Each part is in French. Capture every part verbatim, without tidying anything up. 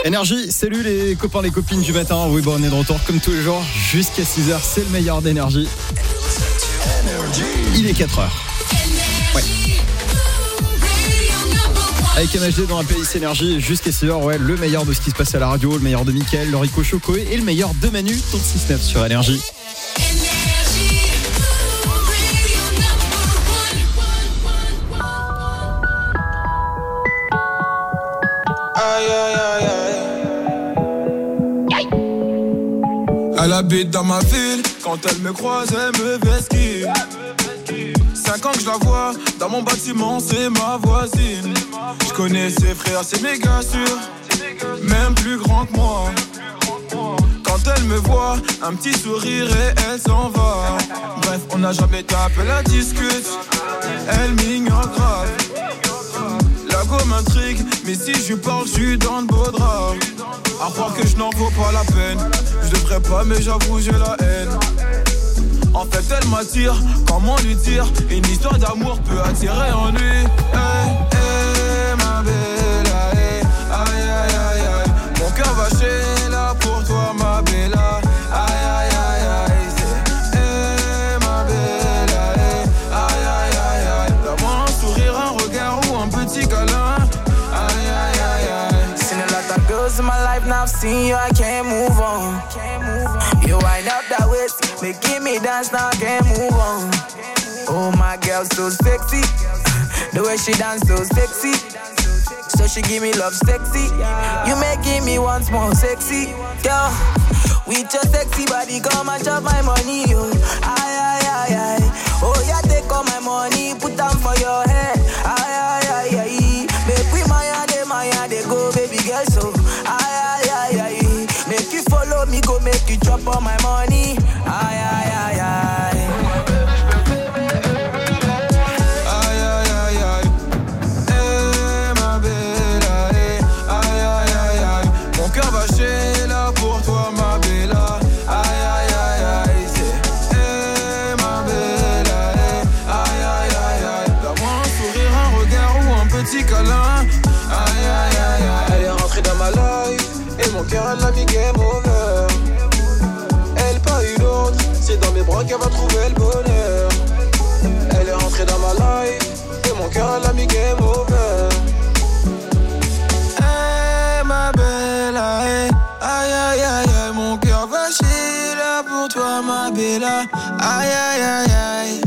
Énergie, salut les copains, les copines du matin. Oui, bon, on est de retour comme tous les jours jusqu'à six heures. C'est le meilleur d'énergie. Il est quatre heures. Ouais. Avec M H D dans la playlist Énergie jusqu'à six heures, ouais, le meilleur de ce qui se passe à la radio, le meilleur de Mickaël, Rico Chocoé et le meilleur de Manu, ton six neuf sur Énergie. Elle habite dans ma ville, quand elle me croise, elle me vesquille. Cinq ans que je la vois, dans mon bâtiment, c'est ma voisine. Je connais ses frères, c'est méga sûr, même plus grand que moi. Quand elle me voit, un petit sourire et elle s'en va. Bref, on n'a jamais tapé la discute, elle m'ignore grave. La go m'intrigue, mais si je lui parle, je suis dans de beaux draps. À croire que je n'en vaux pas la peine. Je devrais pas, mais j'avoue, j'ai la haine. En fait, elle m'attire, comment lui dire? Une histoire d'amour peut attirer en lui. Hey, hey, ma bella, hey. Aïe, aïe, aïe, aïe. Mon cœur va chez là pour toi, ma bella. Aïe, aïe, aïe, aïe. Hey, ma bella, hey. Aïe, aïe, aïe, aïe. Donne-moi un sourire, un regard ou un petit câlin. Aïe, aïe, aïe, aïe. Seen a lot of girls in my life, now I've seen you, I can't move on. You wind up that waist, making me dance, now I can't move on. Oh, my girl, so sexy. The way she dance, so sexy. So she give me love, sexy. You making me once more sexy. Girl, with your sexy body, come and chop my money. Oh, aye, aye, aye, aye. Oh, yeah, take all my money, put them for your head. Aye, aye, aye, aye. Make we maya, de maya, de go, baby girl, so. Aye, aye, aye, aye. Make you follow me, go make you drop all my money. Aye, aye, aye, aye. Aïe, aïe, aïe, aïe. Eh, ma bella, eh. Aïe, aïe, aïe, aïe. Mon cœur va chez là pour toi, ma bella. Aïe, aïe, aïe, aïe. C'est, eh, ma bella, eh. Aïe, aïe, aïe, aïe. Donne-moi un sourire, un regard ou un petit câlin. Aïe, aïe, aïe, aïe. Elle est rentrée dans ma life et mon cœur, elle l'a mis game over. Elle pas eu d'autre, c'est dans mes bras qu'elle va trouver le bonheur. Elle est rentrée dans ma life et mon cœur, elle a mis game over. Hey, ma bella, hey. Aïe, aïe, aïe, aïe. Mon cœur va chier là pour toi, ma bella. Aïe, aïe, aïe, aïe.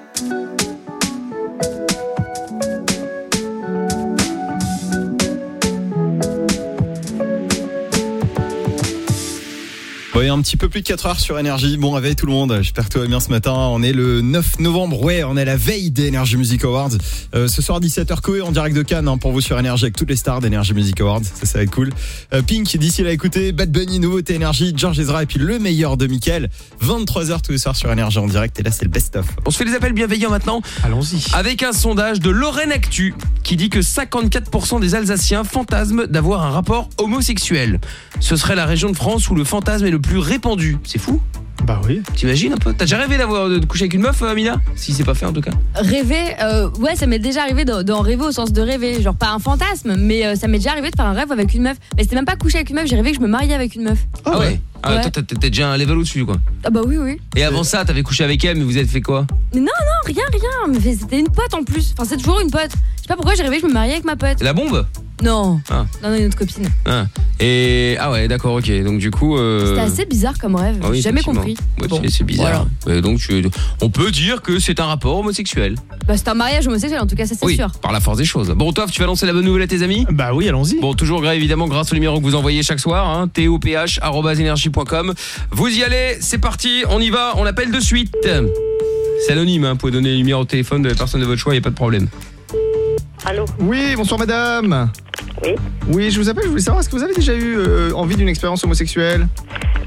Ouais, un petit peu plus de quatre heures sur Énergie. Bon réveil tout le monde, j'espère que tout va bien ce matin. On est le neuf novembre, ouais, on est à la veille des Energy Music Awards. Euh, ce soir dix-sept heures Coé en direct de Cannes, hein, pour vous sur Énergie avec toutes les stars d'Energy Music Awards. Ça, ça va être cool. Euh, Pink, d'ici là, écoutez, Bad Bunny, nouveauté Énergie, George Ezra et puis le meilleur de Mickaël. vingt-trois heures tous les soirs sur Énergie en direct et là c'est le best-of. On se fait les appels bienveillants maintenant. Allons-y. Avec un sondage de Lorraine Actu qui dit que cinquante-quatre pour cent des Alsaciens fantasment d'avoir un rapport homosexuel. Ce serait la région de France où le fantasme est le plus répandu. C'est fou. Bah oui. T'imagines un peu? T'as déjà rêvé d'avoir de coucher avec une meuf, Amina? Si c'est pas fait en tout cas. Rêver, euh, ouais, ça m'est déjà arrivé d'en, d'en rêver au sens de rêver, genre pas un fantasme, mais euh, ça m'est déjà arrivé de faire un rêve avec une meuf. Mais c'était même pas coucher avec une meuf, j'ai rêvé que je me mariais avec une meuf. Ah ouais. Ah, ouais. toi t'es déjà un level au-dessus quoi. Ah bah oui oui. Et avant ça t'avais couché avec elle mais vous êtes fait quoi? Non non rien rien, mais c'était une pote en plus. Enfin c'est toujours une pote. Je sais pas pourquoi j'ai rêvé que je me mariais avec ma pote. La bombe? Non. Ah. Non non une autre copine. Ah. Et ah ouais d'accord ok donc du coup. Euh... C'était assez bizarre comme rêve. Ah oui, j'ai jamais compris. Ouais, bon. c'est, c'est bizarre. Voilà. Ouais, donc tu... on peut dire que c'est un rapport homosexuel. Bah c'est un mariage homosexuel en tout cas ça c'est oui, sûr. Par la force des choses. Bon Toff, tu vas lancer la bonne nouvelle à tes amis? Bah oui allons-y. Bon toujours évidemment grâce au numéro que vous envoyez chaque soir hein, t o p h arobase énergie point com. Vous y allez, c'est parti, on y va, on appelle de suite. C'est anonyme, hein, vous pouvez donner le numéro de téléphone de la personne de votre choix, il n'y a pas de problème. Allô? Oui, bonsoir madame. Oui. Oui, je vous appelle, je voulais savoir, est-ce que vous avez déjà eu euh, envie d'une expérience homosexuelle?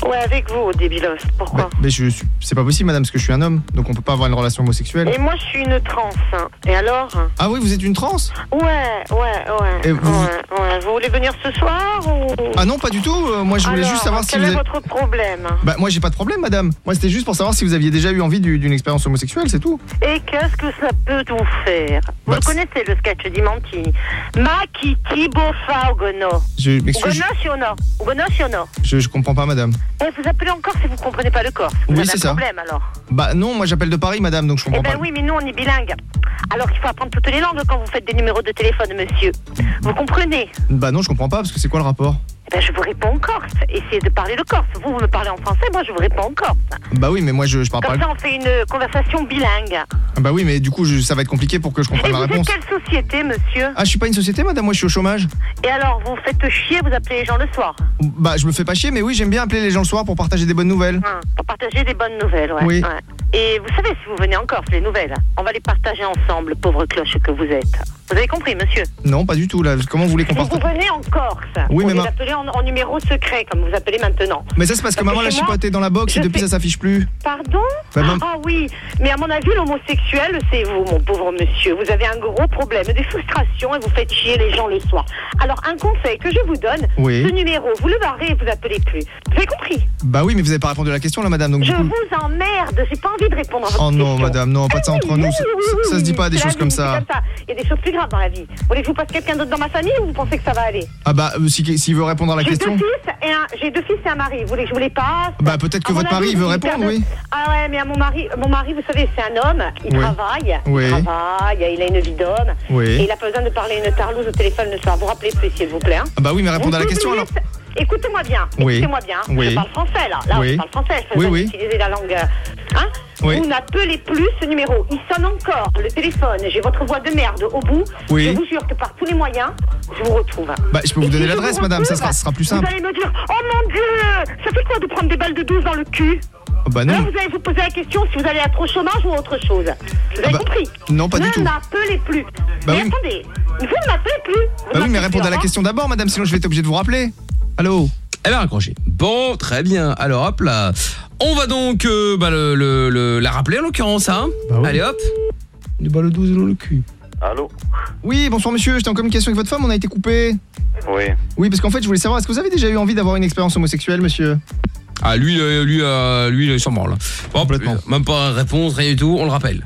Ouais, avec vous, débilos. Pourquoi? Bah, mais je suis... C'est pas possible, madame, parce que je suis un homme, donc on peut pas avoir une relation homosexuelle. Et moi, je suis une trans. Hein. Et alors? Ah oui, vous êtes une trans? Ouais, ouais, ouais. Et vous... ouais, ouais. Vous voulez venir ce soir ou... Ah non, pas du tout. Euh, moi, je voulais alors, juste savoir si quel vous est avez... votre problème? Bah, moi, j'ai pas de problème, madame. Moi, c'était juste pour savoir si vous aviez déjà eu envie du- d'une expérience homosexuelle, c'est tout. Et qu'est-ce que ça peut vous faire? Vous Bah, le connaissez, le sketch d'Imanti? Ma kiki bofa Ogono. Je m'excuse. Ogono siono. Ogono siono. Je, je comprends pas, madame. Et vous appelez encore si vous comprenez pas le corse. Vous Oui, avez c'est un ça. problème alors? Bah non, moi j'appelle de Paris, madame, donc je Eh comprends ben pas. oui, mais nous on est bilingue. Alors il faut apprendre toutes les langues quand vous faites des numéros de téléphone, monsieur. Vous comprenez? Bah non, je comprends pas, parce que c'est quoi le rapport? Eh ben je vous réponds en corse. Essayez de parler le corse. Vous, vous me parlez en français, moi je vous réponds en corse. Bah oui, mais moi je, je parle Comme pas... ça on fait une conversation bilingue. Bah oui, mais du coup, je- ça va être compliqué pour que je Et comprenne vous la réponse. êtes quelle société, monsieur? Ah, je suis pas une société, madame, moi je suis au chômage. Et alors vous faites chier, vous appelez les gens le soir? Bah je me fais pas chier, mais oui, j'aime bien appeler les gens le soir pour partager des bonnes nouvelles. Hum, pour partager des bonnes nouvelles, ouais. Oui. ouais. Et vous savez, si vous venez en Corse, les nouvelles, on va les partager ensemble, pauvre cloche que vous êtes. Vous avez compris, monsieur? Non, pas du tout, là. Comment vous voulez qu'on Si vous partage? venez en Corse, Oui, on mais les ma- appelez en, en numéro secret, comme vous appelez maintenant. Mais ça c'est parce que Parce maman que l'a chez moi, chipoté dans la box je et depuis fais- ça s'affiche plus. Pardon? Bah, mam- Ah oui, mais à mon avis, l'homosexuel, c'est vous, mon pauvre monsieur. Vous avez un gros problème, des frustrations et vous faites chier les gens le soir. Alors, un conseil que je vous donne, Oui. ce numéro, vous le barrez et vous appelez plus. Vous avez compris? Bah oui, mais vous avez pas répondu à la question là, madame, donc du Je coup... vous emmerde, j'ai pas envie de répondre à votre Oh question. non, madame, non, pas de ça Ah entre oui, nous. oui, Ça, oui, ça- oui, ça se dit oui, pas des c'est la choses comme vie, ça. c'est comme ça. Il y a des choses plus graves dans la vie. Voulez que je vous passe quelqu'un d'autre dans ma famille ou vous pensez que ça va aller? Ah bah, euh, si- s'il veut répondre à la J'ai deux question... fils et un, j'ai deux fils et un mari. Vous voulez que je vous les passe? Bah peut-être que À mon votre mari avis, veut vous répondre, perdez- oui. Ah ouais, mais à mon mari, mon mari, vous savez, c'est un homme. Il Oui. travaille. Oui. Il travaille. Il a une vie d'homme. Oui. Et il n'a pas besoin de parler une tarlouse au téléphone le soir. Vous rappelez plus, s'il vous plaît. Hein. Ah bah oui, mais répondre à la Vous question oubliez alors. ce- Écoutez-moi bien. Oui. Écoutez-moi bien. Oui. Je parle français là. Là, Oui. je parle français. Je Oui, vais oui. utiliser la langue. euh, Hein? Oui. Vous n'appelez plus ce numéro. Il sonne encore. Le téléphone. J'ai votre voix de merde au bout. Oui. Je vous jure que par tous les moyens, je vous retrouve. Bah je peux vous Et donner si je l'adresse, vous madame, ça sera, retrouve, ça sera plus simple. Vous allez me dire, oh mon Dieu, ça fait quoi de prendre des balles de douze dans le cul? Ah bah Là, non. vous allez vous poser la question si vous allez être au chômage ou autre chose. Vous avez bah, compris? non, pas du tout. Ne m'appelez plus. Bah mais oui. attendez, vous ne m'appelez plus. Vous Bah oui, mais m'appelez répondez à la plus, question d'abord, madame, sinon je vais être obligé de vous rappeler. Allô? Elle va raccrocher. Bon, très bien. Alors hop là. On va donc euh, bah, le, le, le- la rappeler en l'occurrence, hein. Bah oui. Allez hop. Du bas le douze dans le cul. Allô? Oui, bonsoir monsieur, j'étais en communication avec votre femme, on a été coupé. Oui. Oui, parce qu'en fait, je voulais savoir, est-ce que vous avez déjà eu envie d'avoir une expérience homosexuelle, monsieur? Ah lui, euh, lui, euh, lui, il s'en branle. Bon, Complètement. euh, même pas de réponse, rien du tout. On le rappelle.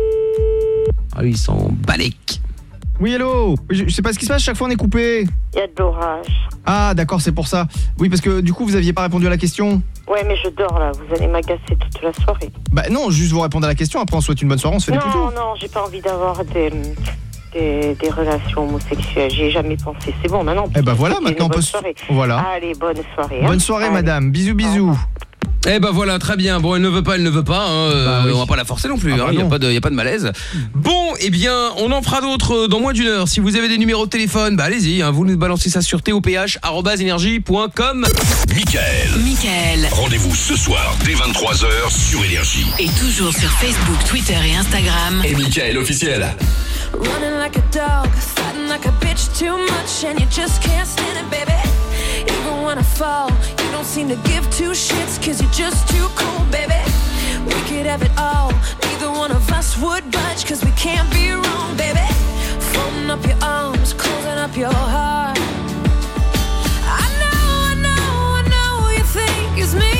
Ah lui, il s'en balèque. Oui, hello. Je, je sais pas ce qui se passe, chaque fois on est coupé. Il y a de l'orage. Ah, d'accord, c'est pour ça. Oui, parce que du coup, vous aviez pas répondu à la question. Ouais, mais je dors là. Vous allez m'agacer toute la soirée. Bah non, juste vous répondre à la question, après on souhaite une bonne soirée, on se fait des Non, tutos. non, j'ai pas envie d'avoir des, des, des relations homosexuelles. J'y ai jamais pensé. C'est bon, maintenant. Eh bah voilà, c'est une maintenant on bonne peut se... soirée. Voilà. Allez, bonne soirée. hein. Bonne soirée, Allez. madame. Bisous, bisous. Eh ben voilà, très bien. Bon, elle ne veut pas, elle ne veut pas. Hein. Euh, Bah oui. On va pas la forcer non plus. Ah bah hein. Il y a non. pas de, il y a pas de malaise. Bon, eh bien, on en fera d'autres dans moins d'une heure. Si vous avez des numéros de téléphone, bah allez-y. Hein. Vous nous balancez ça sur t o p h arobase énergie point com. Michael. Michael. Rendez-vous ce soir dès vingt-trois heures sur Énergie. Et toujours sur Facebook, Twitter et Instagram. Et Michael officiel. Running like a dog, fighting like a bitch too much, and you just can't stand it, baby. Even when I fall, you don't seem to give two shits, cause you're just too cold, baby. We could have it all, neither one of us would budge, cause we can't be wrong, baby. Folding up your arms, closing up your heart. I know, I know, I know you think it's me.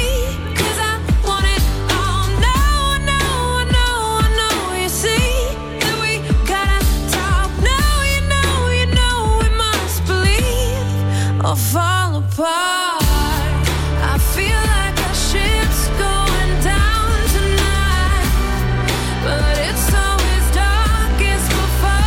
I'll fall apart. I feel like our ship's going down tonight, but it's always darkest before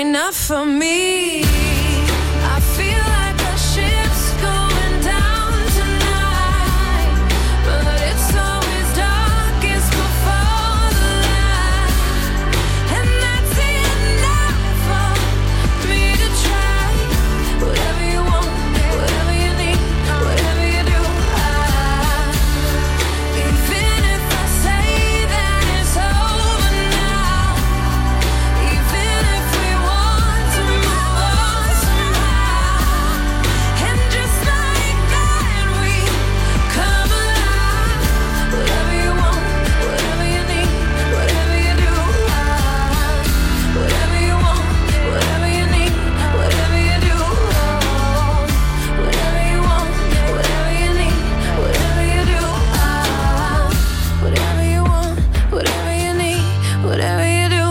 enough for me. I feel like a ship's going down tonight, but it's always darkest before the light, and that's enough for me to try. Whatever you want, whatever you need, whatever you do, I, even if I say that it's over now, even if we want to move on somehow, and just like that we come alive. Whatever you want, whatever you need, whatever you do, I, whatever you want, whatever you need, whatever you do, oh, whatever you want, whatever you need, whatever you do, I, whatever you want, whatever you need, whatever you do,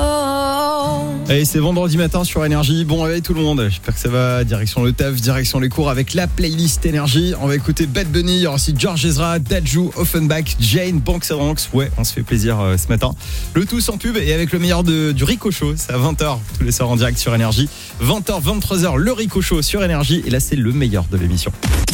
oh. Allez, c'est vendredi matin sur Énergie. Bon réveil tout le monde. J'espère que ça va. Direction le taf, direction les cours avec la playlist Énergie. On va écouter Bad Bunny. Il y aura aussi George Ezra, Dadju, Offenbach, Jane, Banks and Ranks. Ouais, on se fait plaisir euh, ce matin. Le tout sans pub et avec le meilleur de, du Rico Show. C'est à vingt heures tous les soirs en direct sur Énergie. vingt heures, vingt-trois heures, le Rico Show sur Énergie. Et là, c'est le meilleur de l'émission.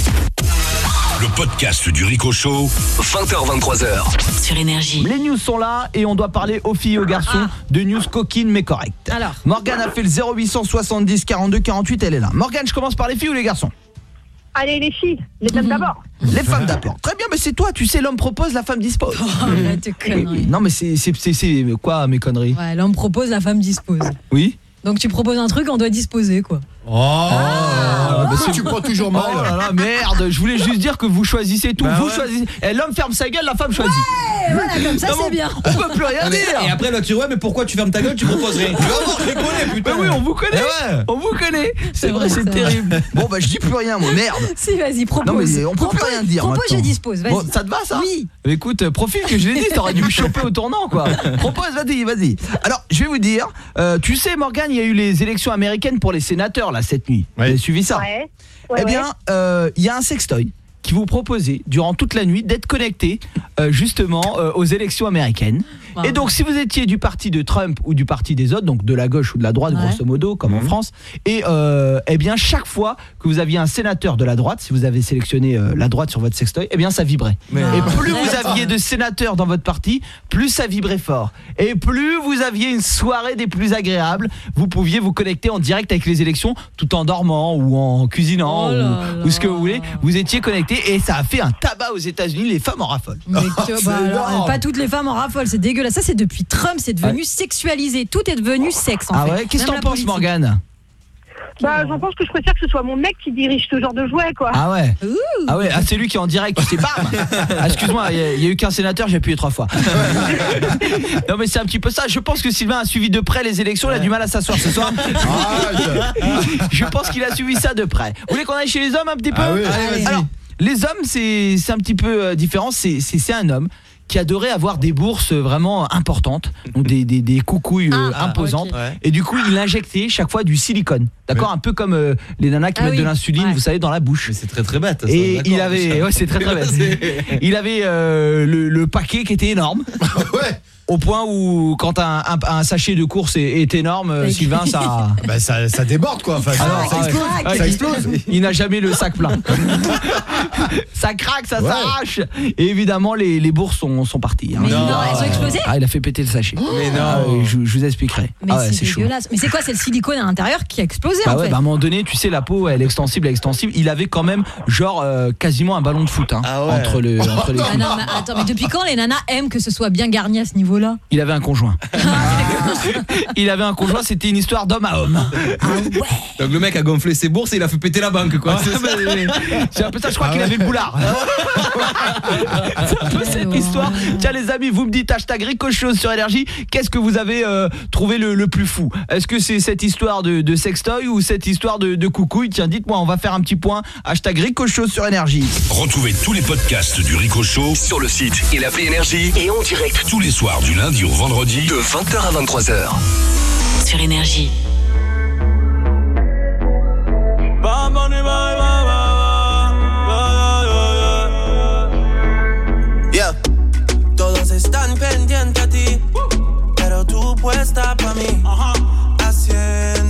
Le podcast du Rico Show, vingt heures vingt-trois heures. Sur Énergie. Les news sont là et on doit parler aux filles et aux garçons de news coquines mais correctes. Alors. Morgane a fait le zéro huit cent soixante-dix quarante-deux quarante-huit, elle est là. Morgane, je commence par les filles ou les garçons? Allez, les filles, les dames d'abord. Les femmes d'abord. Très bien, mais c'est toi, tu sais, l'homme propose, la femme dispose. Arrête tes conneries. Non mais c'est c'est c'est c'est quoi mes conneries? Ouais, l'homme propose, la femme dispose. Oui. Donc tu proposes un truc, on doit disposer quoi. Oh, ah, mais si tu prends toujours mal. Oh là là, merde, je voulais juste dire que vous choisissez tout, Bah vous ouais. choisissez. Et l'homme ferme sa gueule, la femme choisit. Ouais, voilà, comme ça Non, c'est bien. On peut plus rien dire. Et après là tu ouais mais pourquoi tu fermes ta gueule, tu proposes rien. Tu vas voir, je les connais putain. Mais oui, on vous connaît. Eh ouais. On vous connaît. C'est vrai, vrai, c'est c'est terrible. Bon bah je dis plus rien moi, merde. Si, vas-y, propose. Non mais on peut plus Propose- rien dire. Propose, maintenant. je dispose, vas-y. Bon, ça te va ça? Oui. Écoute, euh, profil que je l'ai dit, t'aurais dû me choper au tournant quoi. Propose, vas-y, vas-y. Alors, je vais vous dire, euh, tu sais Morgane, il y a eu les élections américaines pour les sénateurs là cette nuit. Vous avez suivi ça? Ouais. Ouais, Eh bien, euh, il y a un sextoy qui vous proposait durant toute la nuit d'être connecté euh, justement euh, aux élections américaines. Wow. Et donc si vous étiez du parti de Trump ou du parti des autres, donc de la gauche ou de la droite Ouais. grosso modo comme en France, et euh, eh bien chaque fois que vous aviez un sénateur de la droite, si vous avez sélectionné euh, la droite sur votre sextoy, eh bien ça vibrait. Mais- Et Ah. plus vous aviez de sénateurs dans votre parti, plus ça vibrait fort. Et plus vous aviez une soirée des plus agréables, vous pouviez vous connecter en direct avec les élections tout en dormant ou en cuisinant Oh ou, là ou ce que là. vous voulez. Vous étiez connectés et ça a fait un tabac aux États-Unis, les femmes en raffolent. Mais que- bah, alors, énorme. pas toutes les femmes en raffolent, c'est dégueulasse. Ça c'est depuis Trump, c'est devenu sexualisé. Tout est devenu sexe en Ah fait. ouais, qu'est-ce que Même t'en la penses politique. Morgane? Bah, j'en pense que je préfère que ce soit mon mec qui dirige ce genre de jouet, quoi. Ah ouais. Ouh. Ah ouais, ah, c'est lui qui est en direct, tu sais, bam. Ah, excuse-moi, il y, a- il y a eu qu'un sénateur, j'ai appuyé trois fois. Non mais c'est un petit peu ça. Je pense que Sylvain a suivi de près les élections, il a du mal à s'asseoir ce soir. Je pense qu'il a suivi ça de près. Vous voulez qu'on aille chez les hommes un petit peu? Ah oui, allez, vas-y. Alors, les hommes, c'est c'est un petit peu euh, différent. C'est c'est c'est un homme qui adorait avoir des bourses vraiment importantes, donc des des des coucouilles euh, Ah, imposantes. ok. Ouais. Et du coup, il injectait chaque fois du silicone. D'accord, un peu comme euh, les nanas qui Ah mettent oui, de l'insuline, ouais. vous savez, dans la bouche. Mais c'est très très bête ça, Et d'accord, il avait, mais ça- ouais, c'est très très bête. C'est- Il avait euh, le, le paquet qui était énorme. Ouais. Au point où quand un, un, un sachet de course est, est énorme, euh, Oui. Sylvain, ça. Bah ça, ça déborde quoi. Enfin, Ah non, ça, ah ouais. explose. Ah, Ça il- explose. Il n'a jamais le sac plein. Ça craque, ça Ouais. s'arrache. Et évidemment, les, les bourses sont, sont parties. hein. Mais Non. non, elles ont explosé. Ah, il a fait péter le sachet. Mais non. Ah, ouais, je, je vous expliquerai. Mais ah ouais, c'est chaud. dégueulasse. Mais c'est quoi, c'est le silicone à l'intérieur qui a explosé Bah en ouais, fait. bah à un moment donné, tu sais, la peau, elle est extensible, elle est extensible. Il avait quand même, genre, euh, quasiment un ballon de foot hein, Ah ouais. entre, le, entre les Ah couilles. non, mais attends, mais depuis quand les nanas aiment que ce soit bien garni à ce niveau-là? Il avait un conjoint. Il avait un conjoint, c'était une histoire d'homme à homme. Ah ouais. Donc le mec a gonflé ses bourses et il a fait péter la banque quoi. C'est ça. C'est un peu ça, je crois Ah qu'il ouais. avait le boulard. C'est un peu cette Ouais. histoire. Tiens les amis, vous me dites hashtag Ricochose sur Énergie, qu'est-ce que vous avez euh, trouvé le, le plus fou? Est-ce que c'est cette histoire de, de sextoy ou cette histoire de, de coucouille? Tiens, dites-moi, on va faire un petit point. Hashtag Ricochose sur Énergie. Retrouvez tous les podcasts du Rico Show sur le site et l'appli Énergie et en direct tous les soirs du lundi au vendredi de vingt heures à vingt-trois heures. Sur Énergie. Yeah. Todos están pendientes a ti, pero tú puesta pa' mí, haciendo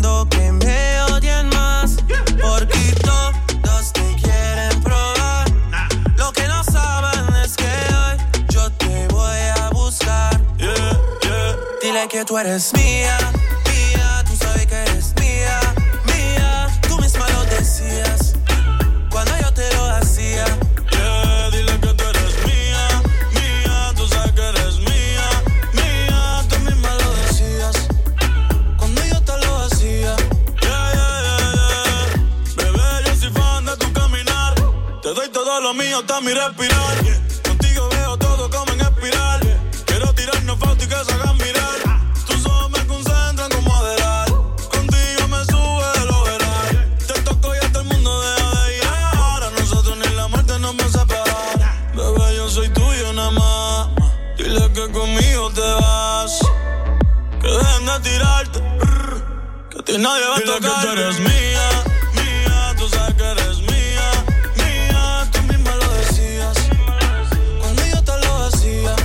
Dile que tú eres mía, mía, tú sabes que eres mía, mía, tú misma lo decías cuando yo te lo hacía. Yeah, dile que tú eres mía, mía, tú sabes que eres mía, mía, tú misma lo decías cuando yo te lo hacía. Yeah, yeah, yeah, yeah. Bebé, yo soy fan de tu caminar, te doy todo lo mío hasta mi respirar. Yeah. Contigo veo todo como en espiral. Yeah. Quiero tirarnos fotos y que se hagan mirar. Tus ojos me concentran como adelar. Contigo me sube el overall. Te toco y hasta el mundo deja de llegar. A nosotros ni la muerte nos va a separar. Bebé, yo soy tuyo nada más. Dile que conmigo te vas. Que dejen de tirarte. Que a ti nadie va a tocar. Dile que tú eres mía, mía. Tú sabes que eres mía, mía. Tú misma lo decías cuando yo te lo hacía.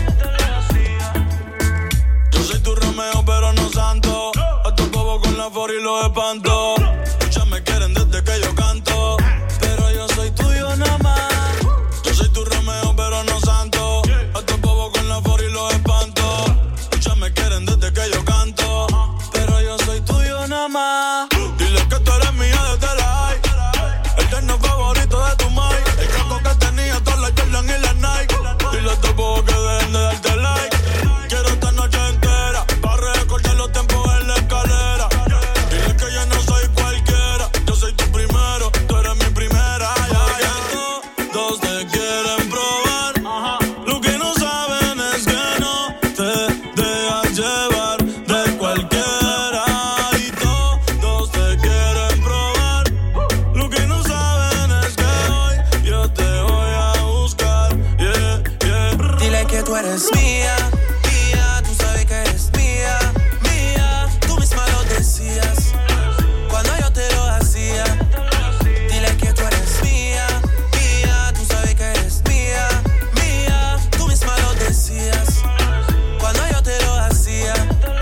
Yo soy tu Romeo pero no santo. A tu bobo con la for y los espanto. Muchas me quieren desde que yo canto, pero yo soy tuyo nada más. Yo soy tu Romeo pero no santo. A tu bobo con la for y los espanto. Muchas me quieren desde que yo canto, pero yo soy tuyo nada más. Dile que tú eres mía desde la high. El terno favorito de tu mai. El caco que tenía todas las Jordan y las Nike. Dile a tu bobo que dejen de darte like. Quiero esta noche entera para recordar los tiempos en la escalera. Dile que yo no soy cualquiera. Yo soy tu primero, tú eres mi primera. Ya, ya. Todos te quieren probar. Lo que no saben es que no te dejas llevar de cualquiera. Y todos te quieren probar. Lo que no saben es que hoy yo te voy a buscar. Yeah, yeah. Dile que tú eres mía, mía, tú sabes que eres mía, mía, tú misma lo decías cuando yo te lo hacía. Dile que tú eres mía, mía, tú sabes que eres mía, mía, tú misma lo decías cuando yo te lo hacía.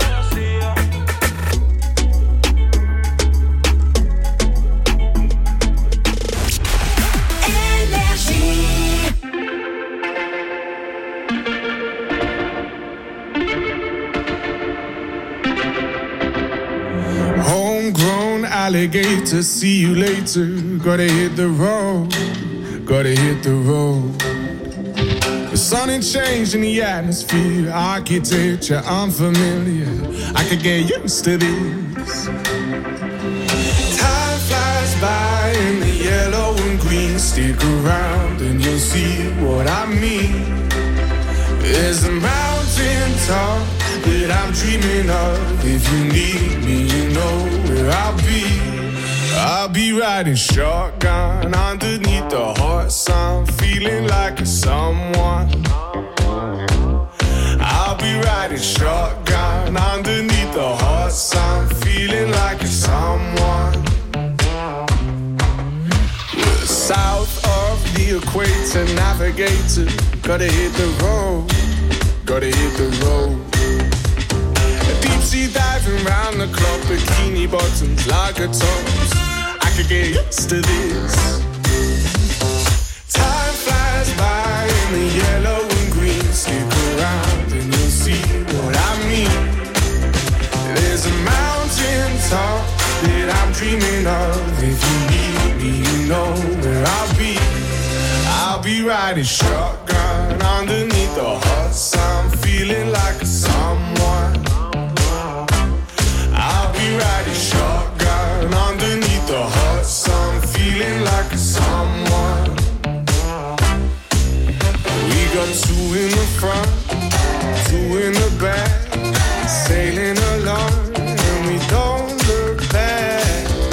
Homegrown alligator, see you later. Gotta hit the road, gotta hit the road. The sun ain't changed in the atmosphere, architecture unfamiliar. I could get used to this. Time flies by in the yellow and green. Stick around and you'll see what I mean. There's a mountain top that I'm dreaming of. If you need me, you know where I'll be. I'll be riding shotgun underneath the hot sun, feeling like a someone. I'll be riding shotgun underneath the hot sun, feeling like a someone. We're south of the equator, navigator, gotta hit the road, gotta hit the road. Deep sea diving round the clock, bikini bottoms, lager tops. I could get used to this. Time flies by in the yellow and green. Stick around and you'll see what I mean. There's a mountain top that I'm dreaming of. If you need me, you know where I'll be. I'll be riding shotgun underneath the hot sun, feeling like a someone. I'll be riding shotgun underneath the hot sun, feeling like a someone. We got two in the front, two in the back, sailing along and we don't look back.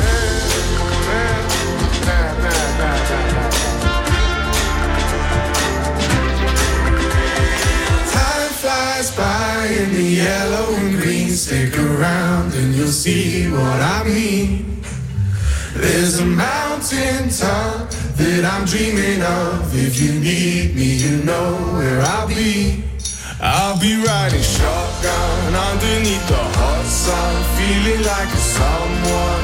Time flies by in the yellow and green. Stick around and you'll see what I mean. There's a mountain top that I'm dreaming of. If you need me, you know where I'll be. I'll be riding shotgun underneath the hot sun, feeling like a someone.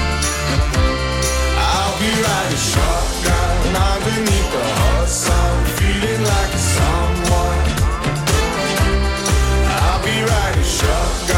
I'll be riding shotgun underneath the hot sun, feeling like a someone. I'll be riding shotgun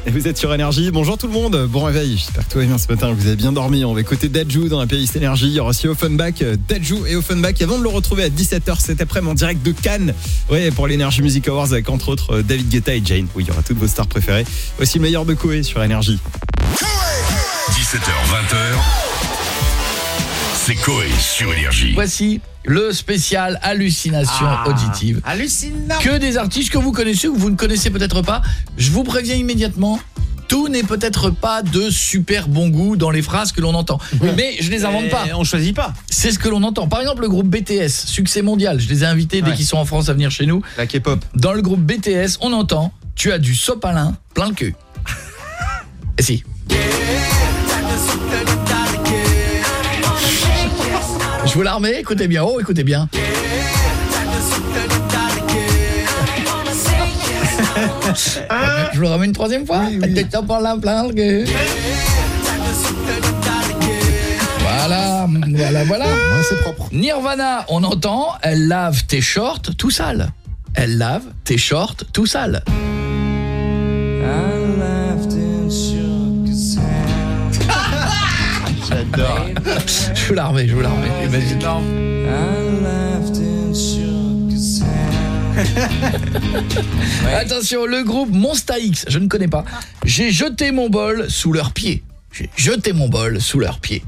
Et vous êtes sur Énergie. Bonjour tout le monde. Bon réveil. J'espère que tout va bien ce matin. Vous avez bien dormi. On va écouter Dadju dans la playlist Énergie. Il y aura aussi Offenbach, Dadju et Offenbach. Avant de le retrouver à dix-sept heures cet après-midi en direct de Cannes. Ouais, pour l'Energy Music Awards avec entre autres David Guetta et Jane. Oui, il y aura toutes vos stars préférées. Aussi le meilleur de Koé sur Énergie. dix-sept heures vingt heures. C'est Koé sur Énergie. Voici le spécial hallucination ah, auditive. Hallucinant. Que des artistes que vous connaissez ou que vous ne connaissez peut-être pas. Je vous préviens immédiatement, tout n'est peut-être pas de super bon goût dans les phrases que l'on entend. Oui. Mais je les invente pas. On choisit pas. C'est ce que l'on entend. Par exemple, le groupe B T S, succès mondial. Je les ai invités dès ouais. qu'ils sont en France à venir chez nous. La K-pop. Dans le groupe B T S, on entend « Tu as du sopalin plein le cul ». Et si. Je vous la remets, écoutez bien. Oh, écoutez bien. Je vous le ramène une troisième fois. Oui, oui. Voilà, voilà, voilà. Ouais, c'est propre. Nirvana, on entend, elle lave tes shorts tout sale. Elle lave tes shorts tout sale. J'adore. Je vous la remets, je vous la remets. Ouais, magique. Ouais. Attention, le groupe Monsta X, je ne connais pas. J'ai jeté mon bol sous leurs pieds. J'ai jeté mon bol sous leurs pieds.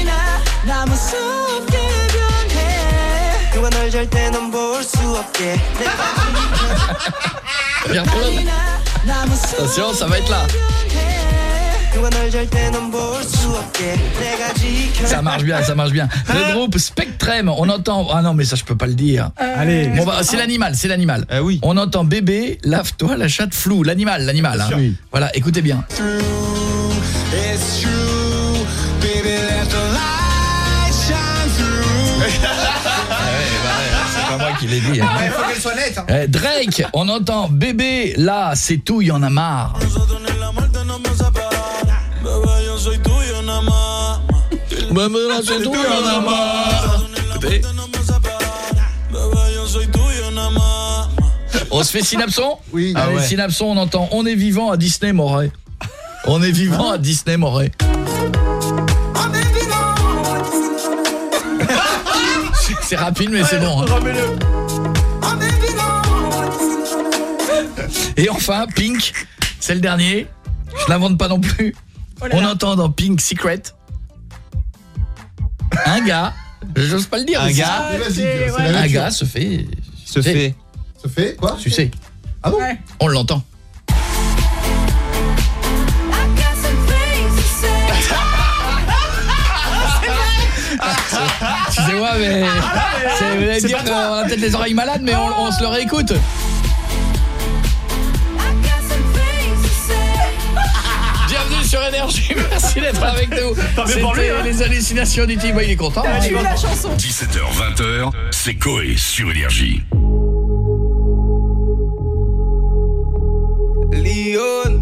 Attention, ça va être là. Ça marche bien, ça marche bien. Le groupe Spectrem, on entend... Ah non, mais ça, je peux pas le dire. Allez. Bon, bah, c'est l'animal, c'est l'animal. Euh, oui. On entend bébé, lave-toi la chatte floue. L'animal, l'animal. Hein. Oui. Voilà, écoutez bien. C'est pas moi qui l'ai dit. Hein. Il faut qu'elle soit nette. Hein. Euh, Drake, on entend bébé, là, c'est tout, il y en a marre. Bébé, là, c'est tout, il y en a marre. Écoutez. On se fait synapson ? Oui. Allez, ah ouais. Synapson, on entend on est vivant à Disney Moret. On est vivant à Disney Moret. C'est rapide mais c'est bon. Hein. Et enfin Pink, c'est le dernier. Je l'invente pas non plus. On entend dans Pink Secret un gars, j'ose pas le dire. Un gars, c'est, ouais. Un gars se fait se fait. fait se fait quoi ? Tu sais. Ah bon ? Ouais. On l'entend. Excusez-moi, mais c'est, vous allez dire qu'on a peut-être les oreilles malades, mais on, on se le réécoute. Bienvenue sur Énergie, merci d'être avec nous. C'était lui, hein. Les hallucinations du type, il est content. T'as eu la chanson. dix-sept heures vingt heures, c'est Koé sur Énergie. Lyon.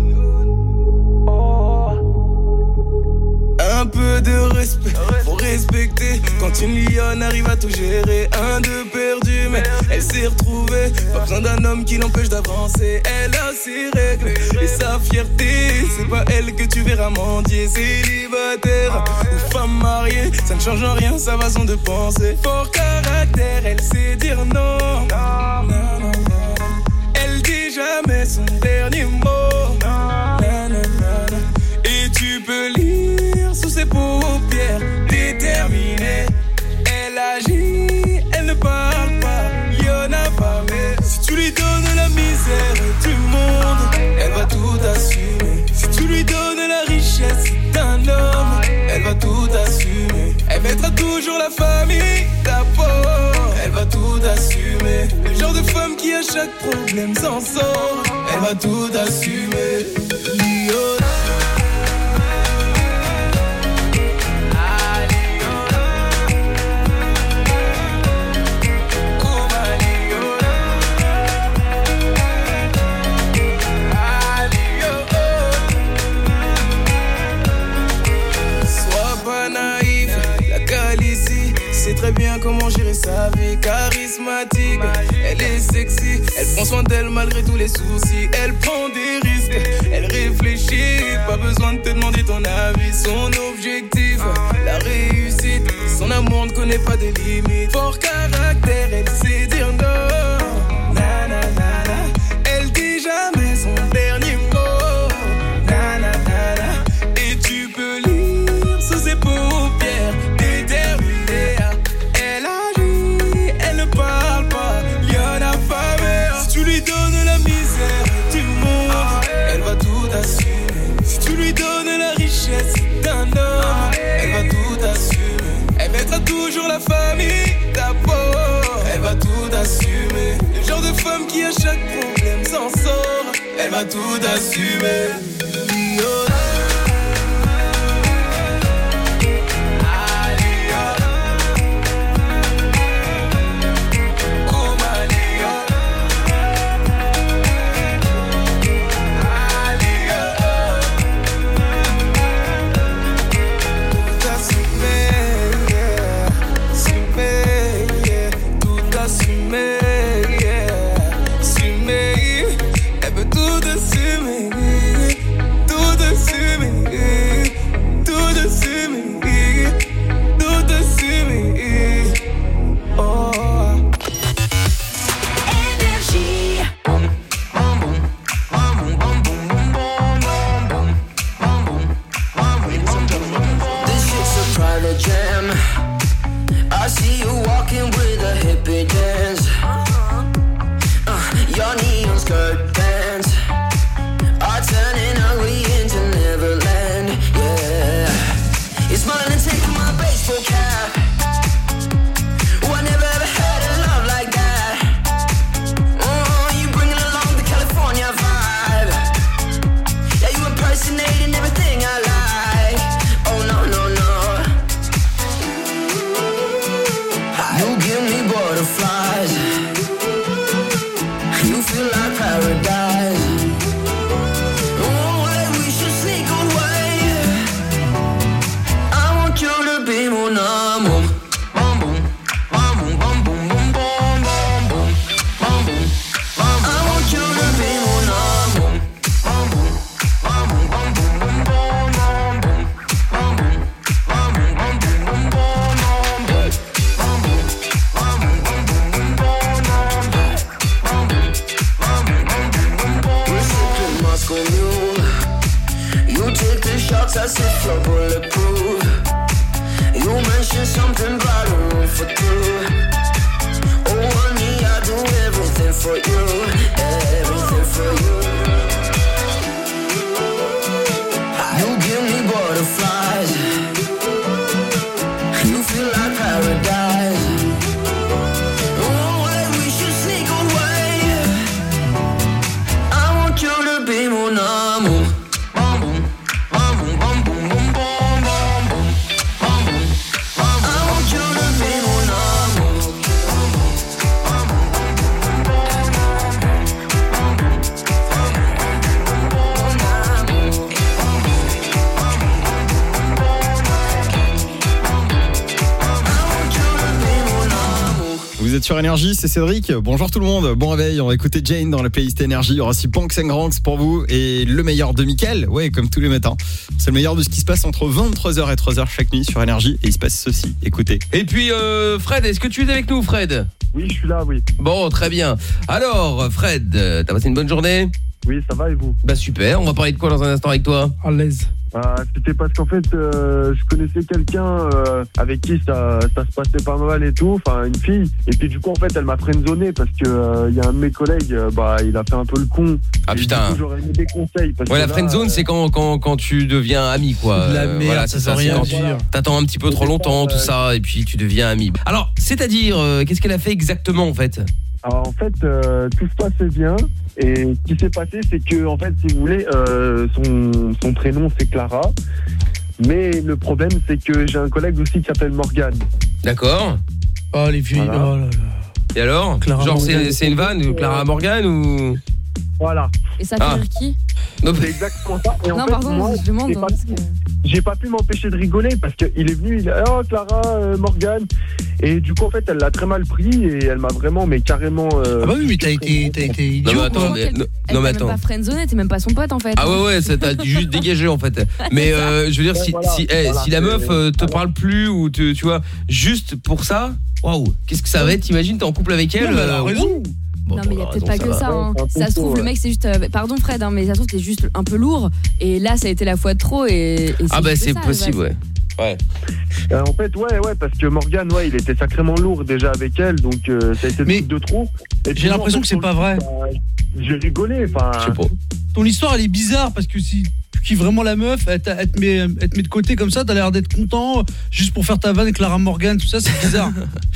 Un peu de respect, faut respecter. Quand une lionne arrive à tout gérer. Un de perdu, mais elle s'est retrouvée. Pas besoin d'un homme qui l'empêche d'avancer. Elle a ses règles et sa fierté. C'est pas elle que tu verras mendier. Célibataire ou femme mariée, ça ne change en rien sa façon de penser. Fort caractère, elle sait dire non. Non, non, non. Elle dit jamais son dernier mot. Non, non, non. Et tu peux lire sous ses paupières, déterminée. Elle agit, elle ne parle pas, y'en a pas. Mais si tu lui donnes la misère du monde, elle va tout assumer. Si tu lui donnes la richesse d'un homme, elle va tout assumer. Elle mettra toujours la famille d'abord, elle va tout assumer. Le genre de femme qui à chaque problème s'en sort, elle va tout assumer. Lyon. C'est très bien comment gérer sa vie. Charismatique, elle est sexy. Elle prend soin d'elle malgré tous les soucis. Elle prend des risques Elle réfléchit, pas besoin de te demander ton avis. Son objectif, la réussite. Son amour ne connaît pas de limites. Fort caractère, elle sait dire non. Na, na, na, na. Elle dit jamais son dernier mot. Na, na, na, na. Et tu peux lire sous ses paupières déterminée. Elle agit, elle ne parle pas, il y en a faveur. Si tu lui donnes la misère du monde, elle va tout assumer. Si tu lui donnes la richesse d'un homme, elle va tout assumer. Elle mettra toujours la famille d'abord. Elle va tout assumer. Le genre de femme qui à chaque problème s'en sort. Elle va tout assumer. Oh. I see you walking with a hippie dance. Uh, your neon skirt pants are turning ugly into Neverland. Yeah, you're smiling and taking my baseball cap. Oh, I never ever had a love like that. Oh, you bringing along the California vibe. Yeah, you impersonating everything I like. Oh no no no. You give me butterflies. You feel like paradise. Oh, hey, we should sneak away. I want you to be mon amour. Bum boom, bum boom, bum boom, boom, boom, bum boom, bum boom, bum boom. I want you to be mon amour. Bum boom, bum boom, bum boom, boom, boom, bum boom, bum boom, bum boom, bum boom, boom, boom, bum boom. You take the shots as if you're bulletproof. You mentioned something about a room for two. Oh honey, I do everything for you. Everything for you. You give me butterflies. You feel like paradise. Oh, hey, we should sneak away. I want you to be mon amour. Bum boom, bum boom, bum boom, boom, boom, bum boom, bum boom, bum boom. I want you to be mon amour. Bum boom, bum boom, bum boom, bum boom, Vous êtes sur Énergie, c'est Cédric. Bonjour tout le monde, bon réveil. On va écouter Jane dans la playlist Énergie. Il y aura aussi Punks and Ranks pour vous et le meilleur de Mickaël. Ouais, comme tous les matins. C'est le meilleur de ce qui se passe entre vingt-trois heures et trois heures chaque nuit sur Énergie. Et il se passe ceci, écoutez. Et puis euh, Fred, est-ce que tu es avec nous, Fred? Oui, je suis là, oui. Bon, très bien. Alors, Fred, t'as passé une bonne journée? Oui, ça va et vous? Bah super, on va parler de quoi dans un instant avec toi? À l'aise. Ah, c'était parce qu'en fait, euh, je connaissais quelqu'un euh, avec qui ça, ça se passait pas mal et tout, enfin une fille. Et puis du coup, en fait, elle m'a friendzonné parce que il euh, y a un de mes collègues, euh, bah, il a fait un peu le con. Ah et putain. Du coup, j'aurais aimé des conseils. Parce ouais, que la là, friendzone, euh... c'est quand, quand, quand tu deviens ami, quoi. La merde, voilà, ça c'est veut rien quand dire. T'attends un petit peu trop longtemps, pas, tout euh... ça, et puis tu deviens ami. Alors, c'est-à-dire, euh, qu'est-ce qu'elle a fait exactement, en fait? Alors en fait, euh, tout se passait bien. Et ce qui s'est passé, c'est que en fait, si vous voulez, euh, son, son prénom c'est Clara. Mais le problème, c'est que j'ai un collègue aussi qui s'appelle Morgane. D'accord. Oh les filles. Voilà. Oh là là. Et alors? Clara Genre Morgan. c'est, c'est une vanne, Clara Morgan ou? Voilà. Et ça fait Ah. rire qui? C'est exactement ça. Et en Non, fait, pardon, moi, je demande. c'est hein, pas- parce que... j'ai pas pu m'empêcher de rigoler parce qu'il est venu, il a oh Clara, euh, Morgane. Et du coup, en fait, elle l'a très mal pris et elle m'a vraiment, mais carrément. Euh, ah bah oui, mais t'as été, t'as été idiot. Non mais attends, mais, non, non, mais attends. Elle t'a même pas friendzonné, t'es même pas son pote en fait. Ah ouais ouais, ça t'a juste dégagé en fait. Mais euh, je veux dire, ouais, si, voilà, si, hey, voilà, si la meuf euh, te parle plus ou te, tu vois, juste pour ça, waouh, qu'est-ce que ça va être? T'imagines, t'es en couple avec elle. Non, mais elle a euh, raison. Bon, non mais il y a peut-être pas que ça, hein. Ça se trouve ouais. le mec c'est juste euh, pardon Fred hein, mais ça se trouve t'es juste un peu lourd et là ça a été la fois de trop et, et ah bah c'est ça, possible ouais. Ouais. Euh, en fait, ouais, ouais, parce que Morgane, ouais, il était sacrément lourd déjà avec elle, donc euh, ça a été mais de trop. Et j'ai l'impression en fait, que c'est pas vrai. Bah, j'ai rigolé, enfin. Je sais pas. Ton histoire, elle est bizarre parce que si tu kiffes vraiment la meuf, elle, elle, te met, elle te met de côté comme ça, t'as l'air d'être content juste pour faire ta vanne avec Clara Morgan, tout ça, c'est bizarre.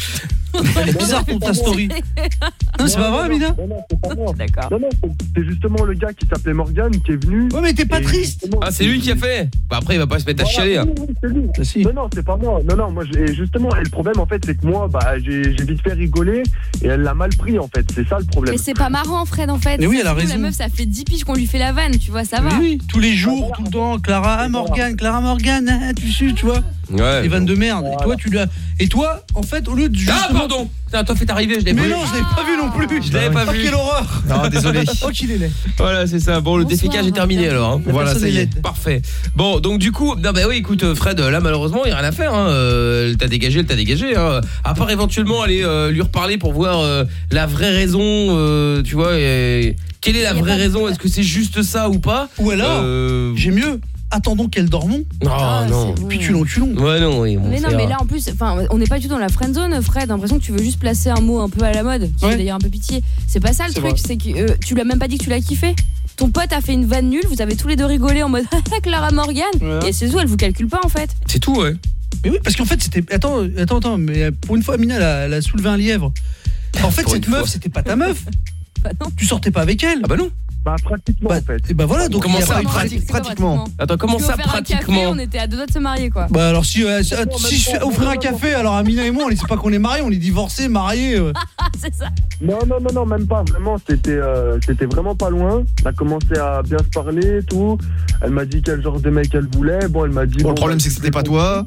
Elle est bizarre ton ta story. Non, c'est pas vrai, Amina? Non, non, c'est pas moi. D'accord. Non, non, c'est justement le gars qui s'appelait Morgane qui est venu. Ouais, mais t'es pas triste. Ah, c'est lui qui a fait. Bah après, il va pas se mettre à chialer. Hein. Oui, oui, c'est lui. Ah, si. Non, non, c'est pas moi. Non, non, moi, j'ai- justement, et le problème, en fait, c'est que moi, bah, j'ai j'ai vite fait rigoler et elle l'a mal pris, en fait. C'est ça le problème. Mais c'est pas marrant Fred en fait. Mais oui, Ça elle a se trouve, raison. La meuf ça fait dix piges qu'on lui fait la vanne, tu vois, ça va. Oui, oui, tous les jours, tout le temps, Clara, ah, Morgane, Clara Morgane, ah, tu sais, tu vois. Ouais. Les vannes de merde. Et toi, tu l'as. Et toi, en fait, au lieu de justement... Ah pardon. Putain, toi fait arriver, je l'ai pas Mais vu. non, je l'avais pas vu non plus. Je l'avais pas Oh, vu. quelle horreur. Non, désolé. Oh, qu'il est laid. Voilà, c'est ça. Bon, le Bonsoir, défécage est terminé Morgane. alors. Hein. La Voilà, personne ça y est est. laide. Parfait. Bon, donc du coup, non bah oui, écoute Fred, là malheureusement, il y a rien à faire hein. Euh, elle t'a dégagé, elle t'a dégagé hein. À part éventuellement aller euh, lui reparler pour voir euh, la vraie raison euh, tu vois et... Quelle est la Il y a vraie pas de- raison? Est-ce que c'est juste ça ou pas? Ou alors, euh... j'ai mieux. Attendons qu'elle dorme. Non, Ah, non. c'est bon. Puis tu l'en, tu l'en. Ouais, non, oui. Bon, Mais non, ça mais ira. là en plus, enfin, on n'est pas du tout dans la friendzone, Fred. J'ai l'impression que tu veux juste placer un mot un peu à la mode. Tu Ouais. fais d'ailleurs un peu pitié. C'est pas ça le C'est truc, vrai. c'est que euh, tu lui as même pas dit que tu l'as kiffé. Ton pote a fait une vanne nulle, vous avez tous les deux rigolé en mode Clara Morgan. Ouais. Et c'est tout, elle vous calcule pas en fait. C'est tout, ouais. Mais oui, parce qu'en fait, c'était. Attends, attends, attends, mais pour une fois, Amina, elle a, elle a soulevé un lièvre. En fait, Pour cette une meuf, fois. c'était pas ta meuf. Bah non. Tu sortais pas avec elle. Ah bah non. Bah, pratiquement, Bah, en fait. et bah voilà, donc Comment il y a ça, pas eu de Comment, pratique. c'est quoi, pratiquement. Attends, comment Tu ça veux faire un café, pratiquement? on était à deux doigts de se marier quoi. Bah alors si, euh, si, Non, si même je pas. fais offrir un Non, café, alors Amina et moi, on ne sait pas qu'on est mariés, on est divorcés, mariés. euh. Ah, c'est ça. Non, non, non, non, même pas. Vraiment, c'était euh, c'était vraiment pas loin. On a commencé à bien se parler et tout. Elle m'a dit quel genre de mec elle voulait. Bon, elle m'a dit. Bon, bon, le problème, bah, c'est que c'était pas toi.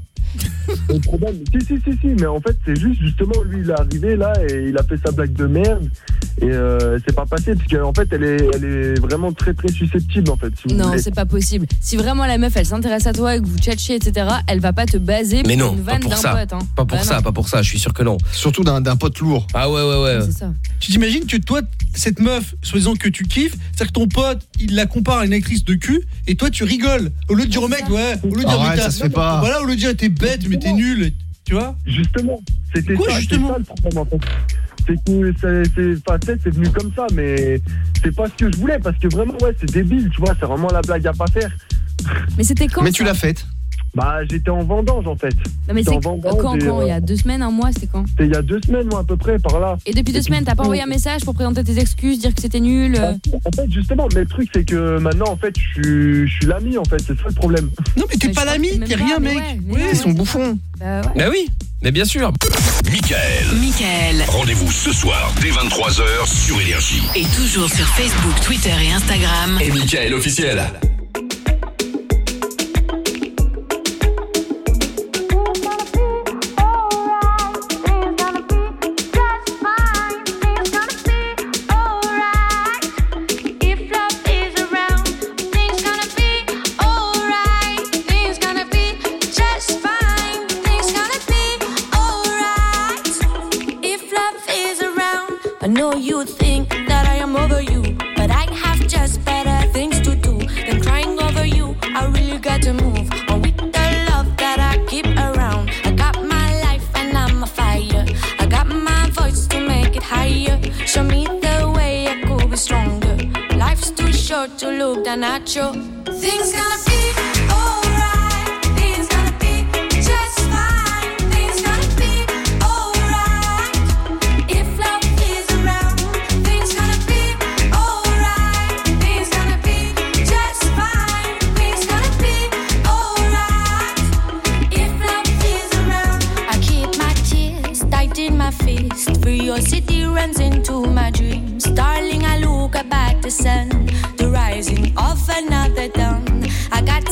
Le problème, si, si, si, si, mais en fait, c'est juste, justement, lui, il est arrivé là et il a fait sa blague de merde. Et euh, c'est pas passé, parce qu'en fait, elle est, elle est vraiment très, très susceptible, en fait. Si vous Non, voulez. c'est pas possible. Si vraiment la meuf elle s'intéresse à toi et que vous tchatchez, et cetera, elle va pas te baser Mais pour non, une pas vanne pour d'un ça. pote. Hein. Pas pour Bah ça, non. pas pour ça, je suis sûr que non. Surtout d'un d'un pote lourd. Ah ouais, ouais, ouais. C'est ça. Tu t'imagines que toi, cette meuf, soi-disant que tu kiffes, c'est-à-dire que ton pote, il la compare à une actrice de cul, et toi tu rigoles. Au lieu de dire au mec, ouais, au lieu de dire, Arrête, mais t'as- ça se fait pas. Voilà, au lieu de dire t'es bête, mais t'es nul, tu vois. Justement, c'était Quoi, ça, justement c'est ça le problème, en fait. C'est que c'est, c'est, enfin, tu sais, c'est venu comme ça, mais c'est pas ce que je voulais, parce que vraiment, ouais, c'est débile, tu vois, c'est vraiment la blague à pas faire. Mais c'était quand Mais ça tu l'as faite. Bah, j'étais en vendange, en fait. Non, mais J'étais c'est en quand, vendange et, quand euh, Il y a deux semaines, un mois, c'était quand? C'était il y a deux semaines, moi, à peu près, par là. Et depuis deux Et semaines, puis, t'as pas envoyé un message pour présenter tes excuses, dire que c'était nul euh, En fait, justement, mais le truc, c'est que maintenant, en fait, je suis, je suis l'ami, en fait, c'est ça le problème. Non, mais t'es Mais pas je crois l'ami, que c'est t'es même rien, pas, mais mec. ouais, mais Oui, non, Ils sont ouais. bouffons. Bah ouais. Bah oui, mais bien sûr. Michael. Michael. Rendez-vous ce soir dès vingt-trois heures sur Énergie. Et toujours sur Facebook, Twitter et Instagram. Et Michael officiel. I know you think that I am over you, but I have just better things to do than crying over you. I really got to move on with the love that I keep around. I got my life and I'm a fire. I got my voice to make it higher. Show me the way I could be stronger. Life's too short to look down at you. Things gonna be alright. Things gonna be just fine. Things gonna be alright. If love is around, things gonna be alright. Things gonna be just fine. Things gonna be alright. If love is around, I keep my tears tight in my fist. Curiosity runs into my dreams. Darling, I look up at the sun, the rising of another dawn. I got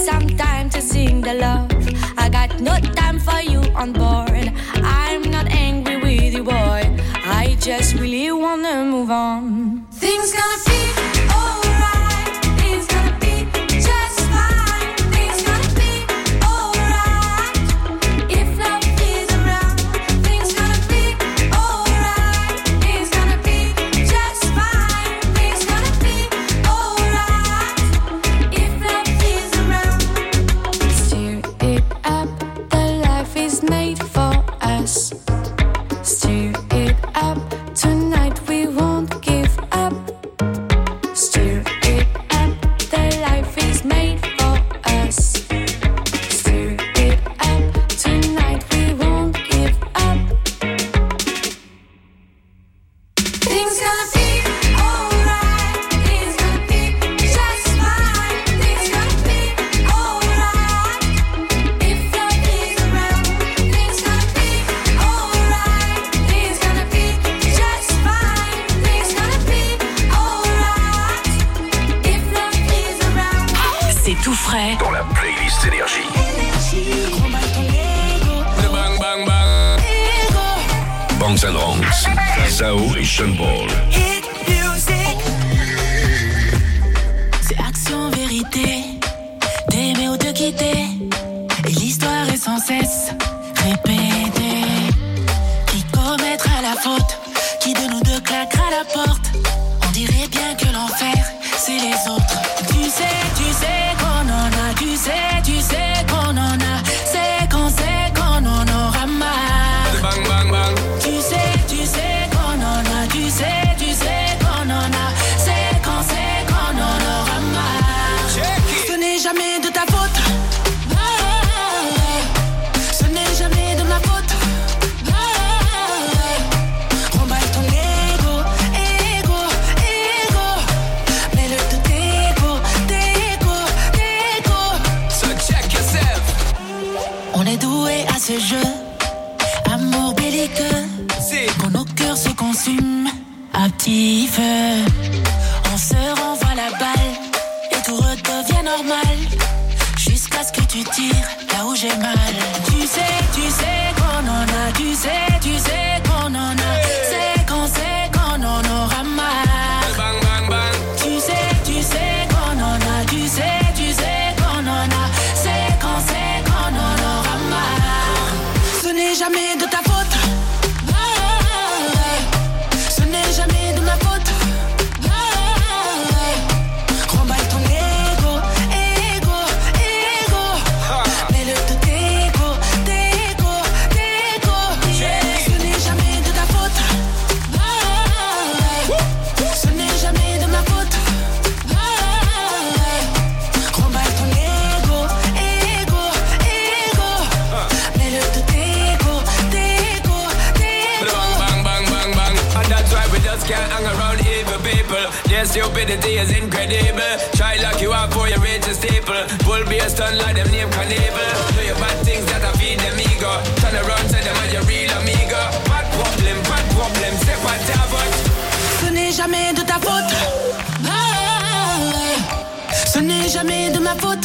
some time to sing the love. I got no time for you on board. I'm not angry with you, boy. I just really wanna move on. Things gonna be alright. Things gonna be just fine. Things gonna be alright. If love is around, things gonna be alright. Things gonna be just fine. Things gonna be alright. If love is around, stir it up. The life is made for us. Stir it up. Tonight we won't give up. Stir it up. The life is made for us. Stir it up. Tonight we won't give up. Things gonna be alright. Things gonna be just fine. Things gonna be alright. If love is around, things gonna be alright. Things gonna be just fine. Things gonna be alright. If love is around. C'est tout frais. Dans la playlist Énergie. Bang bang bang. Banks and Ranks, Sao et Sean Paul. C'est action, vérité, d'aimer ou de quitter. Et l'histoire est sans cesse répétée. Qui commettra la faute? Qui de nous deux claquera la porte? On dirait bien que l'enfer, c'est les autres. Tu sais, tu sais qu'on en a. Tu sais, tu sais qu'on en a. C'est qu'on sait qu'on en aura marre. Bang bang bang. Tu sais, tu sais qu'on en a. Tu sais, tu sais qu'on en a. C'est qu'on sait qu'on en aura marre. Ce n'est jamais de ta faute. Ce n'est jamais de ma faute. Remballe ton ego, ego, ego. Mets-le de dégo, dégo, dégo. So check yourself. On est doué à ce jeu, amour belliqueux. Quand nos cœurs se consument à petit feu, on se renvoie la balle et tout redevient normal. Jusqu'à ce que tu tires là où j'ai mal. Tu sais, tu sais qu'on en a. Tu sais, tu sais qu'on en a. C'est qu'on sait qu'on en aura marre. Bang bang bang. Tu sais, tu sais qu'on en a. Tu sais, tu sais qu'on en a. C'est qu'on sait qu'on en aura marre. Ce n'est jamais de ta faute. Ce n'est jamais de ma faute. Remballe ton ego, ego, ego. Mets-le de dégo, dégo, dégo. Ce n'est jamais de ta faute. Ce n'est jamais de ma faute. Remballe ton ego, ego, ego. Mets-le de dégo, dégo, dégo. Bang bang bang bang. And that's why we just can't hang around evil people. Their stupidity is incredible. Try lock you up for your rage is staple. Bull be a stun like them name Cannibal. Do your bad things that I feed them ego. Turn around, say them are your real amigo. Bad problem, bad problem, c'est pas ta faute. Ce n'est jamais de ta faute. Ce n'est jamais de ma faute.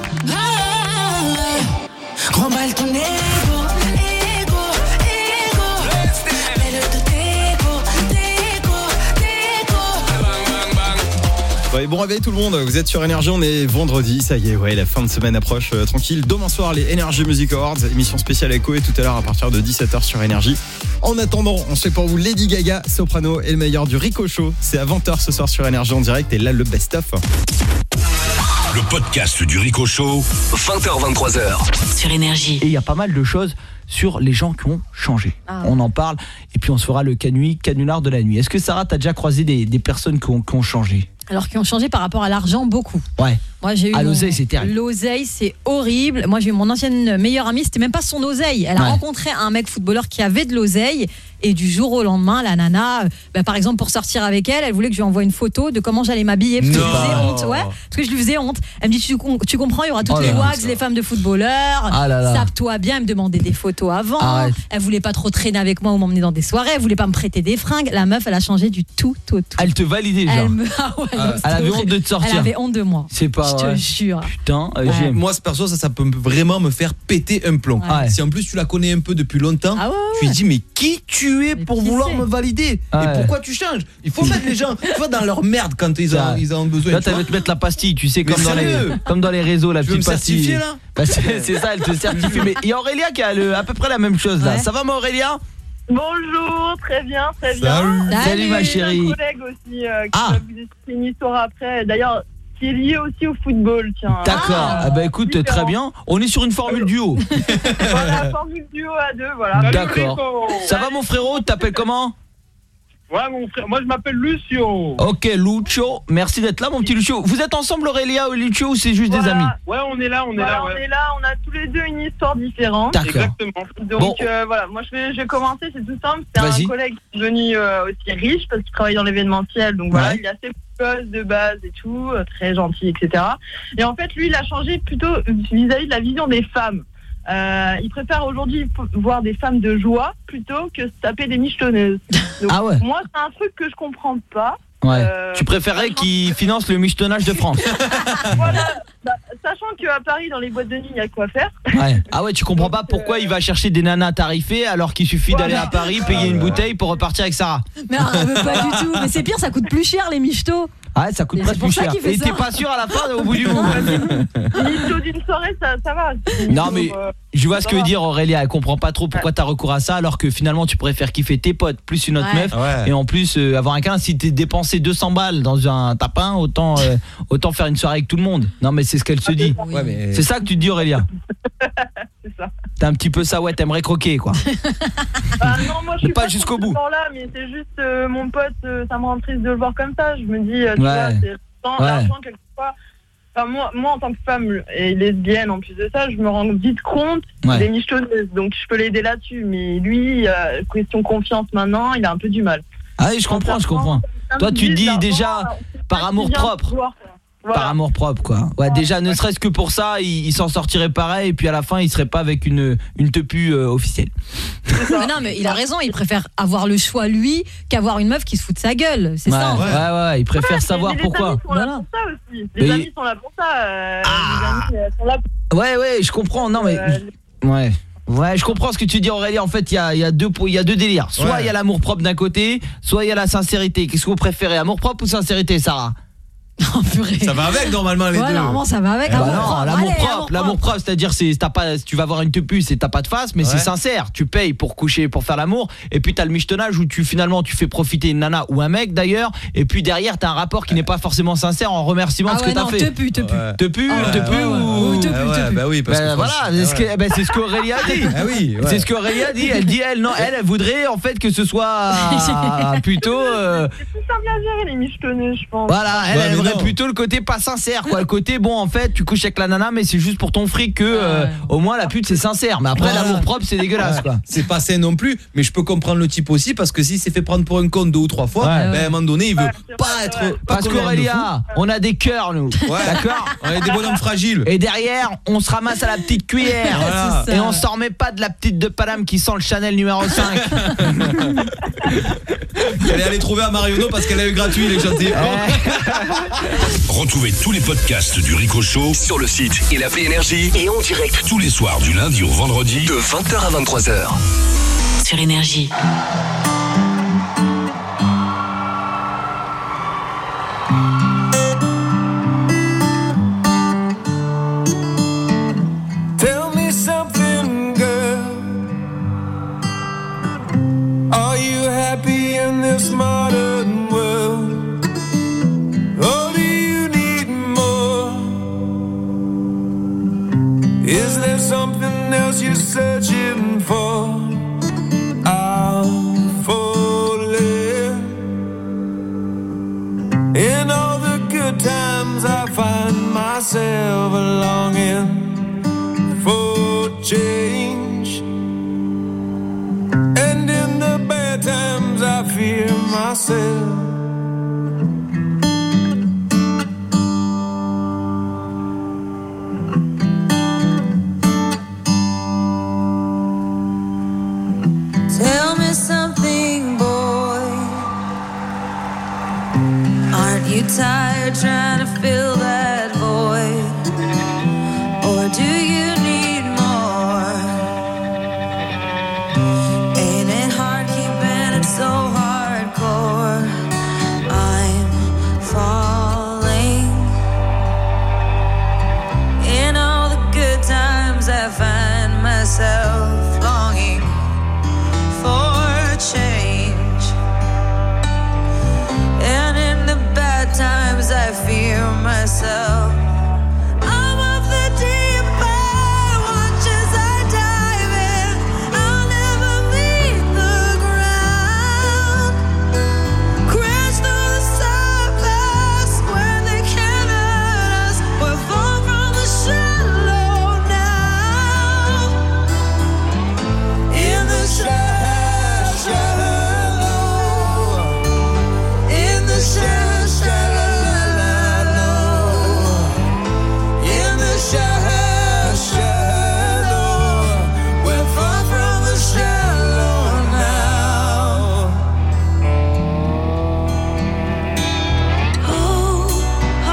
Remballe ton ego, ego, ego. Mets-le de dégo, dégo, dégo. Ouais, bon réveil tout le monde, vous êtes sur Énergie, on est vendredi, ça y est, ouais, la fin de semaine approche euh, tranquille. Demain soir, les Energy Music Awards, émission spéciale avec Koé tout à l'heure à partir de dix-sept heures sur Énergie. En attendant, on se fait pour vous Lady Gaga, Soprano et le meilleur du Rico Show. C'est à vingt heures ce soir sur Énergie en direct et là le best-of. Le podcast du Rico Show, vingt heures vingt-trois heures. Sur Énergie. Et il y a pas mal de choses sur les gens qui ont changé. Ah. On en parle et puis on se fera le canui, canular de la nuit. Est-ce que Sarah, t'as déjà croisé des, des personnes qui ont, qui ont changé? Alors qui ont changé par rapport à l'argent, beaucoup. Ouais. Moi, j'ai eu Ah, mon- l'oseille, c'est terrible. L'oseille, c'est horrible. Moi, j'ai eu mon ancienne meilleure amie, c'était même pas son oseille. Elle a Ouais. rencontré un mec footballeur qui avait de l'oseille. Et du jour au lendemain, la nana, euh, bah, par exemple, pour sortir avec elle, elle voulait que je lui envoie une photo de comment j'allais m'habiller. Parce que je lui faisais honte. Ouais, parce que je lui faisais honte. Elle me dit, tu, tu comprends, il y aura toutes Oh les là wags, les femmes de footballeurs. Ah là là. Sape-toi bien. Elle me demandait des photos avant. Arrête. Elle voulait pas trop traîner avec moi ou m'emmener dans des soirées. Elle voulait pas me prêter des fringues. La meuf, elle a changé du tout au tout. Elle te validait, genre. Elle, me... ah ouais, non, Elle c'était avait honte horrible. de te sortir. Elle avait honte de moi. C'est pas Je te vrai. jure. Putain, euh, Ouais. j'ai- Moi, ce perso, ça, ça peut vraiment me faire péter un plomb. Ouais. Si en plus tu la connais un peu depuis longtemps, Ah ouais, tu lui dis mais qui tu es pour qui vouloir c'est me valider Ouais. Et pourquoi tu changes? Il faut mettre les gens tu vois, dans leur merde quand ils Ça. ont, ils ont besoin. Là, tu tu vois. vas te mettre la pastille, tu sais, Mais comme dans, les, sérieux comme dans les réseaux, la Tu veux petite me pastille. certifier, là Bah, c'est c'est ça, elle te certifie. Mais il y a Aurélia qui a le, à peu près la même chose là. Ouais. Ça va, ma Aurélia? Bonjour, très bien, très bien. Salut. Salut, Salut, ma J'ai chérie. un collègue aussi euh, qui Ah. va vous expliquer une histoire après. D'ailleurs, qui est lié aussi au football, tiens. D'accord. Ah, Ah bah écoute, différent. très bien. On est sur une formule duo. Voilà, formule duo à deux, voilà. D'accord. Ça va, mon frérot? Tu t'appelles comment? Ouais, mon frère, moi je m'appelle Lucio. Ok, Lucio. Merci d'être là, mon petit Lucio. Vous êtes ensemble, Aurélia ou Lucio, ou c'est juste des Voilà. amis? Ouais, on est là, on est Voilà, là. on Ouais. est là, on a tous les deux une histoire différente. D'accord. Exactement. Donc Bon. euh, voilà, moi je vais, je vais commencer, c'est tout simple. C'est Vas-y. un collègue qui est devenu euh, aussi riche parce qu'il travaille dans l'événementiel. Donc voilà, Ouais. il est assez poste de base et tout, euh, très gentil, et cetera. Et en fait, lui, il a changé plutôt vis-à-vis de la vision des femmes. Euh, il préfère aujourd'hui p- voir des femmes de joie plutôt que se taper des michetonneuses. Donc, Ah ouais. moi, c'est un truc que je comprends pas. Ouais. Euh, Tu préférais qu'il finance le michetonnage de France? Voilà, bah, sachant qu'à Paris, dans les boîtes de nuit, il y a quoi faire. Ouais. Ah ouais, tu comprends pas pourquoi il va chercher des nanas tarifées alors qu'il suffit d'aller à Paris, payer une bouteille pour repartir avec Sarah. Mais ah, mais pas du tout. Mais c'est pire, ça coûte plus cher les michtos. Ouais, ça coûte Et presque c'est pour plus ça cher. qu'il fait Et ça. t'es pas sûr à la fin, au bout du bout? Misto d'une soirée, ça, ça va. Non mais Euh, je vois ce ça que veut va. dire Aurélia, elle comprend pas trop pourquoi t'as recours à ça alors que finalement tu préfères kiffer tes potes plus une autre Ouais. meuf Ouais. et en plus euh, avoir un câlin. Si t'es dépensé deux cents balles dans un tapin, autant euh, autant faire une soirée avec tout le monde. Non mais c'est ce qu'elle se dit. Ouais, mais C'est ça que tu te dis Aurélia? C'est ça. T'as un petit peu ça, ouais, t'aimerais croquer quoi. Bah, non, moi je Mais suis pas pas jusqu'au sur ce bout. plan-là, mais c'est juste euh, mon pote, euh, ça me rend triste de le voir comme ça. Je me dis, euh, tu Ouais. vois, c'est l'argent, Ouais. l'argent quelquefois. Enfin, moi, moi, en tant que femme et lesbienne, en plus de ça, je me rends vite compte Ouais. des michetonneuses, donc je peux l'aider là-dessus. Mais lui, euh, question confiance maintenant, il a un peu du mal. Ah oui, je comprends, je comprends. Toi tu te dis déjà par amour propre. Voilà. Par amour propre quoi. Ouais, déjà ne serait-ce que pour ça, il, il s'en sortirait pareil et puis à la fin, il serait pas avec une une tepu euh, officielle. Mais non, mais il a raison. Il préfère avoir le choix lui qu'avoir une meuf qui se fout de sa gueule. C'est Ouais, ça. en fait. ouais, ouais, il préfère Ouais, savoir mais les pourquoi. amis sont là Voilà. pour ça aussi. Les Mais- amis sont là pour ça. euh, les amis euh, sont là pour Ouais, ouais, je comprends. Non mais euh, ouais. Ouais, je comprends ce que tu dis Aurélie. En fait, il y a, il y a deux il y a deux délires. Soit il Ouais. y a l'amour propre d'un côté, soit il y a la sincérité. Qu'est-ce que vous préférez, amour propre ou sincérité, Sarah? Oh, purée. ça va avec normalement les Ouais, deux. normalement ça va avec. Bah amour non, propre. l'amour Allez, propre, l'amour propre, c'est-à-dire c'est t'as pas tu vas voir une tepu, c'est t'as pas de face mais Ouais. c'est sincère, tu payes pour coucher pour faire l'amour et puis t'as le michetonnage où tu finalement tu fais profiter une nana ou un mec d'ailleurs et puis derrière t'as un rapport qui n'est pas forcément sincère en remerciement Ah de ce ouais, que t'as non, fait. tepu, tepu. Ouais. Tepu, Ah ouais, tepu ouais, ouais. ou Oui, tepu, Ah ouais, tepu. bah oui parce Ben que voilà, c'est ce que ben c'est ce qu'Aurélie a dit. Ah oui, ouais. C'est ce qu'Aurélie a dit, elle dit elle non, elle, elle voudrait en fait que ce soit plutôt euh, c'est plus simple à gérer les michetonneuses, je pense. voilà, elle Ouais, mais aimerait non. plutôt le côté pas sincère quoi, le côté bon en fait, tu couches avec la nana mais c'est juste pour ton fric que euh, Ouais. au moins la pute c'est sincère, mais après Voilà. l'amour propre c'est dégueulasse Ouais. quoi. C'est pas sain non plus, mais je peux comprendre le type aussi parce que s'il s'est fait prendre pour un con deux ou trois fois, Ouais. ben, à un moment donné, il veut Ouais, c'est pas vrai, être c'est vrai. pas Parce colère de qu'Aurélia, on a des cœurs nous. Ouais. D'accord. fou. On est des bonhommes fragiles. Et derrière, on se ramasse à la petite cuillère. Voilà. C'est ça. Et on s'en remet pas de la petite de Paname qui sent le Chanel numéro cinq. Elle est allée trouver à Marionneau parce qu'elle a eu gratuit les gentils. Retrouvez tous les podcasts du Rico Show sur le site et l'appli Énergie et en direct tous les soirs du lundi au vendredi de vingt heures à vingt-trois heures. Sur Énergie. Tell me something, girl. Are you happy in this modern world? Or do you need more? Is there something else you're searching for? I'm falling. In all the good times, I find myself longing for change, and in the bad myself. Tell me something, boy. Aren't you tired trying to fill that void? Or do you need more? Ain't it hard keeping it so hardcore? I'm falling. In all the good times I find myself longing for change, and in the bad times I fear myself. I'm of the deep end, watch as I dive in. I'll never meet the ground. Crash through the surface where they can't hurt us. We're far from the shallow now. In the shallow, shallow. In the shallow, shallow. In the shallow, shallow. We're far from the shallow now. Oh, ah,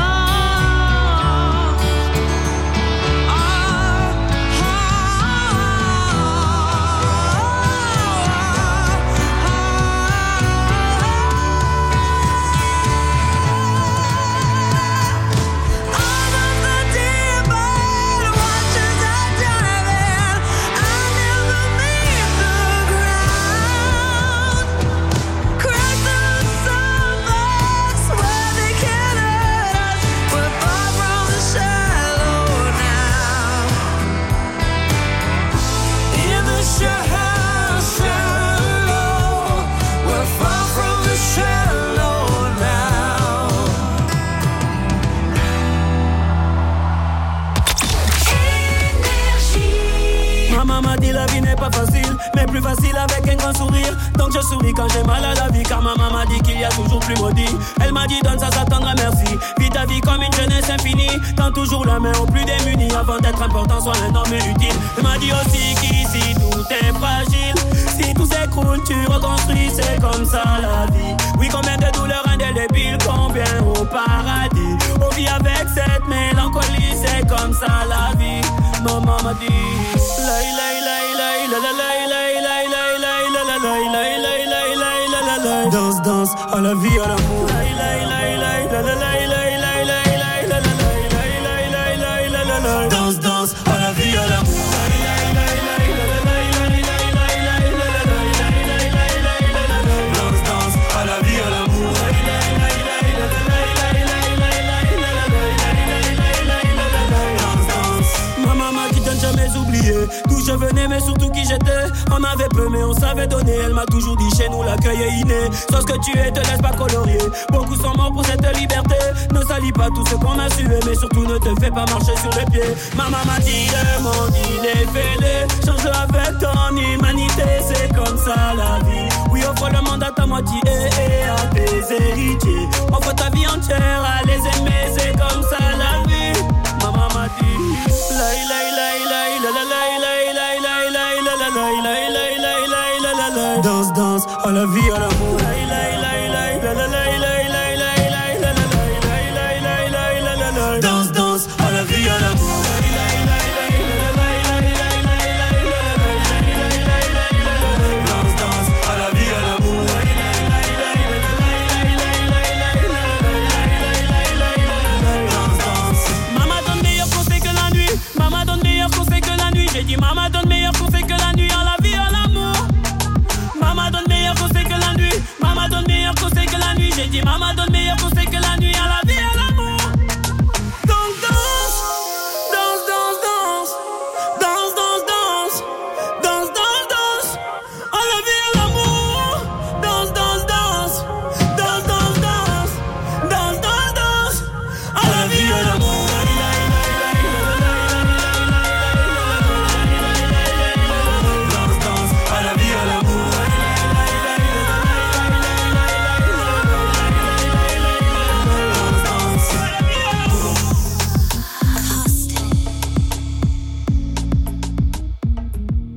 Maman m'a dit la vie n'est pas facile, mais plus facile avec un grand sourire. Donc je souris quand j'ai mal à la vie, car maman m'a dit qu'il y a toujours plus maudit. Elle m'a dit donne ça, ça t'attendra, merci. Vis ta vie comme une jeunesse infinie. Tends toujours la main aux plus démunis. Avant d'être important, sois un homme utile. Elle m'a dit aussi qu'ici tout est fragile. Si tout s'écroule, tu reconstruis, c'est comme ça la vie. Oui, combien de douleurs indélébiles, combien au paradis. On vit avec cette mélancolie, c'est comme ça la vie. Maman m'a dit lay lay lay lay la la lay lay lay lay lay la la lay lay lay lay lay la la lay. Danse danse à la vie à l'amour. Lay lay lay lay la la lay lay lay lay lay la la lay lay lay lay lay la la lay. Danse danse à la vie à l'amour. Lay lay lay lay la la lay lay lay lay lay la la lay lay lay lay lay la la lay. Danse danse à la vie à l'amour. Lay lay lay lay la la lay lay lay lay lay la la lay lay lay lay lay la la lay. Danse danse. Ma maman qui t'a jamais oublié d'où je venais, mais surtout qui j'étais. On avait peu mais on savait donner. Elle m'a toujours dit chez nous l'accueil est inné. Sois ce que tu es, te laisse pas colorier. Beaucoup sont morts pour cette liberté. Ne salis pas tout ce qu'on a sué, mais surtout ne te fais pas marcher sur les pieds. Maman m'a dit le monde il est fêlé. Change avec ton humanité, c'est comme ça la vie. Oui, offre le monde à ta moitié et à tes héritiers. Offre ta vie entière à les aimer, c'est comme ça la vie. Maman m'a dit lay lay lay lay la la lay lay lay lay lay la la lay lay lay lay lay la la lay. Danse danse à la vie à l'amour. Lay lay lay lay la la lay lay lay lay lay la la lay lay lay lay lay la la lay. Danse danse à la vie à l'amour. Lay lay lay lay la la lay lay lay lay lay la la lay lay lay lay lay la la lay. Danse danse à la vie à l'amour. Lay lay lay lay la la lay lay lay lay lay la la lay lay lay lay lay la la lay. Danse danse. Maman donne meilleur conseil que la nuit. Maman donne meilleur conseil que la nuit. J'ai dit maman donne meilleur conseil que la nuit. À la vie, à l'amour. Maman donne meilleur conseil que la nuit.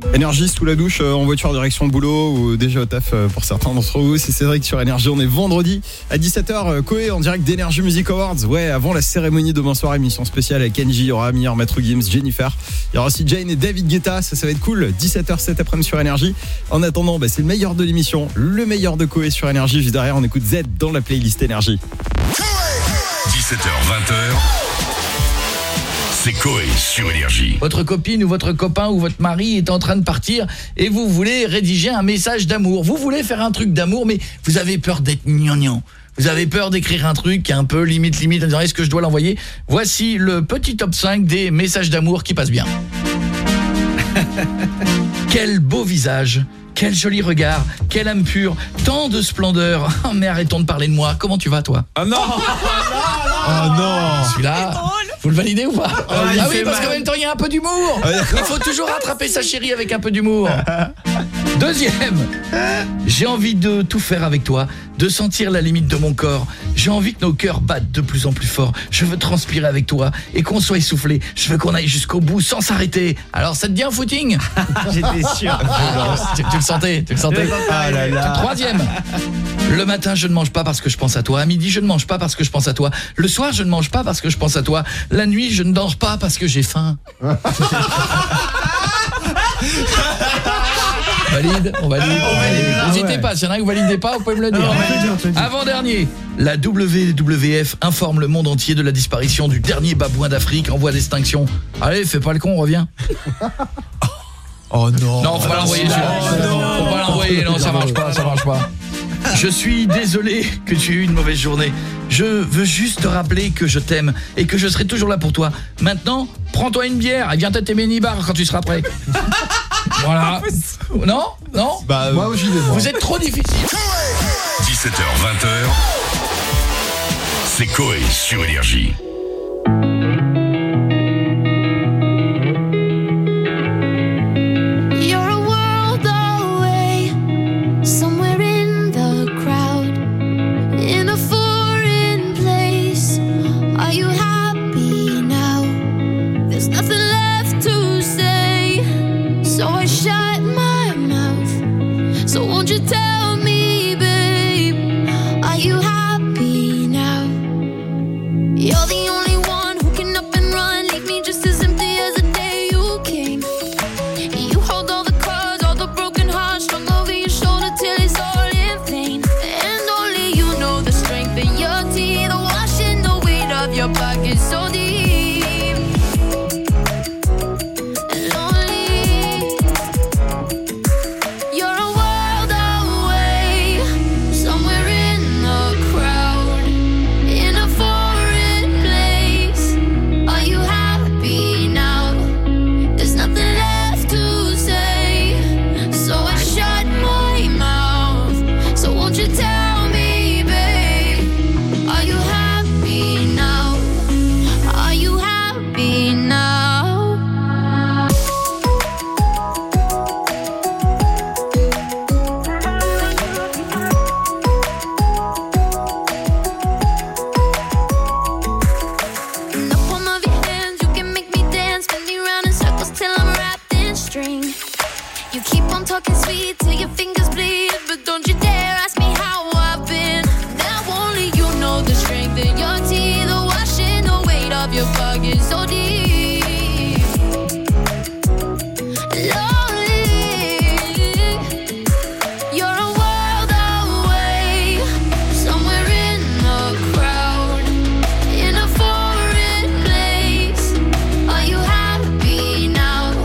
Énergie sous la douche, euh, en voiture direction le boulot ou déjà au taf euh, pour certains d'entre vous. C'est Cédric sur Énergie. On est vendredi à dix-sept heures. Euh, Koé en direct d'Energy Music Awards. Ouais, avant la cérémonie demain soir, émission spéciale avec Kenji. Il y aura Amir, Maître Gims, Jennifer. Il y aura aussi Jane et David Guetta. Ça, ça va être cool. dix-sept heures cet après-midi sur Énergie. En attendant, bah, c'est le meilleur de l'émission. Le meilleur de Koé sur Énergie. Juste derrière, on écoute Z dans la playlist Énergie. dix-sept heures vingt. C'est Koé sur Énergie. Votre copine ou votre copain ou votre mari est en train de partir et vous voulez rédiger un message d'amour. Vous voulez faire un truc d'amour, mais vous avez peur d'être gnangnan. Vous avez peur d'écrire un truc qui est un peu limite limite en disant est-ce que je dois l'envoyer? Voici le petit top cinq des messages d'amour qui passent bien. Quel beau visage, quel joli regard, quelle âme pure, tant de splendeur. Oh, mais arrêtons de parler de moi. Comment tu vas toi? Ah non. Oh non. Celui-là, vous le validez ou pas? Ah, ah oui, parce mal. qu'en même temps, il y a un peu d'humour. Il faut toujours rattraper sa chérie avec un peu d'humour. Deuxième, j'ai envie de tout faire avec toi, de sentir la limite de mon corps. J'ai envie que nos cœurs battent de plus en plus fort. Je veux transpirer avec toi et qu'on soit essoufflé. Je veux qu'on aille jusqu'au bout sans s'arrêter. Alors, ça te dit un footing? J'étais sûr. Ah, tu, tu le sentais, tu le sentais. Ah là là. Troisième, le matin, je ne mange pas parce que je pense à toi. À midi, je ne mange pas parce que je pense à toi. Le soir, je ne mange pas parce que je pense à toi. La nuit, je ne dors pas parce que j'ai faim. Valide, on valide, on valide. N'hésitez pas, s'il y en a que vous validez pas, vous pouvez me le dire. Avant-dernier, la W W F informe le monde entier de la disparition du dernier babouin d'Afrique en voie d'extinction. Allez, fais pas le con, on revient. Oh non. Non, faut pas l'envoyer celui-là. Faut pas l'envoyer, non, ça marche pas, ça marche pas. Je suis désolé que tu aies eu une mauvaise journée. Je veux juste te rappeler que je t'aime et que je serai toujours là pour toi. Maintenant, prends-toi une bière et viens tâter mes nibards quand tu seras prêt. Voilà. Non? Non? Bah, moi, j'y vais. Vous êtes trop difficile. dix-sept heures vingt. C'est Koé sur Énergie.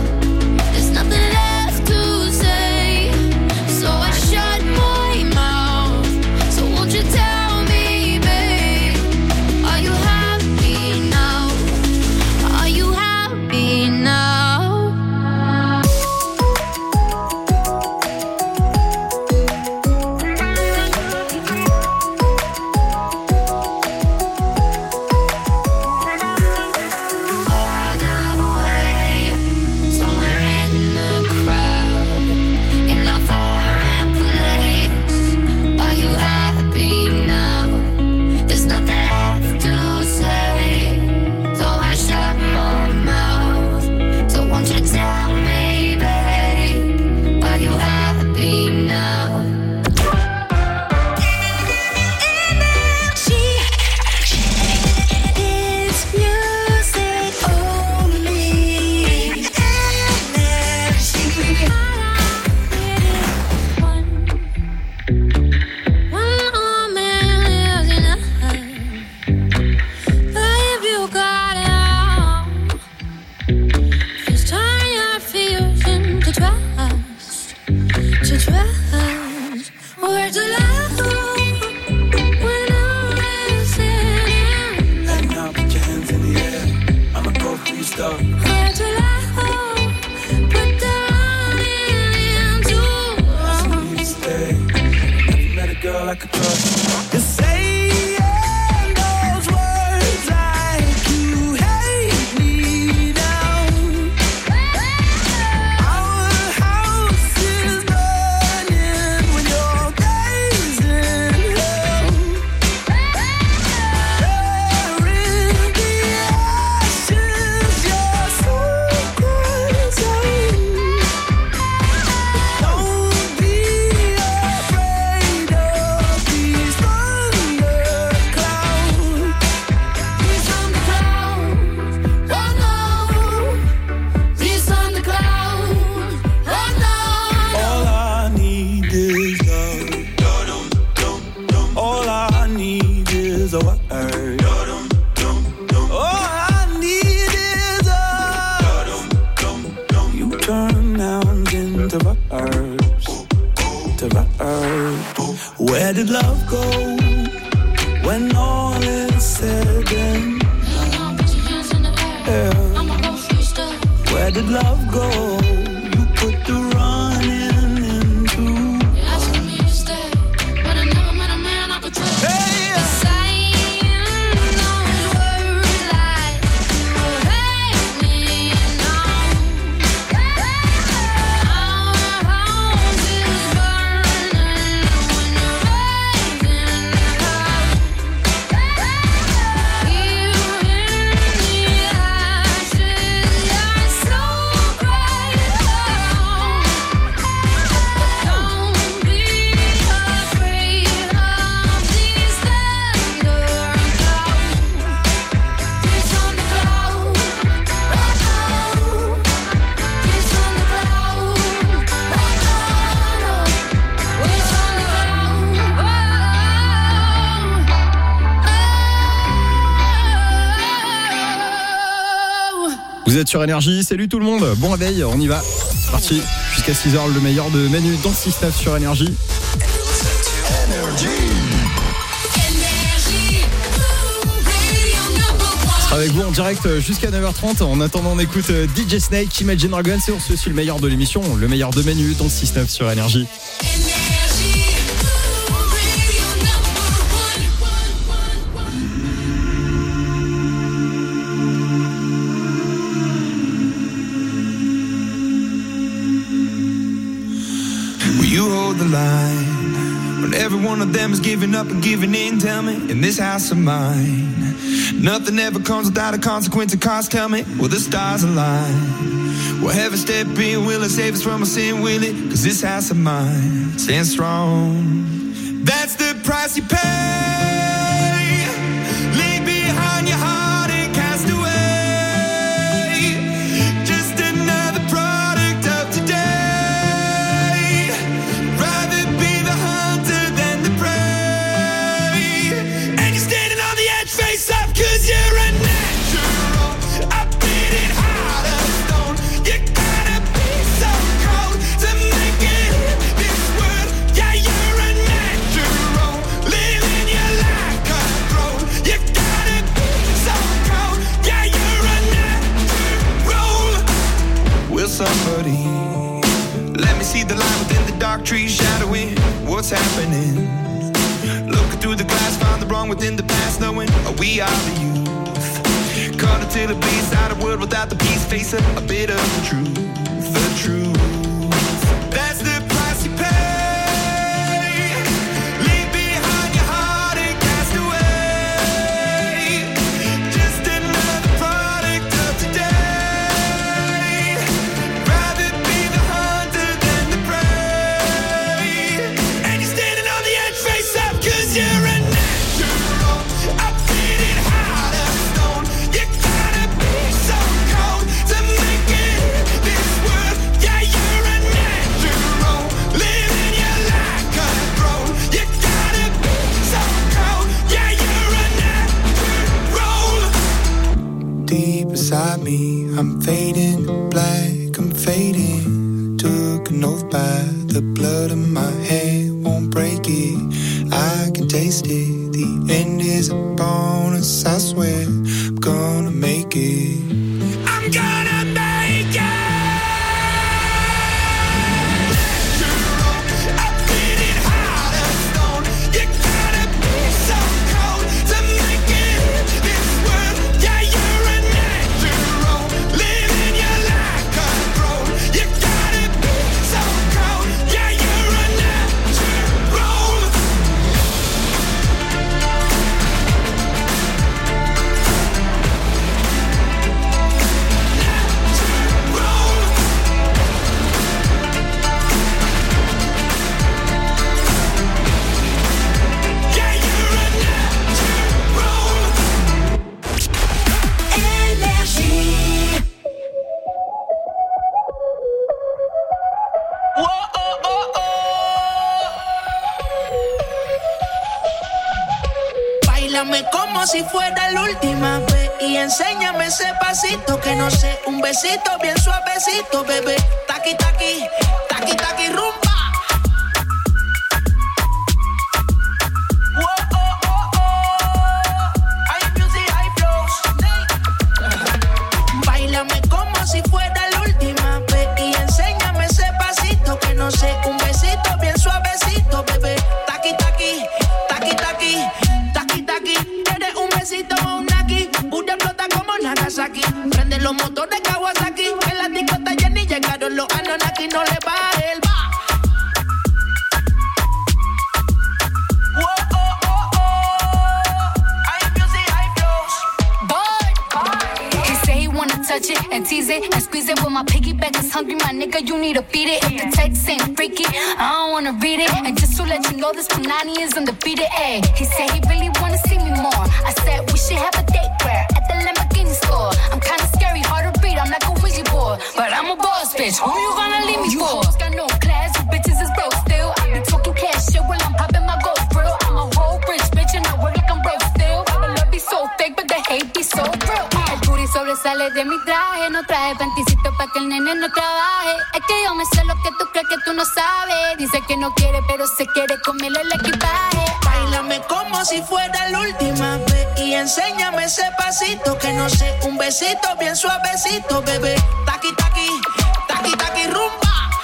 Mouth, so I shut my mouth. girl I could trust. You're saying those words like you hate me now. Our house is burning when your days in hell. There in the ashes, your soul cries out. Don't be afraid of these thunder clouds. These thunder clouds, oh no. These thunder clouds, oh no. All I need is love. All I need is a word. All I need is a. You turn nouns into verbs, to verbs. Where did love go when all is said and done? Yeah. Where did love go? You put the running into. Asking me to stay, but I never met a man I could trust. Hey, yeah. Saying those words like you hate me now. Our house is burning when you're raising hell. You in the ashes, your soul cries out. Don't be afraid of these thunder clouds. These thunder clouds, oh no. These thunder clouds, Vous êtes sur Énergie, salut tout le monde, bon réveil, on y va, c'est parti, jusqu'à six heures le meilleur de Manu dans six neuf sur Énergie. On sera avec vous en direct jusqu'à neuf heures trente, en attendant on écoute D J Snake, Imagine Dragons et on se suit le meilleur de l'émission, le meilleur de Manu dans six neuf sur Énergie. Will you hold the line when every one of them is giving up and giving in? Tell me, in this house of mine, nothing ever comes without a consequence of cost. Tell me, will the stars align? Will heaven step in? Will it save us from our sin? Will it? Cause this house of mine stands strong. That's the price you pay. Leave behind your heart and cast away. Just another product of today. Rather be the hunter than the prey. And you're standing on the edge, face up, cause you're a natural. I beat it hard as stone. You gotta be so cold to make it in this world. Yeah, you're a natural. Living your life control. You gotta be so cold. Yeah, you're a natural. Will somebody let me see the light within the dark trees shadowing what's happening? Looking through the glass, find the wrong within the past, knowing we are the youth. Caught until it bleeds out a world without the peace, facing a bit of the truth, the truth. That's the price you pay. Leave behind your heart and cast away. Just another product of today. Rather be the hunter than the prey. And you're standing on the edge, face up, cause you're a natural. I beat it hard as stone. You gotta be so cold to make it in this world. Yeah, you're a natural. Living your life control. You gotta be so cold. Yeah, you're a natural. Deep inside me, I'm fading to black, I'm fading. Took an oath by the blood in my hand, won't break it. I can taste it. The end is a bonus, I swear. I'm gonna make it. I'm gonna make it. I beat it hard as stone. You Báilame como si fuera la última vez y enséñame ese pasito que no sé, un besito bien suavecito, bebé. Taqui taqui, taqui taqui rumba. Si fuera la última vez y enséñame ese pasito que no sé, un besito bien suavecito, bebé. Taqui taqui, taqui taqui, taqui taqui. Tienes un besito o un aquí, una explota como Nagasaki. Prende los motores Kawasaki, en la disco está llena y llegaron los Anunnaki, no le baje el ba. Touch it and tease it and squeeze it. When my piggyback is hungry, my nigga, you need to feed it. If the text ain't freaky, I don't wanna read it. And just to let you know, this Punani is undefeated. Ayy, he said he really wanna see me more. I said we should have a date where at the Lamborghini store. I'm kinda scary, hard to read. I'm like a Ouija board, but I'm a boss bitch. Who you gonna leave me you for? You hoes got no class, you bitches is broke still. I be talking cash shit while I'm popping my gold grill. I'm a whole rich bitch and I work like I'm broke still. The love be so fake, but the hate be so real. Sobresale de mi traje, no traje panticito pa' que el nene no trabaje. Es que yo me sé lo que tú crees que tú no sabes. Dice que no quiere, pero se quiere comerle el equipaje. Báilame como si fuera la última vez y enséñame ese pasito que no sé, un besito bien suavecito, bebé. Taqui taqui, taqui taqui rumba.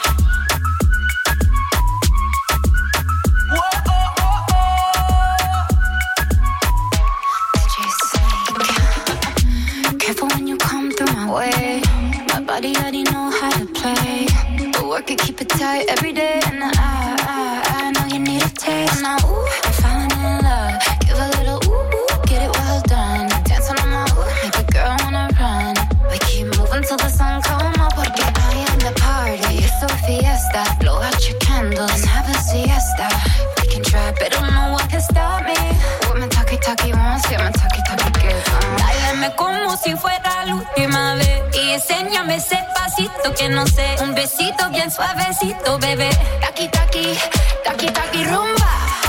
Way. My body already know how to play. But work it, keep it tight every day. And I, I, I know you need a taste. Now, ooh, I'm falling in love. Give a little ooh, ooh, get it well done. Dancing on my ooh, make a girl wanna run. We keep moving till the sun come up. Porque I am the party, it's a fiesta. Blow out your candles and have a siesta. We can try, but don't know what can stop me. What my talkie talkie wants, yeah, my talkie talkie gives. Báilame como si fuera la última vez y enséñame ese pasito que no sé, un besito bien suavecito, bebé. Taqui taqui, taqui taqui rumba.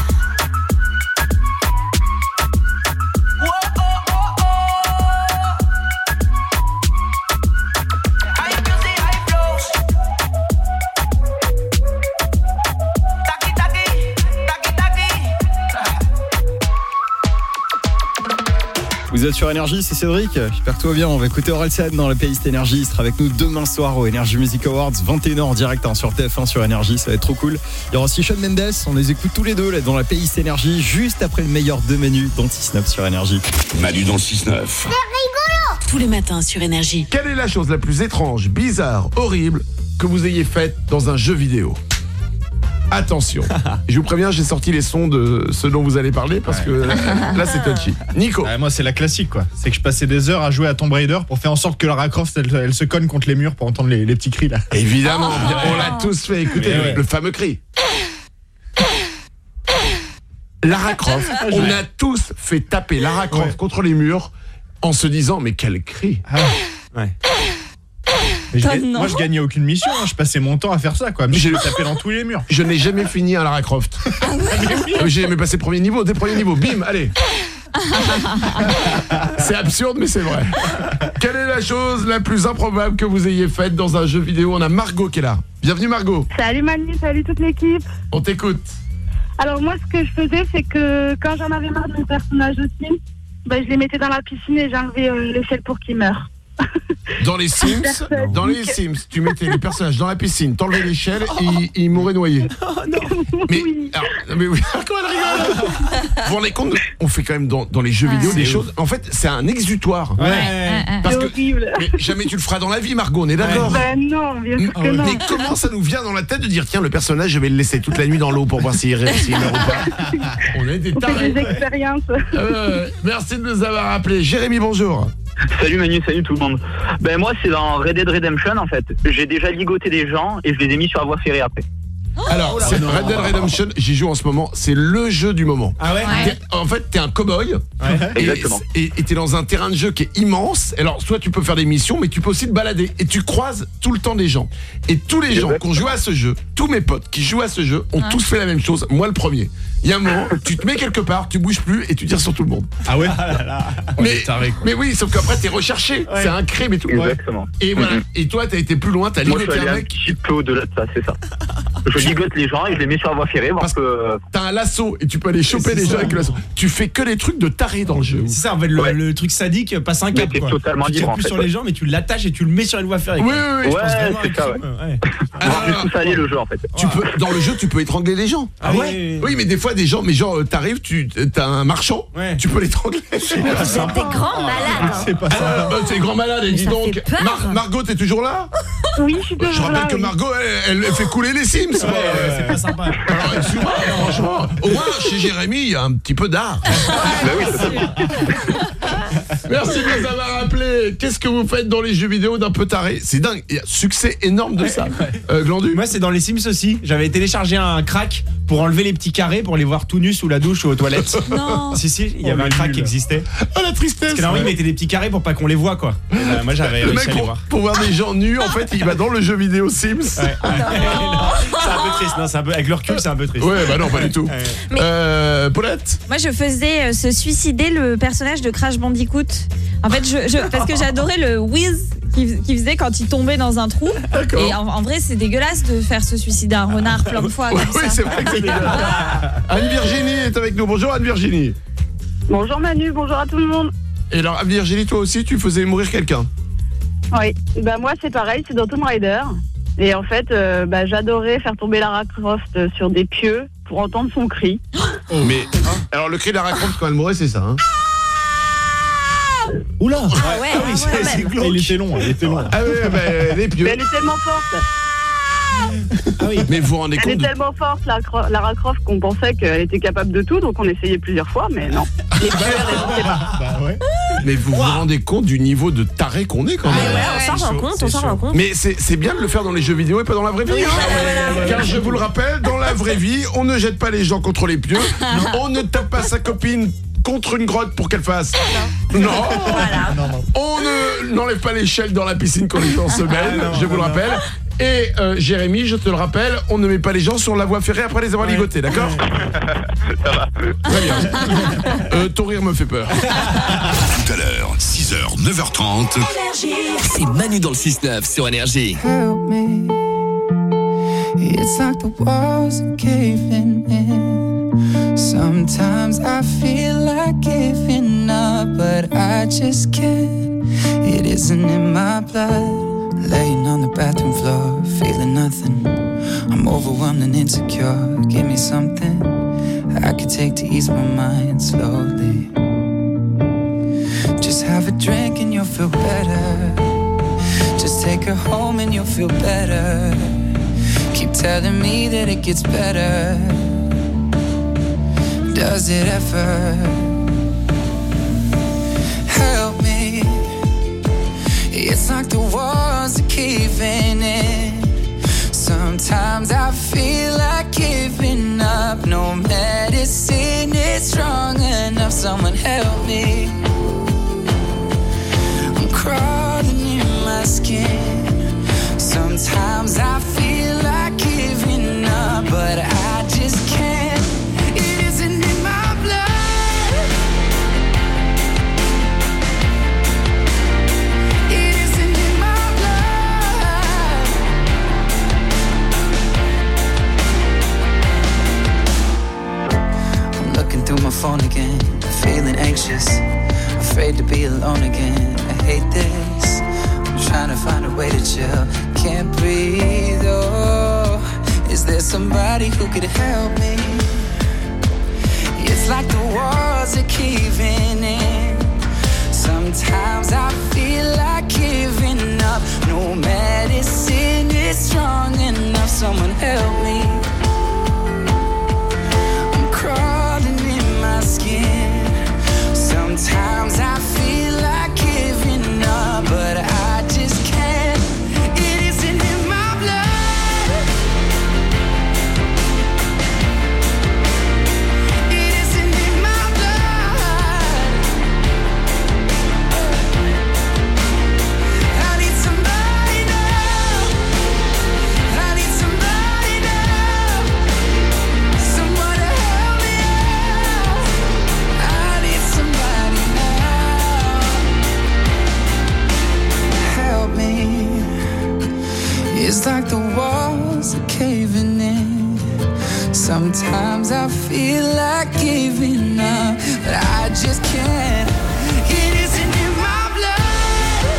Vous êtes sur Énergie, c'est Cédric. J'espère que tout va bien. On va écouter Orelsan dans la playlist Énergie. Il sera avec nous demain soir au Energy Music Awards, vingt et une heures en direct hein, sur T F un sur Énergie. Ça va être trop cool. Il y aura aussi Shawn Mendes. On les écoute tous les deux là, dans la playlist Énergie, juste après le meilleur de Manu dans le six neuf sur Énergie. Manu dans le six neuf. C'est rigolo. Tous les matins sur Énergie. Quelle est la chose la plus étrange, bizarre, horrible que vous ayez faite dans un jeu vidéo ? Attention, je vous préviens, j'ai sorti les sons de ce dont vous allez parler parce que là c'est touchy. Nico. Ouais, moi c'est la classique quoi. C'est que je passais des heures à jouer à Tomb Raider pour faire en sorte que Lara Croft elle, elle se cogne contre les murs pour entendre les, les petits cris là. Évidemment, oh. On l'a tous fait. Écoutez le, ouais. le fameux cri. Lara Croft, on a tous fait taper Lara Croft ouais. contre les murs en se disant mais quel cri. Ah, ouais. Mais je gagne, moi je gagnais aucune mission, hein. Je passais mon temps à faire ça quoi. Mais je le tapais dans tous les murs. Je n'ai jamais fini à Lara Croft. Ah ouais. J'ai jamais passé premier niveau, dès premier niveau, bim, allez. C'est absurde mais c'est vrai. Quelle est la chose la plus improbable que vous ayez faite dans un jeu vidéo ? On a Margot qui est là. Bienvenue Margot. Salut Manu, salut toute l'équipe. On t'écoute. Alors moi ce que je faisais c'est que quand j'en avais marre de mon personnage aussi, bah, je les mettais dans la piscine et j'enlevais euh, l'échelle pour qu'ils meurent. Dans les Sims, dans les Sims, tu mettais les personnages dans la piscine, t'enlevais l'échelle et ils, ils mouraient noyés. Oh non. Mais, oui. alors, mais oui, comment elle rigole ? Vous vous rendez compte ? On fait quand même dans, dans les jeux ah, vidéo des ouf. choses. En fait, c'est un exutoire. Ouais. ouais. Parce c'est que horrible. mais jamais tu le feras dans la vie, Margot. On est d'accord ? Ben non, bien sûr que non. Mais comment ça nous vient dans la tête de dire tiens, le personnage, je vais le laisser toute la nuit dans l'eau pour voir s'il meurt ou pas. On est des tarés. On fait des expériences. Euh, merci de nous avoir appelés. Jérémy, bonjour. Salut Manu, salut tout le monde. Ben moi c'est dans Red Dead Redemption en fait. J'ai déjà ligoté des gens et je les ai mis sur la voie ferrée après. Alors, c'est Red Dead Redemption, j'y joue en ce moment, c'est le jeu du moment. Ah ouais, T'es- En fait, t'es un cow-boy Ouais. et, Exactement. et et t'es dans un terrain de jeu qui est immense. Alors, soit tu peux faire des missions, mais tu peux aussi te balader et tu croises tout le temps des gens. Et tous les gens qui ont joué à ce jeu, tous mes potes qui jouent à ce jeu, ont Ouais. tous fait la même chose. Moi, le premier. Il y a un moment, tu te mets quelque part, tu bouges plus et tu tires sur tout le monde. Ah ouais. Mais, mais oui, sauf qu'après t'es recherché, Ouais. c'est un crime et tout. Exactement. Et voilà. Mhm. Et toi, t'as été plus loin, t'as Moi, je ligoté suis allé un un mec. petit peu au-delà de ça, c'est ça. Je ligote les gens et je les mets sur la voie ferrée parce que. T'as un lasso et tu peux aller choper C'est les ça. gens avec le lasso. Tu fais que des trucs de taré dans le jeu. C'est ça, en fait, le, le truc sadique passe un cap. Mais t'es Quoi. totalement tu tires libre, en plus fait, sur ouais. les gens, mais tu l'attaches et tu le mets sur une voie ferrée. Oui, quoi. oui, oui. Ouais, c'est ça, ouais. Ouais. Voir jusqu'où ça allait le jeu en fait. Tu peux, dans le jeu, tu peux étrangler les gens. Ah ouais. Oui, mais des fois, des gens, mais genre, euh, t'arrives, tu, t'as un marchand, Ouais. tu peux l'étrangler. Vous êtes des grands malades. C'est pas Ah, ça. bah, c'est grand malade, et dis ça donc. fait peur. Mar- Margot, t'es toujours là? Oui, je suis Je toujours rappelle là. que oui. Margot, elle, elle fait couler les Sims. Ouais, ouais, c'est pas sympa. Alors, excuse-moi, franchement, au moins, chez Jérémy, il y a un petit peu d'art. Bah oui, c'est ça. Merci de nous avoir rappelé. Qu'est-ce que vous faites dans les jeux vidéo d'un peu taré? C'est dingue, il y a succès énorme de ça. Euh, Glandu? Moi, c'est dans les Sims aussi. J'avais téléchargé un crack pour enlever les petits carrés pour les voir tout nus sous la douche ou aux toilettes. Non. Si, si, il y avait Oh, un crack nul. qui existait. Oh la tristesse. Parce que là, il mettait des petits carrés pour pas qu'on les voit, quoi. Et bah, moi, j'avais Le réussi mec, à les pour, voir. pour voir des gens nus, en fait, il va dans le jeu vidéo Sims. Ouais. C'est un peu triste, non, c'est un peu avec le recul, c'est un peu triste. Ouais, bah non, pas du tout. Ouais. Mais- Euh, Paulette? Moi, je faisais euh, se suicider le personnage de Crash Bandicoot. En fait, je, je- parce que j'adorais le whiz qu'il qu'il faisait quand il tombait dans un trou. D'accord. Et en, en vrai, c'est dégueulasse de faire se suicider un renard plein de fois Oui, comme oui, ça. c'est vrai que c'est dégueulasse. Anne-Virginie est avec nous. Bonjour Anne-Virginie. Bonjour Manu, bonjour à tout le monde. Et alors, Anne-Virginie, toi aussi, tu faisais mourir quelqu'un? Oui, bah moi c'est pareil, c'est dans Tomb Raider. Et en fait, euh, bah, j'adorais faire tomber Lara Croft sur des pieux pour entendre son cri. Mais, alors, le cri de Lara Croft quand elle mourait, c'est ça, hein? Oula. Ah ouais, Ah oui, ah ouais, c'est- quand c'est même. glauque. Il était long, il était long. Ah oui, bah, les pieux. Mais elle est tellement forte. Ah oui. Mais vous vous rendez Elle est compte de- tellement forte, Lara Cro- Lara Croft, qu'on pensait qu'elle était capable de tout, donc on essayait plusieurs fois, mais non. Les pieux, elle résistait pas. Bah ouais. Mais vous vous rendez compte du niveau de taré qu'on est quand même? Ah Ouais, C'est on s'en rend chaud, compte, c'est on s'en chaud. rend compte. Mais c'est c'est bien de le faire dans les jeux vidéo et pas dans la vraie vie. Oui, hein. voilà, voilà. Car je vous le rappelle, dans la vraie vie, on ne jette pas les gens contre les pieux. On ne tape pas sa copine contre une grotte pour qu'elle fasse. Non. Voilà. On ne n'enlève pas l'échelle dans la piscine quand on est en semaine, Ah, non, je vous le non. rappelle. Et euh, Jérémy, je te le rappelle, on ne met pas les gens sur la voie ferrée après les avoir Ouais. ligotés, d'accord? Ça va. Très bien. Euh, ton rire me fait peur. Tout à l'heure, six heures, neuf heures trente. C'est Manu dans le six neuf sur Énergie. Help me. It's like the walls are caving in. Sometimes I feel like giving up, but I just can't. It isn't in my blood. Laying on the bathroom floor, feeling nothing. I'm overwhelmed and insecure. Give me something I could take to ease my mind slowly. Just have a drink and you'll feel better. Just take her home and you'll feel better. Keep telling me that it gets better. Does it ever? Help me. It's like the walls are caving in. Sometimes I feel like giving up. No medicine is strong enough. Someone help me. I'm crawling in my skin. Sometimes I feel like giving up, but I just can't. It isn't in my blood. It isn't in my blood. I'm looking through my phone again, feeling anxious, afraid to be alone again. I hate this. I'm trying to find a way to chill. Can't breathe, oh. Is there somebody who could help me? It's like the walls are caving in. Sometimes I feel like giving up. No medicine is strong enough. Someone help me. I'm crawling in my skin. Sometimes I feel like giving up, but I just can't. It isn't in my blood. caving in. Sometimes I feel like giving up, but I just can't. It isn't in my blood.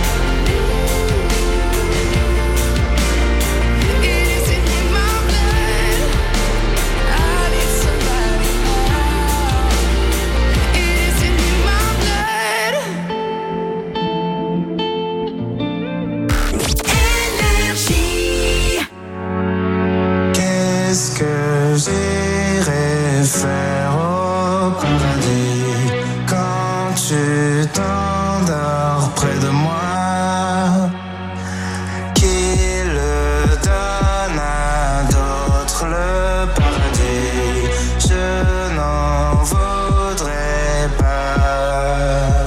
It isn't in my blood. I need somebody now. It isn't in my blood. Énergie. Qu'est-ce que j'irais faire au paradis quand tu t'endors près de moi? Qui le donne à d'autres le paradis? Je n'en voudrais pas.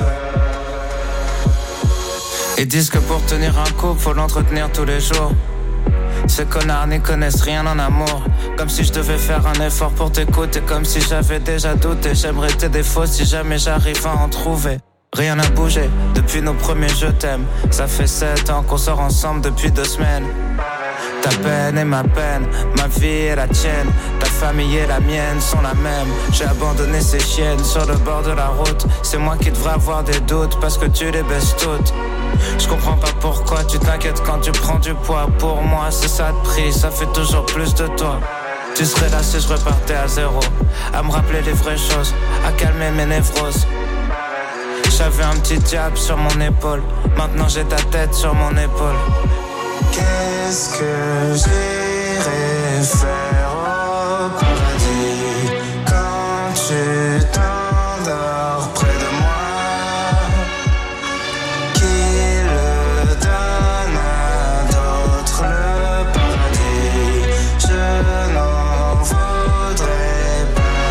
Ils disent que pour tenir un couple, faut l'entretenir tous les jours. Ces connards n'y connaissent rien en amour. Comme si je devais faire un effort pour t'écouter. Comme si j'avais déjà douté. J'aimerais tes défauts si jamais j'arrive à en trouver. Rien n'a bougé depuis nos premiers je t'aime. Ça fait sept ans qu'on sort ensemble depuis deux semaines. Ta peine est ma peine, ma vie est la tienne. Ta famille et la mienne sont la même. J'ai abandonné ces chiennes sur le bord de la route. C'est moi qui devrais avoir des doutes parce que tu les baisses toutes. Je comprends pas pourquoi tu t'inquiètes quand tu prends du poids. Pour moi c'est ça de prix, ça fait toujours plus de toi. Tu serais là si je repartais à zéro, à me rappeler les vraies choses, à calmer mes névroses. J'avais un petit diable sur mon épaule, maintenant j'ai ta tête sur mon épaule. Qu'est-ce que j'irais faire au paradis quand tu t'endors près de moi? Qui le donne à d'autres le paradis? Je n'en voudrais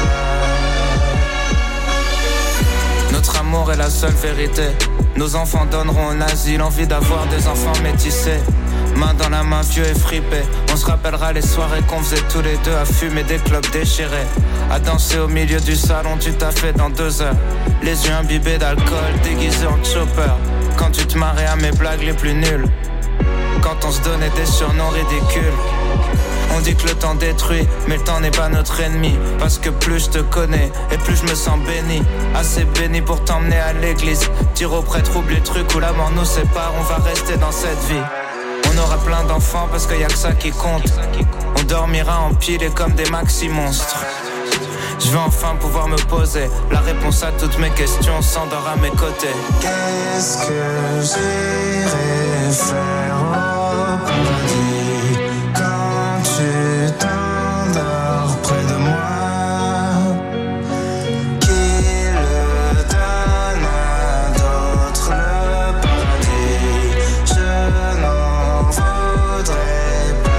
pas. Notre amour est la seule vérité. Nos enfants donneront un asile, envie d'avoir des enfants métissés. Main dans la main, vieux et fripé. On se rappellera les soirées qu'on faisait tous les deux à fumer des clopes déchirées, à danser au milieu du salon, tu t'as fait dans deux heures. Les yeux imbibés d'alcool, déguisés en chopper. Quand tu te marrais à mes blagues les plus nulles. Quand on se donnait des surnoms ridicules. On dit que le temps détruit, mais le temps n'est pas notre ennemi. Parce que plus je te connais, et plus je me sens béni. Assez béni pour t'emmener à l'église. Dire au prêtre, oublie le truc où la mort nous sépare. On va rester dans cette vie. On aura plein d'enfants parce qu'il y a que ça qui compte. On dormira empilés comme des maxi-monstres. Je vais enfin pouvoir me poser la réponse à toutes mes questions s'endort à mes côtés. Qu'est-ce que j'irais faire au paradis quand tu t'endors près de moi? Qui le donne à d'autres le paradis? Je n'en voudrais pas.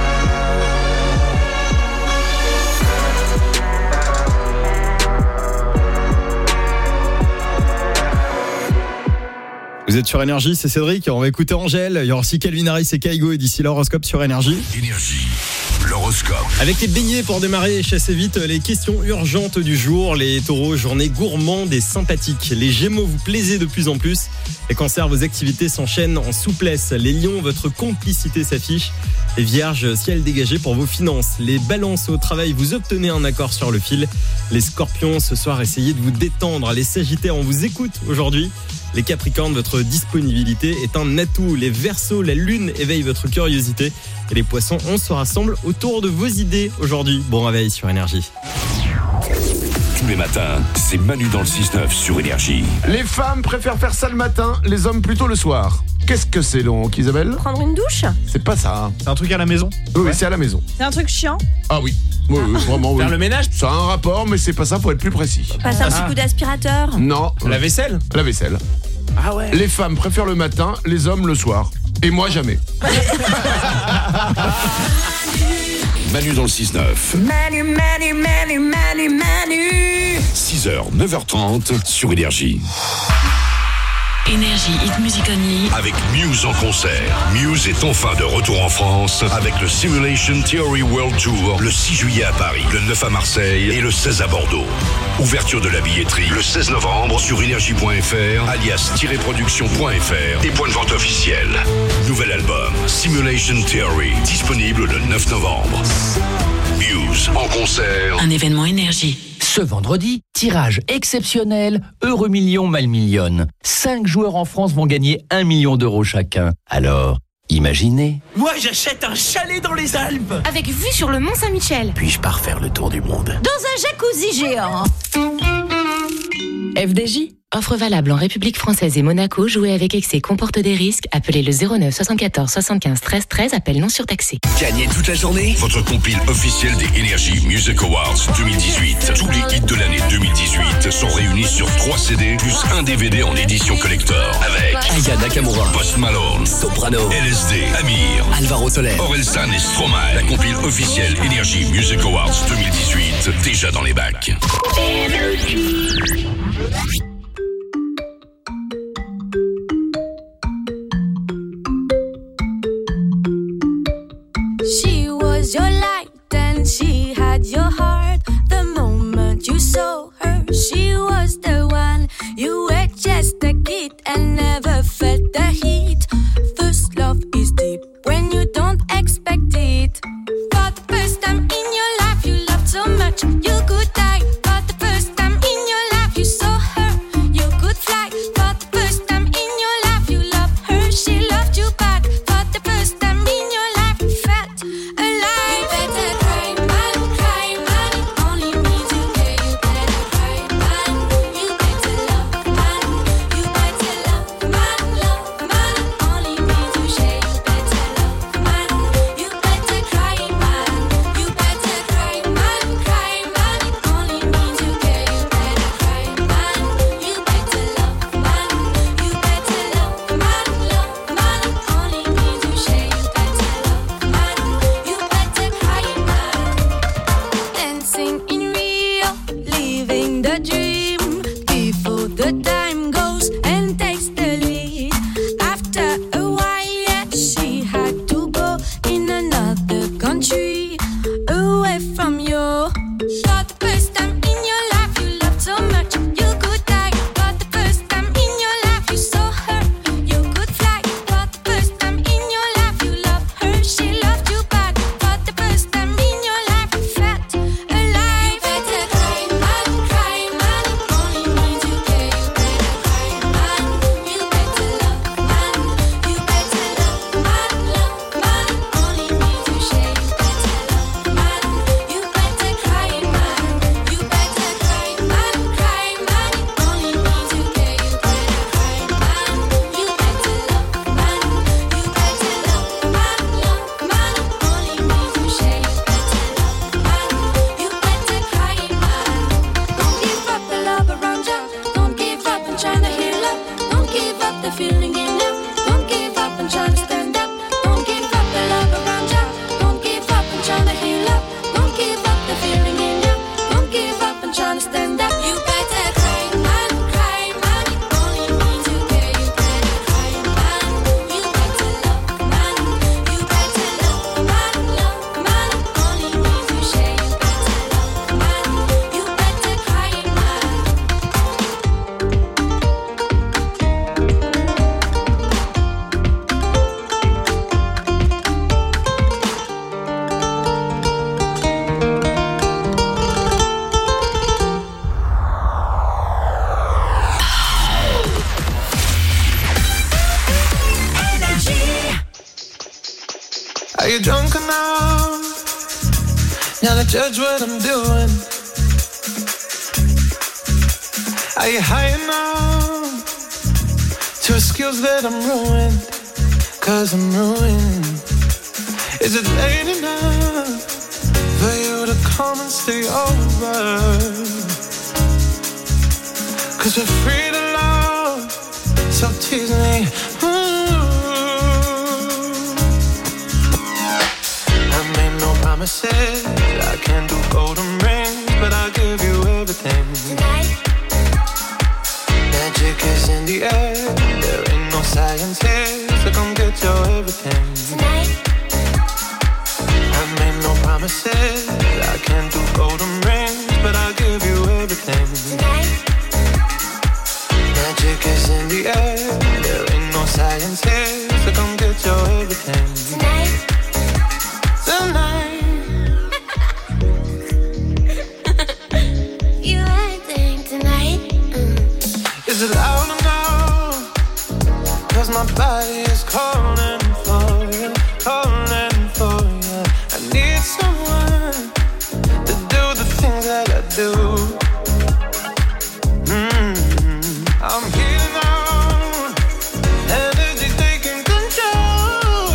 Vous êtes sur Énergie, c'est Cédric, on va écouter Angèle, il y aura aussi Calvin Harris et Kaigo et d'ici l'horoscope sur Énergie. Énergie, l'horoscope. Avec les beignets pour démarrer, chassez vite les questions urgentes du jour. Les taureaux, journée gourmande et sympathique. Les gémeaux, vous plaisez de plus en plus. Les cancers, vos activités s'enchaînent en souplesse. Les lions, votre complicité s'affiche. Les vierges, ciel dégagé pour vos finances. Les balances, au travail, vous obtenez un accord sur le fil. Les scorpions, ce soir, essayez de vous détendre. Les sagittaires, on vous écoute aujourd'hui. Les capricornes, votre disponibilité est un atout. Les verseaux, la lune éveille votre curiosité. Et les poissons, on se rassemble autour de vos idées aujourd'hui. Bon réveil sur Énergie. Tous les matins, c'est Manu dans le six neuf sur Énergie. Les femmes préfèrent faire ça le matin, les hommes plutôt le soir. Qu'est-ce que c'est donc, Isabelle? Prendre une douche? C'est pas ça. C'est un truc à la maison? Oui, ouais. Oui, c'est à la maison. C'est un truc chiant? Ah oui. Oui, oui, vraiment, oui. Faire le ménage? Ça a un rapport, mais c'est pas ça, faut être plus précis. Passer un petit coup d'aspirateur? Non. La vaisselle? La vaisselle. Ah ouais. Les femmes préfèrent le matin, les hommes le soir. Et moi, jamais. Manu dans le six neuf. Manu, Manu, Manu, Manu, Manu. six heures, neuf heures trente sur Énergie. Énergie Hit Music Only. Avec Muse en concert. Muse est enfin de retour en France avec le Simulation Theory World Tour le six juillet à Paris, le neuf à Marseille et le seize à Bordeaux. Ouverture de la billetterie le seize novembre sur énergie point f r, alias-production point f r et point de vente officiel. Nouvel album, Simulation Theory, disponible le neuf novembre. Muse en concert. Un événement Énergie. Ce vendredi, tirage exceptionnel, Euromillion mal Million. Cinq joueurs en France vont gagner un million d'euros chacun. Alors, imaginez. Moi, j'achète un chalet dans les Alpes. Avec vue sur le Mont Saint-Michel. Puis je pars faire le tour du monde. Dans un jacuzzi géant. F D J. Offre valable en République française et Monaco. Jouer avec excès comporte des risques. Appelez le zéro neuf soixante-quatorze soixante-quinze treize treize. Appel non surtaxé. Gagnez toute la journée votre compile officiel des Energy Music Awards deux mille dix-huit. Tous les hits de l'année deux mille dix-huit sont réunis sur trois C D plus un D V D en édition collector. Avec Aya Nakamura, Post Malone, Soprano, L S D, Amir, Alvaro Soler, Orelsan et Stromae. La compile officielle Energy Music Awards deux mille dix-huit, déjà dans les bacs. She was your light and she had your heart. The moment you saw her, she was the one. You were just a kid and never felt the heat. First love is deep when you don't expect it. For the first time in your life, you loved so much you could die. For the first time in your life, you saw her, you could fly. For the first time in your life, you loved her, she loved you back. For the first time in your life, you felt alive. You better cry, man, cry, man. It only means you care. You better cry, man. You better love, man. You better love, man, love, man. It only means you share. You better love, man. You better cry, man. You better cry, man, cry, man. It only means you care. You better cry, man. You better love, man. You better love, man, love, man. It only means you share. You better love, man. You better cry, man. Dancing in Rio, living the dream before the time goes and takes the lead. After a while, yeah, she had to go in another country, away from you. For the first time in your life, you loved so much you could die. For the first time in your life, you saw her, you could fly. For the first time in your life, you loved her, she loved you back. For the first time in your life, you felt alive. You better cry, man, cry, man. It only means you care. You better cry, man. You better love, man. You better love, man, love, man. It only means you share. You better love, man. You better cry, man. You better cry, man, cry, man. It only means you care. You better cry, man. You better love, man. You better love, man, love, man. It only means you share. You better love, man. You better cry, man. Don't give up the love around you. Don't give up and trying to heal up. Don't give up the feeling in you. Don't give up and trying to stand up. Don't give up the love around you. Don't give up and trying to heal up. Don't give up the feeling in you. Don't give up and trying to stand up. You better cry, man, cry, man. It only means you care. You better cry, man. You better love, man. You better love, man, love, man. It only means you share. You better love, man. You better cry, man. Are you drunk enough now to judge what I'm doing? Are you high enough to excuse that I'm ruined? Cause I'm ruined. Is it late enough for you to come and stay over? Cause we're free to love, so tease me. Ooh. I made no promises, I can't do golden rings, but I'll give you everything. Tonight. Magic is in the air, science here, so come get your everything tonight. I made no promises, I can't do golden rings, but I'll give you everything tonight. Magic is in the air, there ain't no science here, so come get your everything tonight. Tonight. You acting tonight. Mm. Is it loud enough? Cause my body is calling for you, calling for you. I need someone to do the things that I do. Mm-hmm. I'm here now, energy taking control.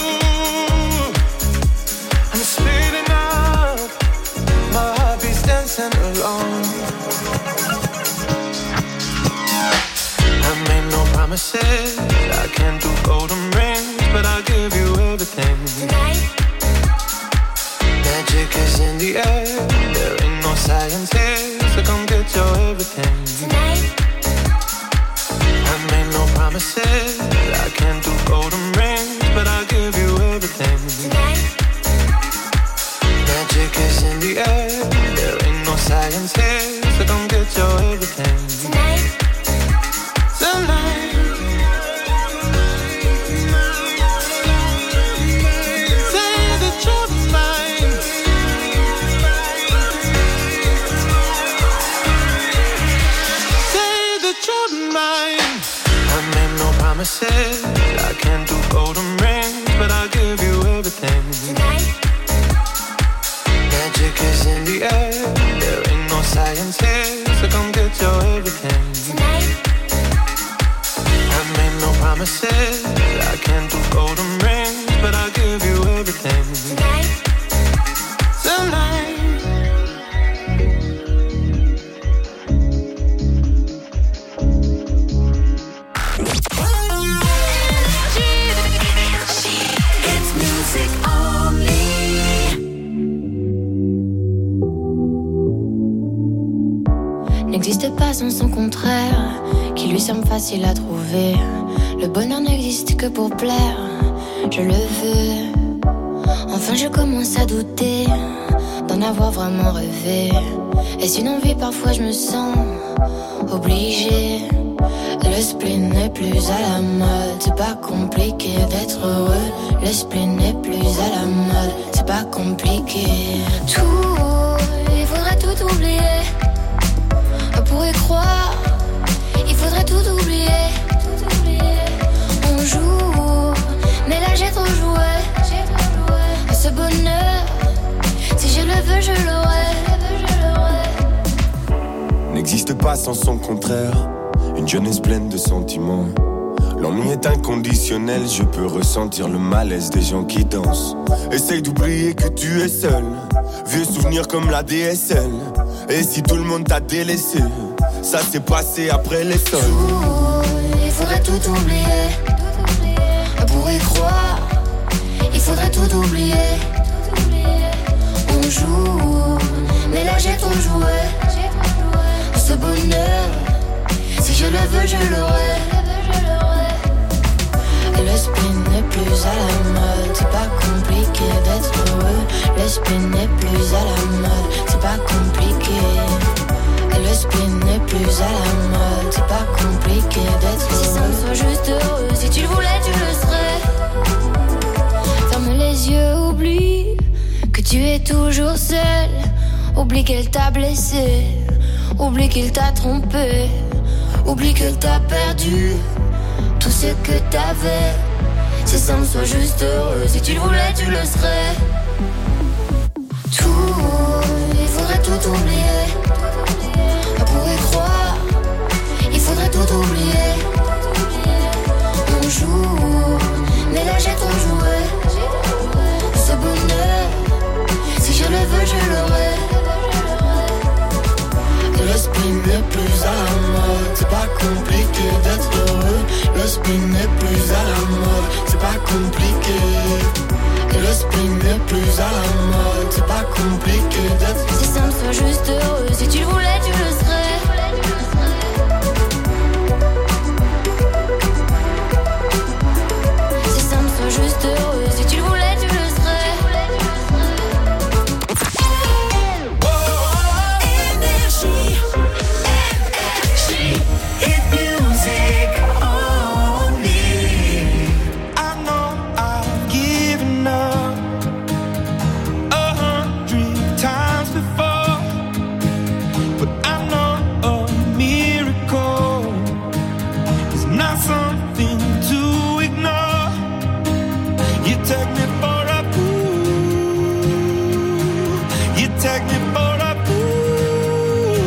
I'm speeding up, my heart beats dancing along. I made no promises, I can't do golden rings, but I'll give you everything tonight. Magic is in the air, there ain't no science here, so come get your everything tonight. I made no promises, I can't do golden rings, but I'll give you everything tonight. Magic is in the air, there ain't no science here, so come get your everything tonight. Tonight. Promises, I can't do golden rings, but I'll give you everything tonight. Magic is in the air, there ain't no science here, so come get your everything tonight. I made no promises, I can't do golden rings, but I'll give you everything tonight. Tonight. N'existe pas sans son contraire, qui lui semble facile à trouver. Le bonheur n'existe que pour plaire, je le veux. Enfin je commence à douter d'en avoir vraiment rêvé. Est-ce une envie? Parfois je me sens obligée. Le spleen n'est plus à la mode, c'est pas compliqué d'être heureux. Le spleen n'est plus à la mode, c'est pas compliqué. Tout, il faudrait tout oublier. Pour y croire, il faudrait tout oublier. On joue, mais là j'ai trop joué. Ce bonheur, si je le veux, je l'aurai. N'existe pas sans son contraire, une jeunesse pleine de sentiments. L'ennui est inconditionnel, je peux ressentir le malaise des gens qui dansent. Essaye d'oublier que tu es seul, vieux souvenirs comme la D S L. Et si tout le monde t'a délaissé, ça s'est passé après les sols. Il faudrait tout oublier. Pour y croire, il faudrait tout oublier. On joue, mais là j'ai trop joué. Ce bonheur, si je le veux, je l'aurai. Le spleen n'est plus à la mode, c'est pas compliqué d'être heureux. Le spleen n'est plus à la mode, c'est pas compliqué. Le spleen n'est plus à la mode, c'est pas compliqué d'être heureux. Si ça me soit juste heureux, si tu le voulais, tu le serais. Ferme les yeux, oublie que tu es toujours seul. Oublie qu'elle t'a blessé, oublie qu'il t'a trompé, oublie que t'as perdu tout ce que t'avais. Si ça me soit juste heureux, si tu le voulais, tu le serais. Tout, il faudrait tout oublier. Pour y croire, il faudrait tout oublier. On joue, mais là j'ai trop joué. Ce bonheur, si je le veux, je l'aurai. Le spleen n'est plus à la mode, c'est pas compliqué d'être heureux. Le spleen n'est plus à la mode, c'est pas compliqué. Le spleen n'est plus à la mode, c'est pas compliqué d'être. Si ça me soit juste heureux, si tu le voulais, tu le serais. take you for a fool.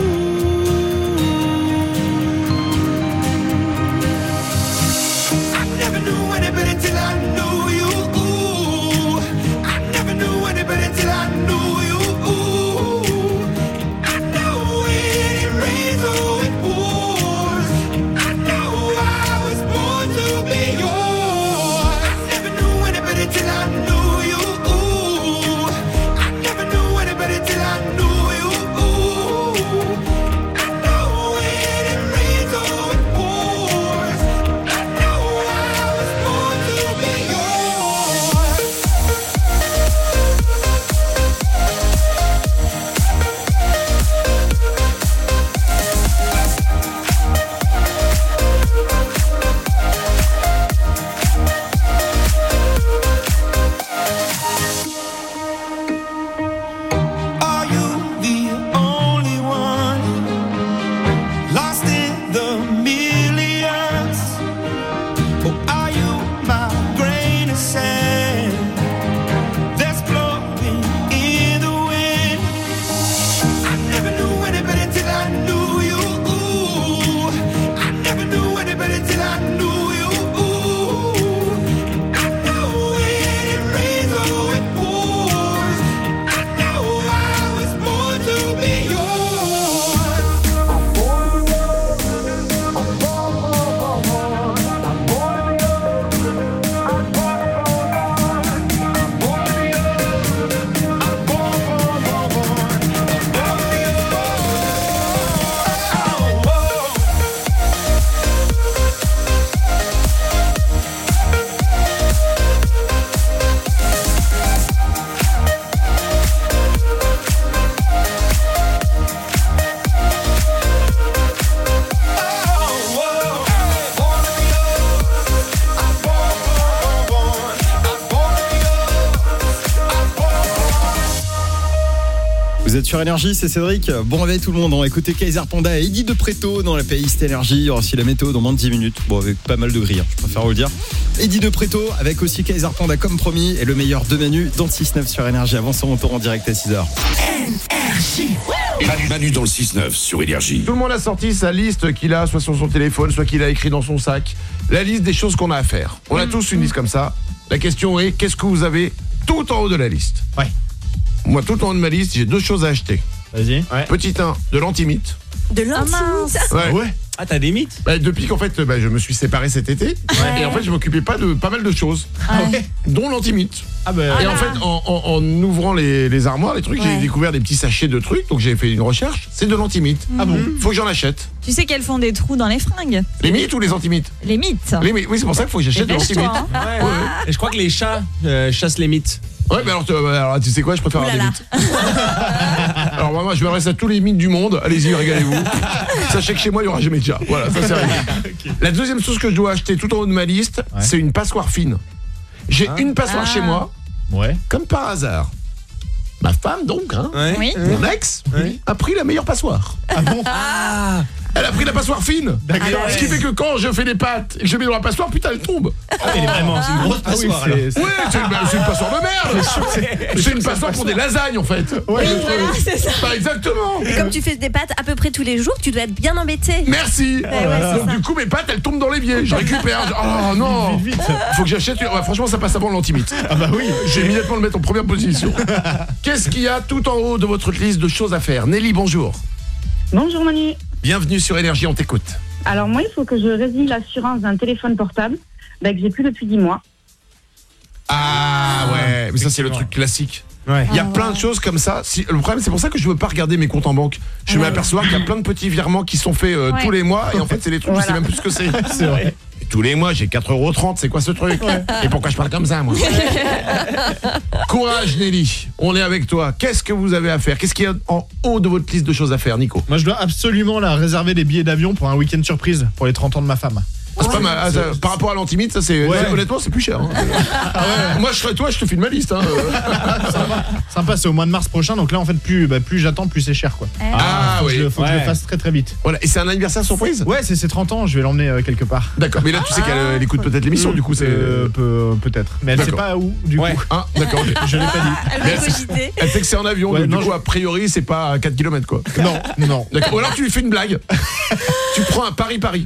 I never knew anybody till I knew you. I never knew anybody till I knew you. I know when it rains or it pours. I know I was born to be yours. I never knew anybody till I knew you. I never knew anybody till I knew you. I know when it rains or it pours. I know I was born to be yours. Are you the only one lost in the millions? Or are you my grain of sand that's blowing in the wind? I never knew anybody till I knew you. I never knew anybody till I knew you. I know when it rains or it pours. I know I was born to be Vous êtes sur Énergie, c'est Cédric. Bon réveil tout le monde. On va écouter Kaiser Panda et Eddie de Preto dans la playlist Énergie. Il y aura aussi la météo dans moins de dix minutes. Bon, avec pas mal de grilles, je préfère vous le dire. Eddie de Preto avec aussi Kaiser Panda comme promis et le meilleur de Manu dans le six neuf sur Énergie avant son retour en direct à six heures. Manu, Manu dans le six neuf sur Énergie. Tout le monde a sorti sa liste qu'il a, soit sur son téléphone, soit qu'il a écrit dans son sac. La liste des choses qu'on a à faire. On a tous une liste comme ça. La question est, qu'est-ce que vous avez tout en haut de la liste? Ouais. Moi, tout en haut de ma liste, j'ai deux choses à acheter. Vas-y. Ouais. Petit un, de l'antimite. De l'antimite. Ouais. Ouais. Ah, t'as des mythes? Bah, depuis qu'en fait, bah, je me suis séparé cet été. Ouais. Et en fait, je m'occupais pas de pas mal de choses. Ah ouais. Dont l'antimite. Ah bah, Et Ah en là. fait, en, en- en ouvrant les, les armoires, les trucs, Ouais. j'ai découvert des petits sachets de trucs. Donc j'ai fait une recherche. C'est de l'antimite. Ah bon? Faut que j'en achète. Tu sais qu'elles font des trous dans les fringues. Les mythes ou les antimites? Les mythes. Les mythes. Oui, c'est pour ça qu'il faut que j'achète de Dépêche-toi, l'antimite. hein. Ouais, ouais. Et je crois que les chats euh, chassent les mythes. Ouais, mais alors, tu- alors, tu sais quoi, je préfère Ouh là avoir des mythes. Alors moi, je m'adresse à tous les mythes du monde. Allez-y, régalez-vous. Sachez que chez moi, il n'y aura jamais de chat. Voilà, ça c'est réglé. La deuxième chose que je dois acheter tout en haut de ma liste, Ouais. c'est une passoire fine. J'ai une passoire Ah. chez moi, Ouais. comme par hasard. Ma femme, donc, hein, Ouais. Oui. mon ex, Ouais. a pris la meilleure passoire. Ah bon? Ah. Elle a pris la passoire fine. D'accord. Ce qui fait que quand je fais des pâtes et que je mets dans la passoire, putain, elle tombe. Ah, mais elle est vraiment, c'est une grosse Ah oui, passoire. c'est- alors. c'est- Ouais, c'est bah, c'est une passoire de merde. C'est une passoire pour des lasagnes, en fait. Ouais, Le ouais, truc. c'est ça. Bah, exactement. Et comme tu fais des pâtes à peu près tous les jours, tu dois être bien embêté. Merci. Ouais, ouais, c'est Donc ça. du coup mes pâtes elles tombent dans l'évier. Je récupère. je- Oh non. Vite, vite. Faut que j'achète. Ouais, franchement ça passe avant l'antimite. Ah bah oui. J'ai immédiatement le mettre en première position. Qu'est-ce qu'il y a tout en haut de votre liste de choses à faire? Nelly, bonjour. Bonjour Manu. Bienvenue sur Énergie, on t'écoute. Alors moi, il faut que je résilie l'assurance d'un téléphone portable bah, que j'ai plus depuis dix mois. Ah ouais, mais ça c'est le truc classique. Ouais. Il y a plein de choses comme ça. Si- le problème, c'est pour ça que je veux pas regarder mes comptes en banque. Je Ouais. m'aperçois qu'il y a plein de petits virements qui sont faits euh, Ouais. tous les mois. Et en fait, c'est des trucs, je sais Voilà. même plus ce que c'est. C'est vrai. Et tous les mois, j'ai quatre euros trente. C'est quoi ce truc? Et pourquoi je parle comme ça, moi? Courage, Nelly. On est avec toi. Qu'est-ce que vous avez à faire? Qu'est-ce qu'il y a en haut de votre liste de choses à faire, Nico? Moi, je dois absolument la réserver des billets d'avion pour un week-end surprise pour les trente ans de ma femme. Ah, c'est pas mal. Ah, ça, par rapport à l'antimite, ça c'est Ouais. honnêtement c'est plus cher. Hein. Ah ouais. Moi je serais toi, je te file ma liste. Hein. Sympa, Sympa, c'est au mois de mars prochain, donc là en fait plus, bah, plus j'attends, plus c'est cher quoi. Ah, faut oui. que je, faut que je Ouais. le fasse très très vite. Voilà, et c'est un anniversaire surprise. Ouais, c'est ses trente ans, je vais l'emmener euh, quelque part. D'accord, mais là tu sais qu'elle elle écoute peut-être l'émission, du coup c'est Euh, peut- peut-être. Mais elle sait D'accord. pas où du Ouais. coup. Ah, d'accord. ok. Je l'ai pas dit. Elle Mais elle, sait, elle sait que c'est en avion, Ouais, donc non, du coup a priori c'est pas à quatre kilomètres quoi. Non, non. D'accord. Ou alors tu lui fais une blague. Tu prends un Paris-Paris.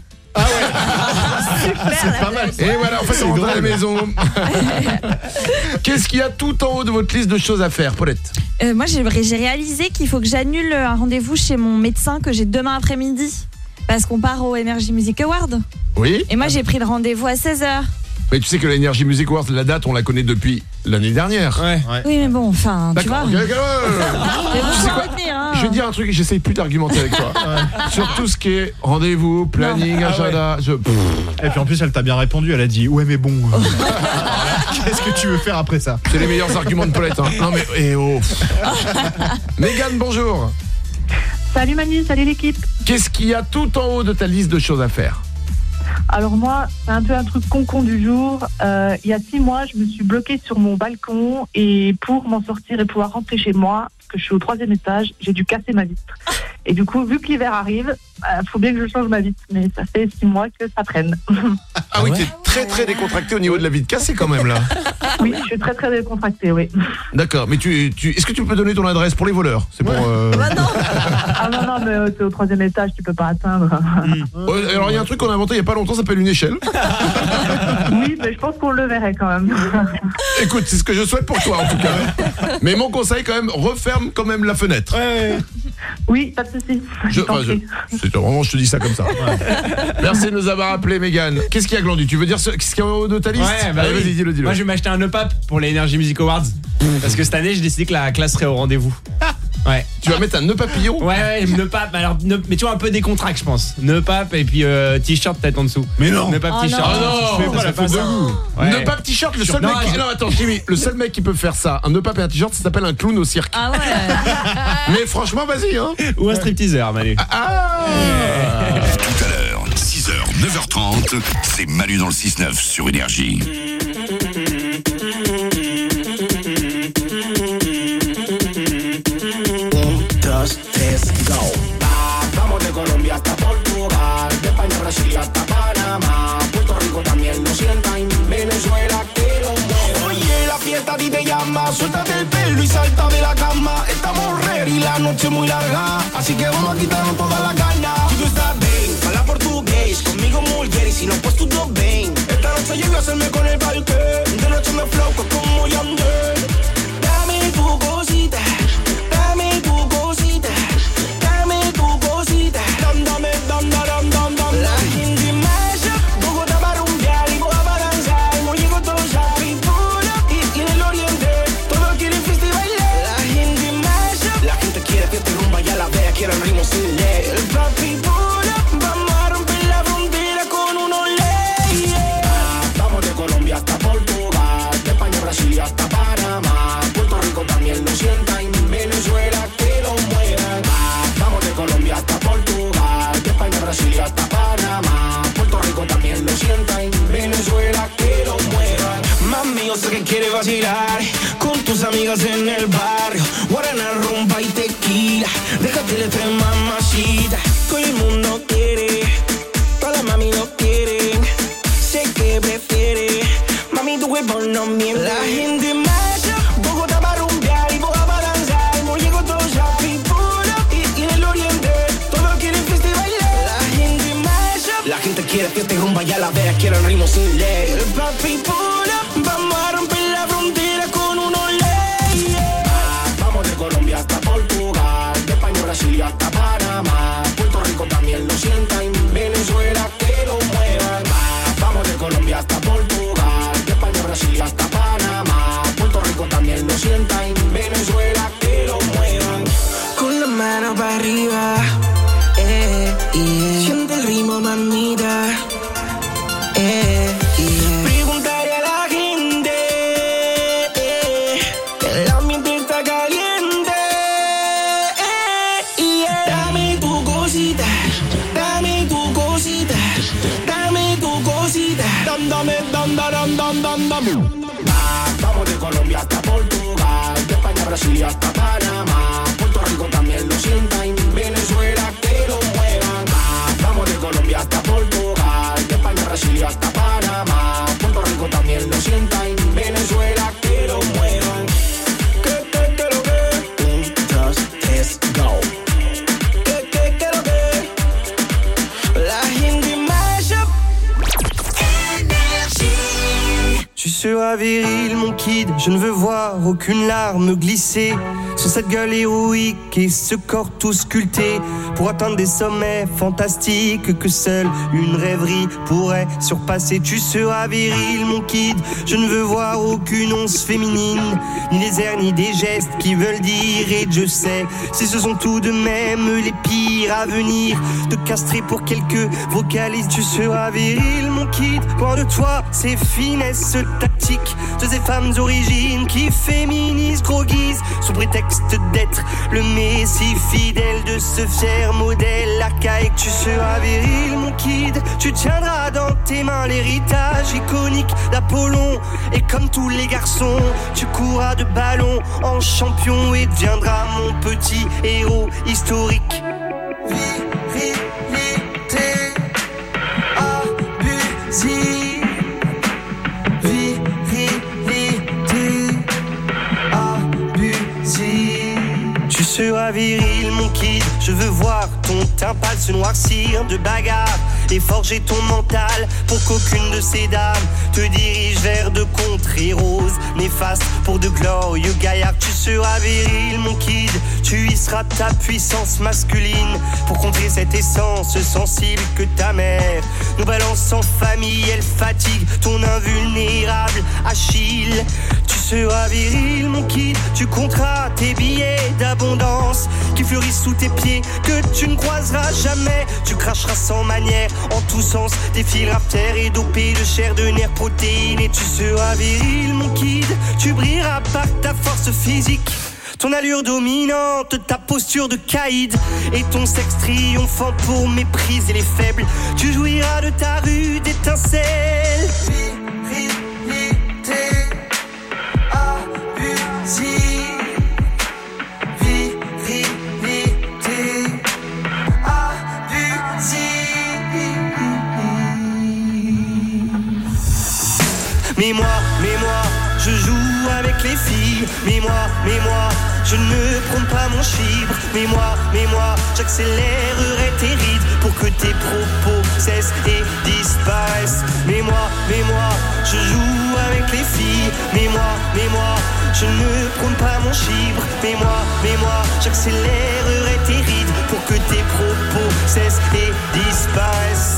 C'est pas mal. Et voilà, en fait, on rentre à la maison. Qu'est-ce qu'il y a tout en haut de votre liste de choses à faire, Paulette? Euh, moi, j'ai j'ai réalisé qu'il faut que j'annule un rendez-vous chez mon médecin que j'ai demain après-midi. Parce qu'on part au Energy Music Award. Oui. Et moi, j'ai pris le rendez-vous à seize heures. Mais tu sais que l'Energy Music Awards, la date, on la connaît depuis l'année dernière. Ouais. Oui, mais bon, enfin, tu vois. D'accord. ok, ok, ouais. Mais bon, Tu sais faut quoi retenir, hein. Je vais te dire un truc, j'essaye plus d'argumenter avec toi. Sur tout ce qui est rendez-vous, planning, Non. agenda. Je... Et puis en plus, elle t'a bien répondu, elle a dit ouais, mais bon. Qu'est-ce que tu veux faire après ça? C'est les meilleurs arguments de Paulette. Hein. Non mais, eh oh. Mégane, bonjour. Salut Manu, salut l'équipe. Qu'est-ce qu'il y a tout en haut de ta liste de choses à faire? Alors moi, c'est un peu un truc con-con du jour. Euh, il y a six mois, je me suis bloquée sur mon balcon et pour m'en sortir et pouvoir rentrer chez moi, parce que je suis au troisième étage, j'ai dû casser ma vitre. Et du coup, vu que l'hiver arrive, il faut bien que je change ma vitre. Mais ça fait six mois que ça traîne. Ah oui, t'es très très décontracté au niveau de la vie de cassée quand même là. Oui, je suis très très décontractée, oui. D'accord, mais tu, tu, est-ce que tu peux donner ton adresse pour les voleurs? C'est pour... Euh... Ah non, non, mais euh, t'es au troisième étage, tu peux pas atteindre. Euh, alors il y a un truc qu'on a inventé il y a pas longtemps, ça s'appelle une échelle. Oui, mais je pense qu'on le verrait quand même. Écoute, c'est ce que je souhaite pour toi en tout cas. Mais mon conseil quand même, referme quand même la fenêtre. Oui, pas de soucis. Je, enfin, je, c'est, vraiment, je te dis ça comme ça. Merci de nous avoir appelé, Mégane. Qu'est-ce qu'il y a, Glandu? Tu veux dire ce, ce qu'il y a en haut de ta liste? Ouais, bah Allez, oui. vas-y, dis-le, dis-le. Moi, je vais m'acheter un Nepap pour les Energy Music Awards. Parce que cette année, j'ai décidé que la classe serait au rendez-vous. Ouais. Tu vas mettre un nœud papillon? Ouais, ouais, Nepap. Alors, ne, mais tu vois, un peu décontracté, je pense. Nepap et puis euh, t-shirt peut-être en dessous. Mais non. Nepap Oh t-shirt. non. Ah non, je fais pas ça la fait face de à goût. Ouais. Nepap t-shirt, le seul Non, mec qui... je- Non, attends, Jimmy, le seul mec qui peut faire ça, un Nepap et un t-shirt, ça s'appelle un clown au cirque. Ah ouais. Mais franchement, vas-y, hein. Ou un stripteaseur, Manu. Ah. Tout à l'heure, six heures, neuf heures trente, c'est Manu dans le six neuf sur Énergie. Dos, tres, go. Ah, vamos de Colombia hasta Portugal, de España a Brasil hasta Panamá, Puerto Rico también lo sienta y Venezuela que lo mueva. Oye, la fiesta a ti te llama, suéltate el pelo y salta de la cama. Estamos ready, la noche muy larga, así que vamos a quitarnos todas las ganas. Si tú estás bien, habla portugués, conmigo mulher y si no pues tú no ven. Esta noche yo voy a hacerme con el parque, de noche me flow como Yandel. Dame tu cosita. Dame tu cosita, dame tu cosita, dam, dame, dam, dam, dam, dam. La gente masha, Bogotá para rumbear y Boa para danzar. No llego todo ya, pintura y, y en el oriente todo quiere fiesta y bailar. La gente masha, la gente quiere fiesta y rumba, ya la vea, quieren ritmo sin ley. El papi pura, vamos a romper la frontera con unos leyes. Ah, vamos de Colombia hasta Portugal, de España a Brasil hasta Panamá, Puerto Rico también lo sienta y Venezuela que lo muevan. Ah, vamos de Colombia hasta Portugal, de España a Brasil hasta Panamá, Puerto Rico también lo sienta y Venezuela que lo muevan. Mami, yo sé que quieres vacilar con tus amigas en el barrio, guarana, rumba y tequila. Déjate de tres mamacita, todo el mundo quiere, todas las mami lo quieren. Sé que prefiere, mami tu cuerpo no miente. La gente masha, Bogotá para rumbear y Boa para danzar. No llego todo ya, pura y, y en el oriente todo quiere fiesta y bailar. La gente masha, la gente quiere fiesta y rumba, ya la vea, quiere ritmo sin ley. El papi pura, vamos a romper la frontera con unos leyes. Ah, vamos de Colombia hasta Portugal, de España a Brasil hasta Panamá, Puerto Rico también lo sienta y Venezuela que lo muevan. Ah, vamos de Colombia hasta Portugal, de España a Brasil hasta Panamá, Puerto Rico también lo sienta y Venezuela que lo muevan. Con la mano para arriba, eh, yeah. Siente el ritmo, mamita, eh, yeah. Preguntaré a la gente, eh, que el ambiente está caliente, eh, yeah. bam bam bam. Vamos de Colombia hasta Portugal, de España a Brasil y hasta Panamá. Puerto Rico también lo sienta y Venezuela que lo muevan. Vamos de Colombia hasta Portugal, de España a Brasil y hasta Panamá. Puerto Rico también lo sienta y Venezuela que lo muevan. Que que que lo que, un, dos, tres, go. Que que que lo que, la Hindi mashup. Tu seras viril, mon kid, je ne veux voir aucune larme glisser sur cette gueule héroïque et ce corps tout sculpté pour atteindre des sommets fantastiques que seule une rêverie pourrait surpasser. Tu seras viril, mon kid, je ne veux voir aucune once féminine, ni les airs ni des gestes qui veulent dire. Et je sais, si ce sont tout de même les pires à venir, te castrer pour quelques vocalises. Tu seras viril, mon kid, loin de toi ces finesses tactiques de ces femmes origines qui féminisent, gros guise sous prétexte d'être le messie fidèle de ce fier modèle archaïque. Tu seras viril, mon kid, tu tiendras dans tes mains l'héritage iconique d'Apollon. Et comme tous les garçons, tu courras de ballon en champion et deviendras mon petit héros historique. Virilité abusive. Tu seras viril, mon kid, je veux voir ton teint pâle se noircir de bagarre et forger ton mental pour qu'aucune de ces dames te dirige vers de contrées roses néfastes pour de glorieux gaillards. Tu seras viril, mon kid, tu y seras ta puissance masculine pour contrer cette essence sensible que ta mère nous balance en famille. Elle fatigue ton invulnérable Achille. Tu seras viril, mon kid, tu compteras tes billets d'abondance qui fleurissent sous tes pieds que tu ne croiseras jamais. Tu cracheras sans manière en tous sens des fils raftères et dopés de chair, de nerfs, protéines. Et tu seras viril, mon kid, tu brilleras par ta force physique, ton allure dominante, ta posture de caïd et ton sexe triomphant pour mépriser les faibles. Tu jouiras de ta rude étincelle. Virilité abusive. Mais moi, mais moi, je joue avec les filles. Mais moi, mais moi, je ne prends pas mon chibre. Mais moi, mais moi, j'accélérerai tes rides pour que tes propos cessent et disparaissent. Mais moi, mais moi, je joue avec les filles. Mais moi, mais moi, je ne prends pas mon chibre. Mais moi, mais moi, j'accélérerai tes rides pour que tes propos cessent et disparaissent.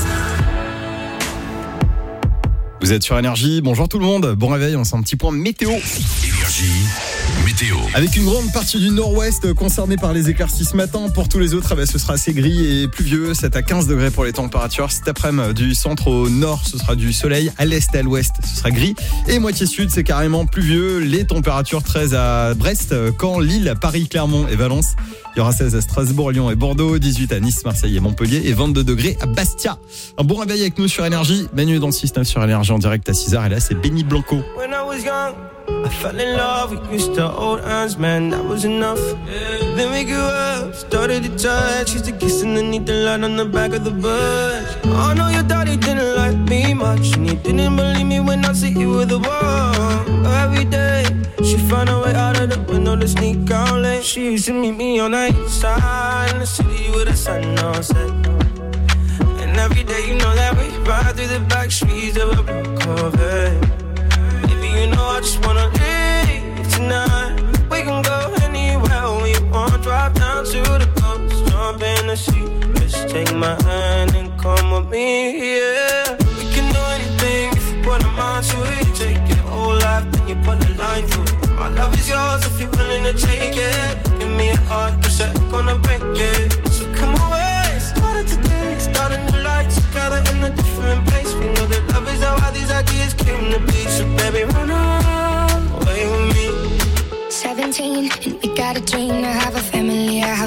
Vous êtes sur Énergie, bonjour tout le monde, bon réveil, on fait un petit point météo. Énergie, météo. Avec une grande partie du nord-ouest concernée par les éclaircies ce matin. Pour tous les autres, eh ben, ce sera assez gris et pluvieux. sept à quinze degrés pour les températures. Cet après-midi, du centre au nord, ce sera du soleil. À l'est et à l'ouest, ce sera gris. Et moitié sud, c'est carrément pluvieux. Les températures treize à Brest, Caen, Lille, Paris, Clermont et Valence. Il y aura seize à Strasbourg, Lyon et Bordeaux, dix-huit à Nice, Marseille et Montpellier et vingt-deux degrés à Bastia. Un bon réveil avec nous sur Énergie. Manu dans le six neuf sur Énergie en direct à six heures. Et là, c'est Benny Blanco. When I was young, I fell in love. We used to hold hands, man, that was enough. Yeah. Then we grew up, started to touch. Used to kiss underneath the light on the back of the bus. I know your daddy didn't like me much, and he didn't believe me when I said you were the one. Every day, she found a way out of the window to sneak out late. She used to meet me on the east side in the city with the sun on set. And every day, you know that we ride through the back streets of a blue Corvette. Baby, you know I just wanna leave tonight. We can go anywhere we want. Drive down to the coast, jump in the sea. Just take my hand and come with me, yeah. We can do anything if you put a mind to it. Take your whole life, then you put a line through it. My love is yours if you're willing to take it. Give me a heart, cause I'm gonna break it. So come away, started today, starting the lights together in a different place. We know that love is how all these ideas came to be. So baby, run away with me. seventeen, and we got a dream to have a family, a house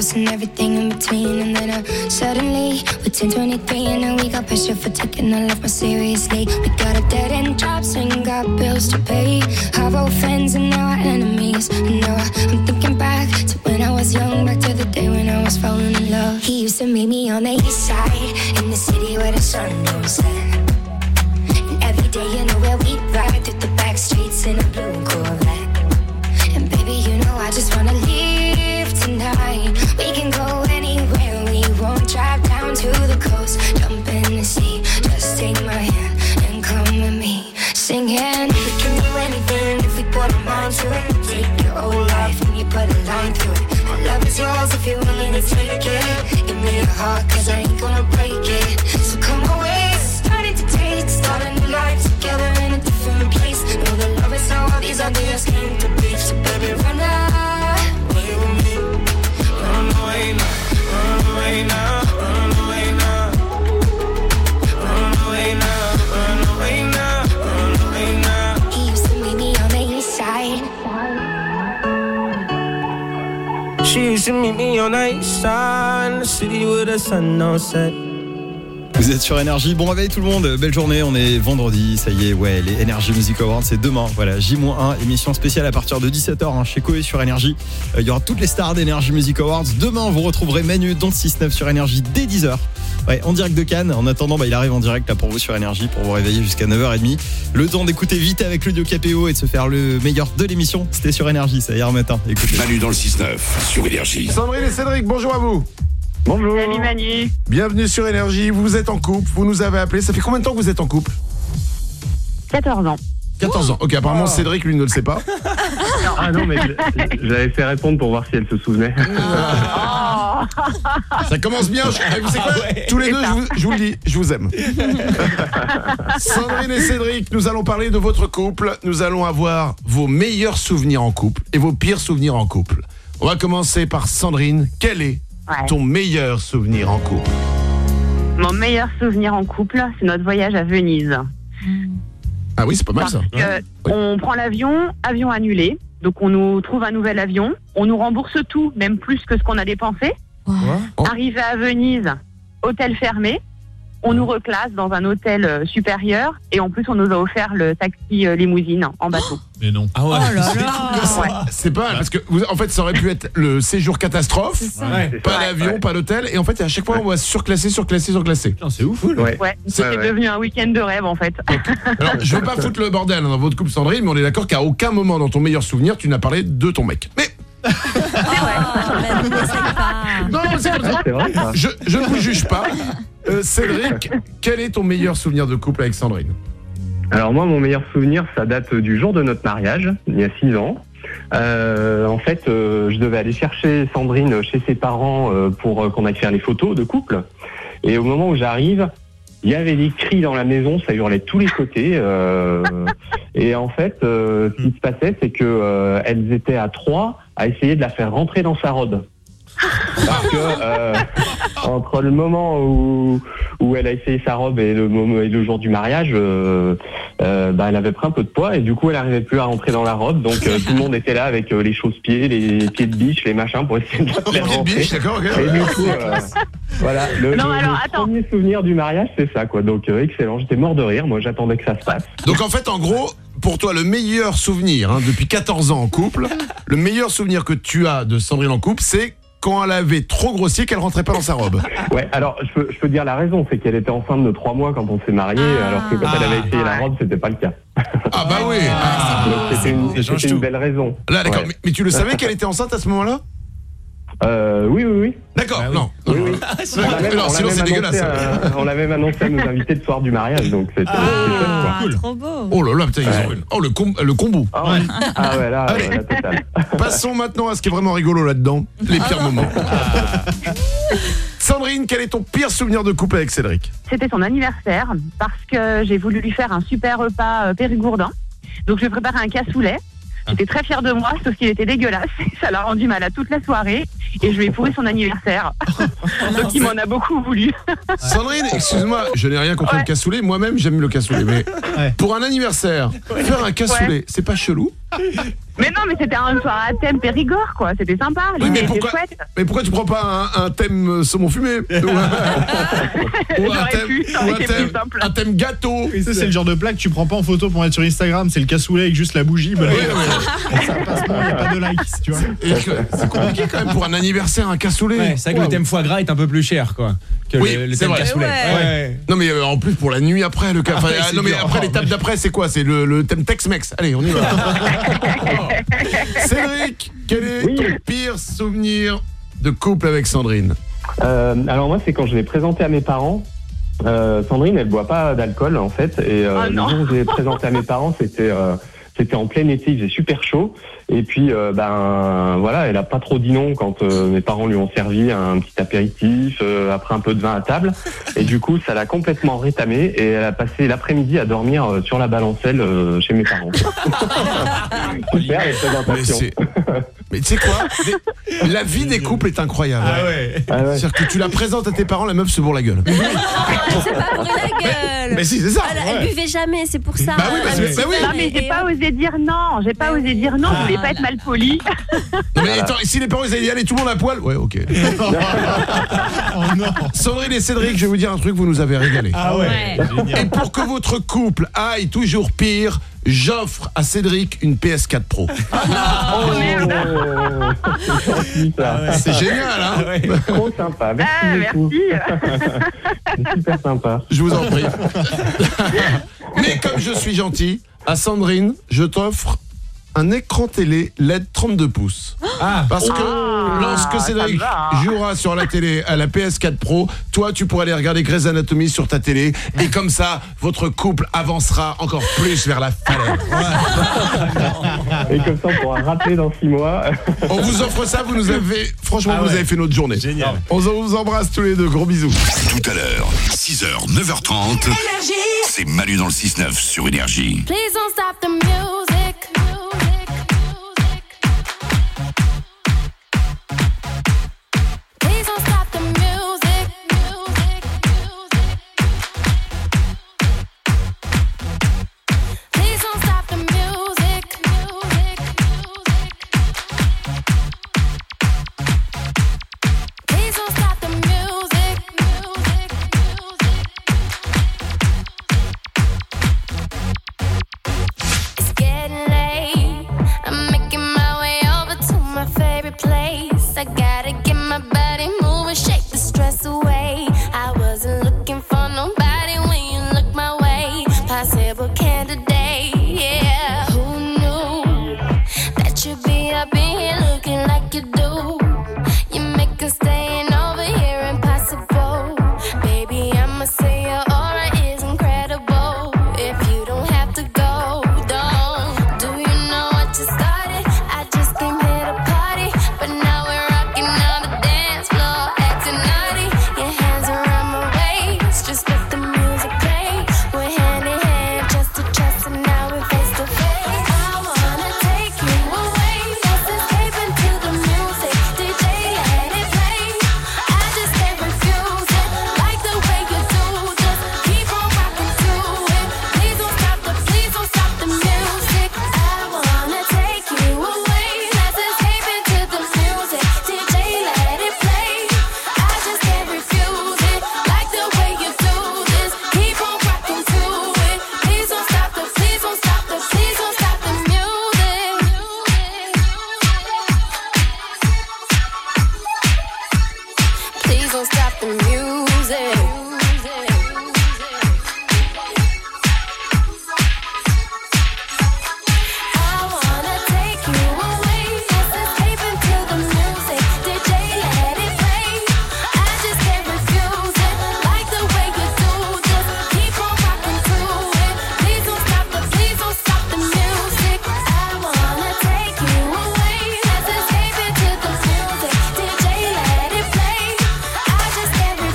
house and everything in between. And then uh, suddenly, we're ten twenty-three and now we got pressure for taking our life more seriously. We got a dead end jobs and got bills to pay. Our old friends and now our enemies. And now I'm thinking back to when I was young, back to the day when I was falling in love. He used to meet me on the east side, in the city where the sun goes set. And every day, you know where we ride through the back streets in a blue Corvette. And baby, you know I just wanna leave tonight. We can go anywhere we want. Drive down to the coast, jump in the sea. Just take my hand and come with me. Singing, we can do anything if we put our mind to it. Take your whole life and you put a line through it. My love is yours if you're willing to take it. Give me your heart cause I ain't gonna break it. So come away, starting to taste. Start a new life together in a different place. Know the love is how all these ideas came to be. So baby, run away with me. Run away now, run away now, run away now. Run away now, run away now, run away now. He used to meet me on the east side. She used to meet me on the east side, in the city with the sun don't set. Vous êtes sur Énergie, bon réveil tout le monde, belle journée, on est vendredi, ça y est, ouais, les Energy Music Awards c'est demain, voilà, J un, émission spéciale à partir de dix-sept heures hein, chez Koé sur Énergie. Il euh, y aura toutes les stars d'Energy Music Awards, demain vous retrouverez Manu dans le six neuf sur Énergie dès dix heures. Ouais, en direct de Cannes, en attendant bah, il arrive en direct là pour vous sur Énergie pour vous réveiller jusqu'à neuf heures trente. Le temps d'écouter vite avec l'audio K P O et de se faire le meilleur de l'émission, c'était sur Énergie, ça hier matin, écoutez. Manu dans le six neuf sur Énergie. Sandrine et Cédric, bonjour à vous. Bonjour. Salut Manu. Bienvenue sur Énergie, vous êtes en couple, vous nous avez appelé, ça fait combien de temps que vous êtes en couple? quatorze ans. quatorze ans, ok, apparemment oh. Cédric lui ne le sait pas. Ah non mais j'avais fait répondre pour voir si elle se souvenait. Oh. Ça commence bien, je, vous savez quoi ah ouais. Tous les deux, je vous, je vous le dis, je vous aime. Sandrine et Cédric, nous allons parler de votre couple, nous allons avoir vos meilleurs souvenirs en couple et vos pires souvenirs en couple. On va commencer par Sandrine, quel est ouais. ton meilleur souvenir en couple? Mon meilleur souvenir en couple, c'est notre voyage à Venise. Ah oui, c'est pas mal Parce ça. Que ouais. On prend l'avion, avion annulé, donc on nous trouve un nouvel avion, on nous rembourse tout, même plus que ce qu'on a dépensé. Ouais. Oh. Arrivé à Venise, hôtel fermé, on nous reclasse dans un hôtel euh, supérieur et en plus on nous a offert le taxi euh, limousine en bateau. Mais non. Ah ouais. Oh là là. Ouais. C'est pas mal parce que vous, en fait ça aurait pu être le séjour catastrophe, ouais. pas l'avion, ouais. pas l'hôtel et en fait à chaque fois on va surclasser, surclasser, surclasser. C'est ouf. Ouais. ouais. C'est ouais, devenu ouais. un week-end de rêve en fait. Alors je veux pas foutre le bordel dans votre couple Sandrine, mais on est d'accord qu'à aucun moment dans ton meilleur souvenir tu n'as parlé de ton mec. Mais non, non, c'est comme ça. Vrai, ça. Je, je ne vous juge pas. Euh, Cédric, quel est ton meilleur souvenir de couple avec Sandrine? Alors moi, mon meilleur souvenir, ça date du jour de notre mariage, il y a six ans. Euh, en fait, euh, je devais aller chercher Sandrine chez ses parents euh, pour euh, qu'on aille faire les photos de couple. Et au moment où j'arrive, il y avait des cris dans la maison, ça hurlait de tous les côtés. Euh, et en fait, euh, ce qui se passait, c'est que euh, elles étaient à trois à essayer de la faire rentrer dans sa robe. Parce que euh, entre le moment où, où elle a essayé sa robe et le, moment, et le jour du mariage, euh, euh, bah, elle avait pris un peu de poids et du coup elle n'arrivait plus à rentrer dans la robe. Donc euh, tout le monde était là avec euh, les chausse-pieds, les pieds de biche, les machins pour essayer de la faire rentrer. Biche, d'accord, okay. Et du coup, euh, voilà, le, non, le, alors, le premier souvenir du mariage, c'est ça, quoi. Donc euh, excellent, j'étais mort de rire. Moi, j'attendais que ça se passe. Donc en fait, en gros, pour toi, le meilleur souvenir hein, depuis quatorze ans en couple, le meilleur souvenir que tu as de Sandrine en couple, c'est quand elle avait trop grossi, qu'elle rentrait pas dans sa robe. Ouais, alors je peux, je peux dire la raison, c'est qu'elle était enceinte de trois mois quand on s'est mariés, ah, alors que quand ah, elle avait essayé ah, la robe, c'était pas le cas. Ah bah oui. Ah, donc c'était une, c'était une belle raison. Là, d'accord. Ouais. Mais, mais tu le savais qu'elle était enceinte à ce moment-là? Euh, oui, oui, oui. D'accord, bah, oui. non. Oui, oui. On l'a même, non, sinon c'est dégueulasse. À, on l'a même annoncé à nos invités le soir du mariage, donc c'était ah, cool. Trop beau. Oh là là, putain, ils ont une. Oh, le, com... le combo. Ah ouais, ah ouais là, allez, ouais, la totale. Passons maintenant à ce qui est vraiment rigolo là-dedans, les pires ah moments. Sandrine, quel est ton pire souvenir de couple avec Cédric? C'était son anniversaire, parce que j'ai voulu lui faire un super repas euh, périgourdin. Donc je lui ai préparé un cassoulet. J'étais très fière de moi, sauf qu'il était dégueulasse. Ça l'a rendu malade toute la soirée. Et je lui ai pourri son anniversaire. Donc il m'en a beaucoup voulu. Sandrine, excuse-moi, je n'ai rien contre ouais. le cassoulet. Moi-même, j'aime le cassoulet. Mais ouais. pour un anniversaire, faire un cassoulet, ouais. c'est pas chelou? Mais non, mais c'était un soir à thème Périgord, quoi. C'était sympa. Oui, mais, L'idée était pourquoi, chouette. mais pourquoi tu prends pas un, un thème saumon fumé ou un, ou un J'aurais thème, pu, ça ou aurait un été thème, plus simple. un thème gâteau. Oui, ça, c'est le genre de plat que tu prends pas en photo pour mettre sur Instagram. C'est le cassoulet avec juste la bougie. Bah, ça passe pas, il n'y a pas de likes, tu vois. Et que- C'est compliqué quand même pour un anniversaire, un cassoulet. Ouais, c'est vrai que Wow. le thème foie gras est un peu plus cher, quoi. Que Oui, le, le c'est thème vrai. cassoulet. Ouais. Ouais. Non mais euh, en plus pour la nuit après le ca- Ah, enfin, ouais, ah, c'est non mais dur. après Oh, l'étape mais- d'après c'est quoi? C'est le, le thème Tex-Mex. Allez, on y va. Cédric, quel est Oui. ton pire souvenir de couple avec Sandrine? Euh, alors moi, c'est quand je l'ai présenté à mes parents. Euh, Sandrine, elle boit pas d'alcool en fait, et euh, Oh, le non. jour où je l'ai présenté à mes parents, c'était euh, c'était en plein été, il faisait super chaud, et puis euh, ben voilà, elle a pas trop dit non quand euh, mes parents lui ont servi un petit apéritif, euh, après un peu de vin à table, et du coup ça l'a complètement rétamé, et elle a passé l'après-midi à dormir euh, sur la balancelle euh, chez mes parents. Super les Mais présentations. c'est- Mais tu sais quoi? La vie des couples est incroyable. Ah ouais. Ah ouais. C'est-à-dire que tu la présentes à tes parents, la meuf se bourre la gueule. C'est pas pour la gueule. Mais si, c'est ça. Elle, elle Ouais. buvait jamais, c'est pour ça. Bah oui, bah Elle c'est- bah oui. Non, mais j'ai pas osé dire non. J'ai pas osé dire non. Je voulais pas être mal poli. Non mais attends, si les parents ils allaient y aller tout le monde à poil, ouais, ok. Oh non. Sandrine et Cédric, je vais vous dire un truc, vous nous avez régalé. Ah ouais. Et pour que votre couple aille toujours pire, j'offre à Cédric une P S quatre Pro. Oh merde. c'est gentil, ça. C'est génial, hein? Trop sympa, merci Ah, beaucoup. merci. C'est super sympa. Je vous en prie. Mais comme je suis gentil, à Sandrine, je t'offre un écran télé L E D trente-deux pouces. Ah. Parce que Ah, lorsque ça Cédric me va. jouera sur la télé à la P S quatre Pro, toi tu pourras aller regarder Grey's Anatomy sur ta télé et comme ça, votre couple avancera encore plus vers la falaise. Et comme ça, on pourra rappeler dans six mois. On vous offre ça, vous nous avez, franchement, Ah vous ouais. avez fait notre journée. Génial. On vous embrasse tous les deux, gros bisous. Tout à l'heure, six heures, neuf heures trente. C'est Manu dans le six neuf sur Énergie. Please don't stop the music. Please don't stop the music. Please don't stop the music. Please don't stop the music. It's getting late. I'm making my way over to my favorite place. I gotta get my body moving, shake the stress away. I wasn't looking for nobody when you look my way. Possible candidate, yeah. Who knew that you'd be up in here looking like you do? You make us staying over here impossible. Baby, I'ma say your aura is incredible. If you don't have to go, don't. Do you know what you started? I just came here to party, but now we're rocking on the dance floor, acting naughty. Your hands around my waist, just let the music play. We're hand in hand, chest to chest, and now we're face to face. I wanna take you away, let's escape into the music. D J, let it play. I just can't refuse it, like the way you do. Just keep on rocking to it. Please don't stop the, please don't stop the music. I wanna take you away, let's escape into the music. D J, let it play. I just can't refuse it, like the way you do this. Keep on rocking to it. Please don't stop the, please don't stop the, please don't stop the music. Please don't stop the music. I wanna take you away, let's escape into the music. D J, let it play. I just can't refuse it, like the way you do. Just keep on rocking to it. Please don't stop the, please don't stop the music. I wanna take you away, let's escape into the music. D J, let it play. I just can't refuse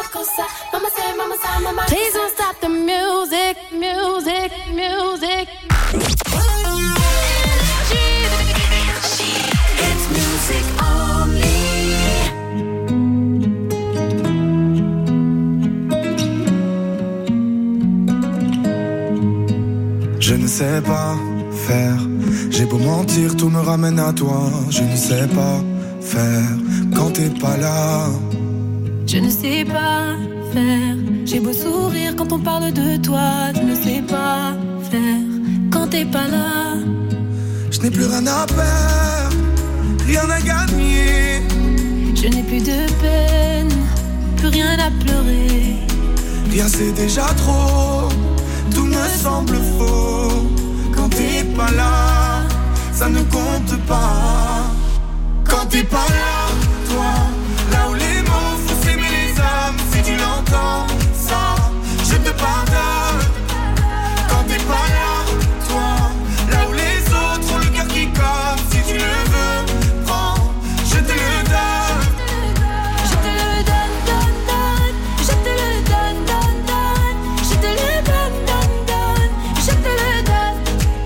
cosa. Mama say, mama say, mama. Please don't stop the music, music, music. It's music only. Je ne sais pas faire. J'ai beau mentir, tout me ramène à toi. Je ne sais pas faire quand t'es pas là. Je ne sais pas faire. J'ai beau sourire quand on parle de toi. Je ne sais pas faire quand t'es pas là. Je n'ai plus rien à perdre, rien à gagner. Je n'ai plus de peine, plus rien à pleurer. Rien c'est déjà trop, tout me semble faux. Quand t'es pas là, ça ne compte pas. Quand t'es pas là, toi, là où les mots font s'aimer les âmes. Si tu l'entends, ça, je te pardonne. Quand t'es pas là, toi, là où les autres ont le cœur qui comme. Si tu le veux, prends, je te le donne. Je te le donne, donne, donne. Je te le donne, donne, donne. Je te le donne, donne, donne. Je te le donne.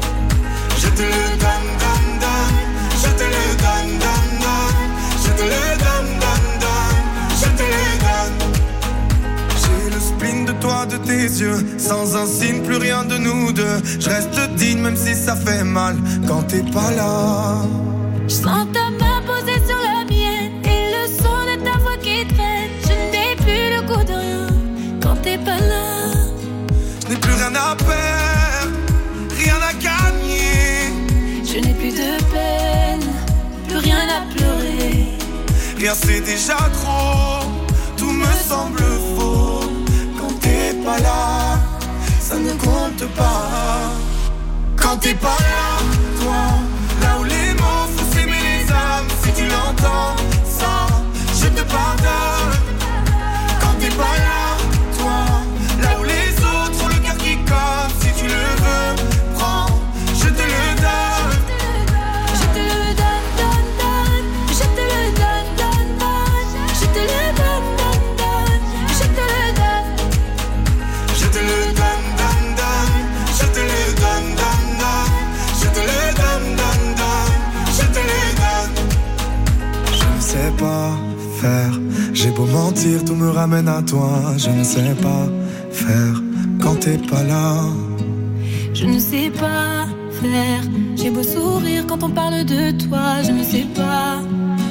Je te le donne, donne, donne. Je te le donne, donne, donne. Je te le donne, donne, donne. Je te le donne. J'ai le spleen de toi, de tes yeux. Sans un signe, plus rien de nous deux. Je reste digne même si ça fait mal quand t'es pas là. Je sens ta main posée sur la mienne et le son de ta voix qui traîne. Je n'ai plus le goût de rien quand t'es pas là. Je n'ai plus rien à perdre, rien à gagner. Je n'ai plus de peine, plus rien à pleurer. Rien c'est déjà trop, tout me semble faux. Quand t'es pas là, ça ne compte pas. Quand t'es pas là, toi, là où les mots font s'aimer les âmes. Si tu l'entends, ça, je te pardonne. Quand t'es pas là, toi, là où les autres ont le cœur qui comme. Si tu le veux, prends, je te le donne. Je te le donne, donne, donne. Je te le donne, donne, donne. Je te le donne, donne, donne. Je te le donne. Je te le donne, donne, donne. Je te le donne, donne, donne. Je te le donne, donne, donne. Je te le donne. Je ne sais pas faire. J'ai beau mentir, tout me ramène à toi. Je ne sais pas faire quand t'es pas là. Je ne sais pas faire. J'ai beau sourire quand on parle de toi. Je ne sais pas.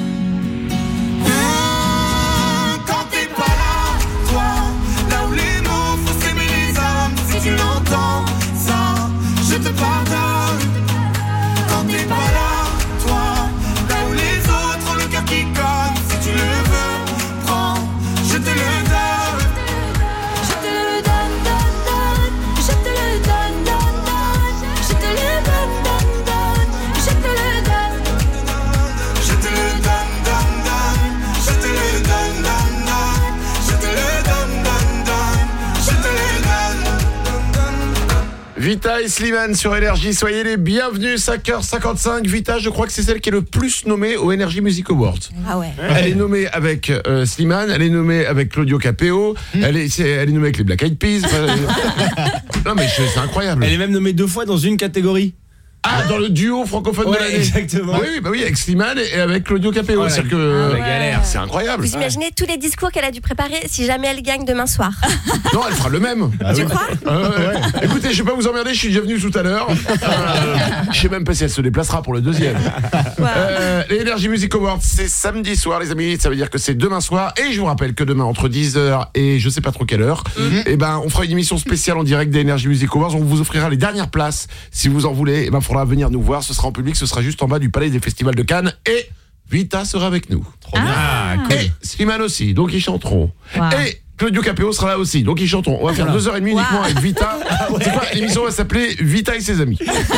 Quand t'es pas là, toi, là où les mots font s'aimer les âmes. Si tu l'entends, ça, je te pardonne. Quand t'es pas là, toi, là où les autres ont le cœur qui cogne. Si tu le veux, prends, je te le donne. Je te le donne, donne, donne. Je te le donne, donne, donne. Je te le donne, donne, donne. Je te le donne. Je te le donne, donne, donne. Je te le donne, donne, donne. Je te le donne, donne, donne. Je te le donne. Vita et Slimane sur Énergie, soyez les bienvenus. Cinq heures cinquante-cinq. Vita, je crois que c'est celle qui est le plus nommée au Energy Music Awards. Ah ouais. Elle est nommée avec euh, Slimane, elle est nommée avec Claudio Capéo, mmh. elle, est, c'est, elle est nommée avec les Black Eyed Peas. Enfin, non mais c'est, c'est incroyable. Elle est même nommée deux fois dans une catégorie. Ah, dans le duo francophone ouais, de l'année. Exactement. Bah oui, bah oui, avec Slimane et avec Claudio Capéo. Oh, c'est-à-dire que ah ouais. galère. C'est incroyable. Vous imaginez ouais. tous les discours qu'elle a dû préparer si jamais elle gagne demain soir. Non, elle fera le même. Ah, tu oui. crois euh, ouais. Écoutez, je vais pas vous emmerder, je suis déjà venu tout à l'heure. Euh, je sais même pas si elle se déplacera pour le deuxième. Wow. Euh, les Energy Music Awards, c'est samedi soir, les amis. Ça veut dire que c'est demain soir. Et je vous rappelle que demain, entre dix heures et je sais pas trop quelle heure, mm-hmm. et ben, on fera une émission spéciale en direct des Energy Music Awards. On vous offrira les dernières places. Si vous en voulez, et ben, faudra venir nous voir. Ce sera en public, ce sera juste en bas du Palais des Festivals de Cannes. Et Vita sera avec nous. Trop bien. Ah, cool. Et Slimane aussi, donc ils chanteront. Wow. Et Claudio Capéo sera là aussi, donc ils chanteront. On va faire deux heures et demie wow. uniquement avec Vita. Ouais. C'est quoi, l'émission va s'appeler Vita et ses amis.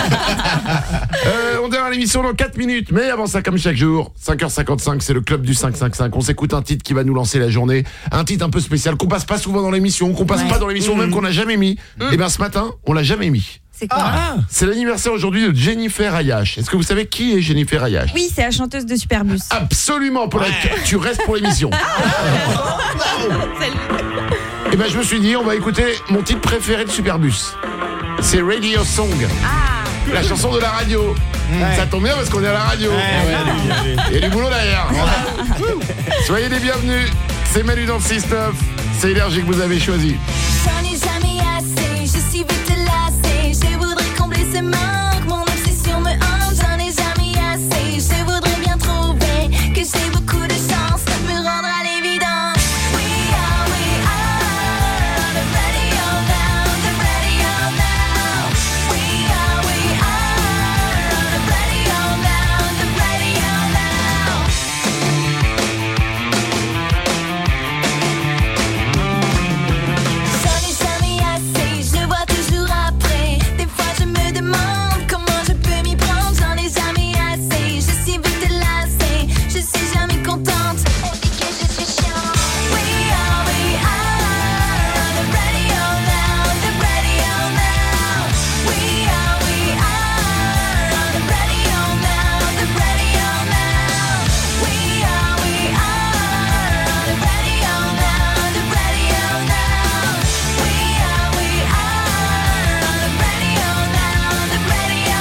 euh, on démarre l'émission dans quatre minutes, mais avant ça, comme chaque jour, cinq heures cinquante-cinq, c'est le club du cinq cent cinquante-cinq. On s'écoute un titre qui va nous lancer la journée, un titre un peu spécial qu'on passe pas souvent dans l'émission, qu'on passe ouais. pas dans l'émission, mmh. même qu'on n'a jamais mis. Mmh. Et bien ce matin, on l'a jamais mis. C'est quoi ah, c'est l'anniversaire aujourd'hui de Jennifer Ayash. Est-ce que vous savez qui est Jennifer Ayash? Oui, c'est la chanteuse de Superbus. Absolument, Paulette. Ouais. Tu restes pour l'émission. Ah, ben je me suis dit, on va écouter mon titre préféré de Superbus. C'est Radio Song. Ah. La chanson de la radio. Ouais. Ça tombe bien parce qu'on est à la radio. Ouais, ouais, Il y a du boulot derrière. Soyez les bienvenus. C'est Manu dans le six neuf. C'est Énergie que vous avez choisi. J'en ai jamais assez, je suis vite lassée. Je voudrais combler ce manque, mon obsession me hante. J'en ai jamais assez, je voudrais bien trouver que j'ai beaucoup de chance, me rendre à l'évidence. We are, we are the radio now, the radio now. We are, we are the radio now, the radio now. J'en ai jamais assez, je vois toujours après. Des fois je me demande comment je peux m'y prendre. J'en ai jamais assez, je suis vite lassée. Je suis jamais contente, on dit que je suis chiante. We are, we are the radio now, the radio now. We are, we are the radio now, the radio now. We are, we are the radio now, the radio now. We are, we are the radio now, the radio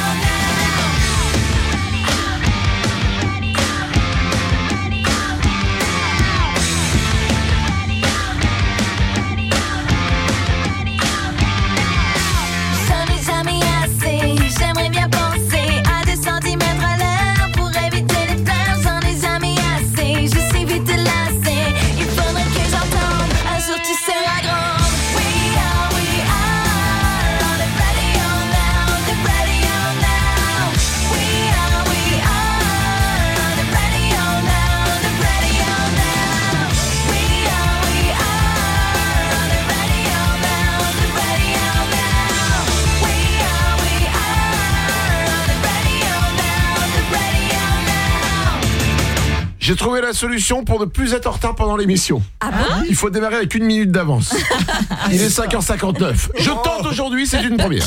J'en ai jamais assez, j'aimerais bien penser à deux centimètres à l'heure pour éviter les pleurs. J'en ai jamais assez, je suis vite lassée. Il faudrait que j'entende, un jour tu seras grande. We are, we are the radio now, the radio now. We are, we are the radio now, the radio now. We are, we are the radio now, the radio now. We are, we are the radio now, the radio now. J'ai trouvé la solution pour ne plus être en retard pendant l'émission. Ah bon ? Il faut démarrer avec une minute d'avance. Il est cinq heures cinquante-neuf. Je tente aujourd'hui, c'est une première.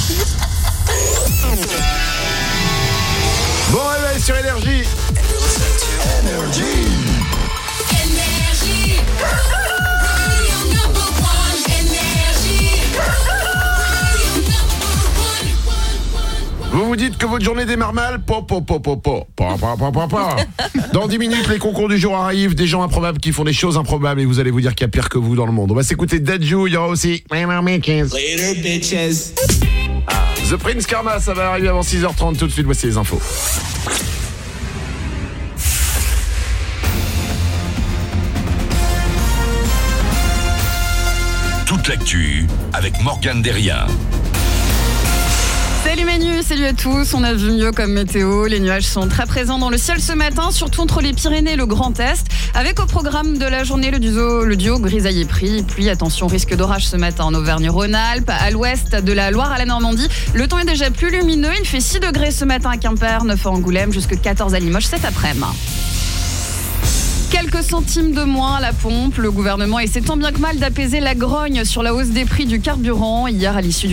Bon réveil sur Énergie. Énergie. Vous vous dites que votre journée démarre mal? Po, po, po, po, po. Pa, pa, pa, pa, pa. Dans dix minutes, les concours du jour arrivent. Des gens improbables qui font des choses improbables et vous allez vous dire qu'il y a pire que vous dans le monde. On va s'écouter Dadju, il y aura aussi Later, bitches. The Prince Karma, ça va arriver avant six heures trente. Tout de suite, voici les infos. Toute l'actu avec Morgane Derrien. Salut Manu, salut à tous. On a vu mieux comme météo. Les nuages sont très présents dans le ciel ce matin, surtout entre les Pyrénées et le Grand Est. Avec au programme de la journée le duo, le duo grisaille-pluie. Pluie, attention, risque d'orage ce matin en Auvergne-Rhône-Alpes. À l'ouest de la Loire à la Normandie, le temps est déjà plus lumineux. Il fait six degrés ce matin à Quimper, neuf à Angoulême, jusque quatorze à Limoges cet après-midi. Quelques centimes de moins à la pompe. Le gouvernement essaie tant bien que mal d'apaiser la grogne sur la hausse des prix du carburant. Hier, à l'issue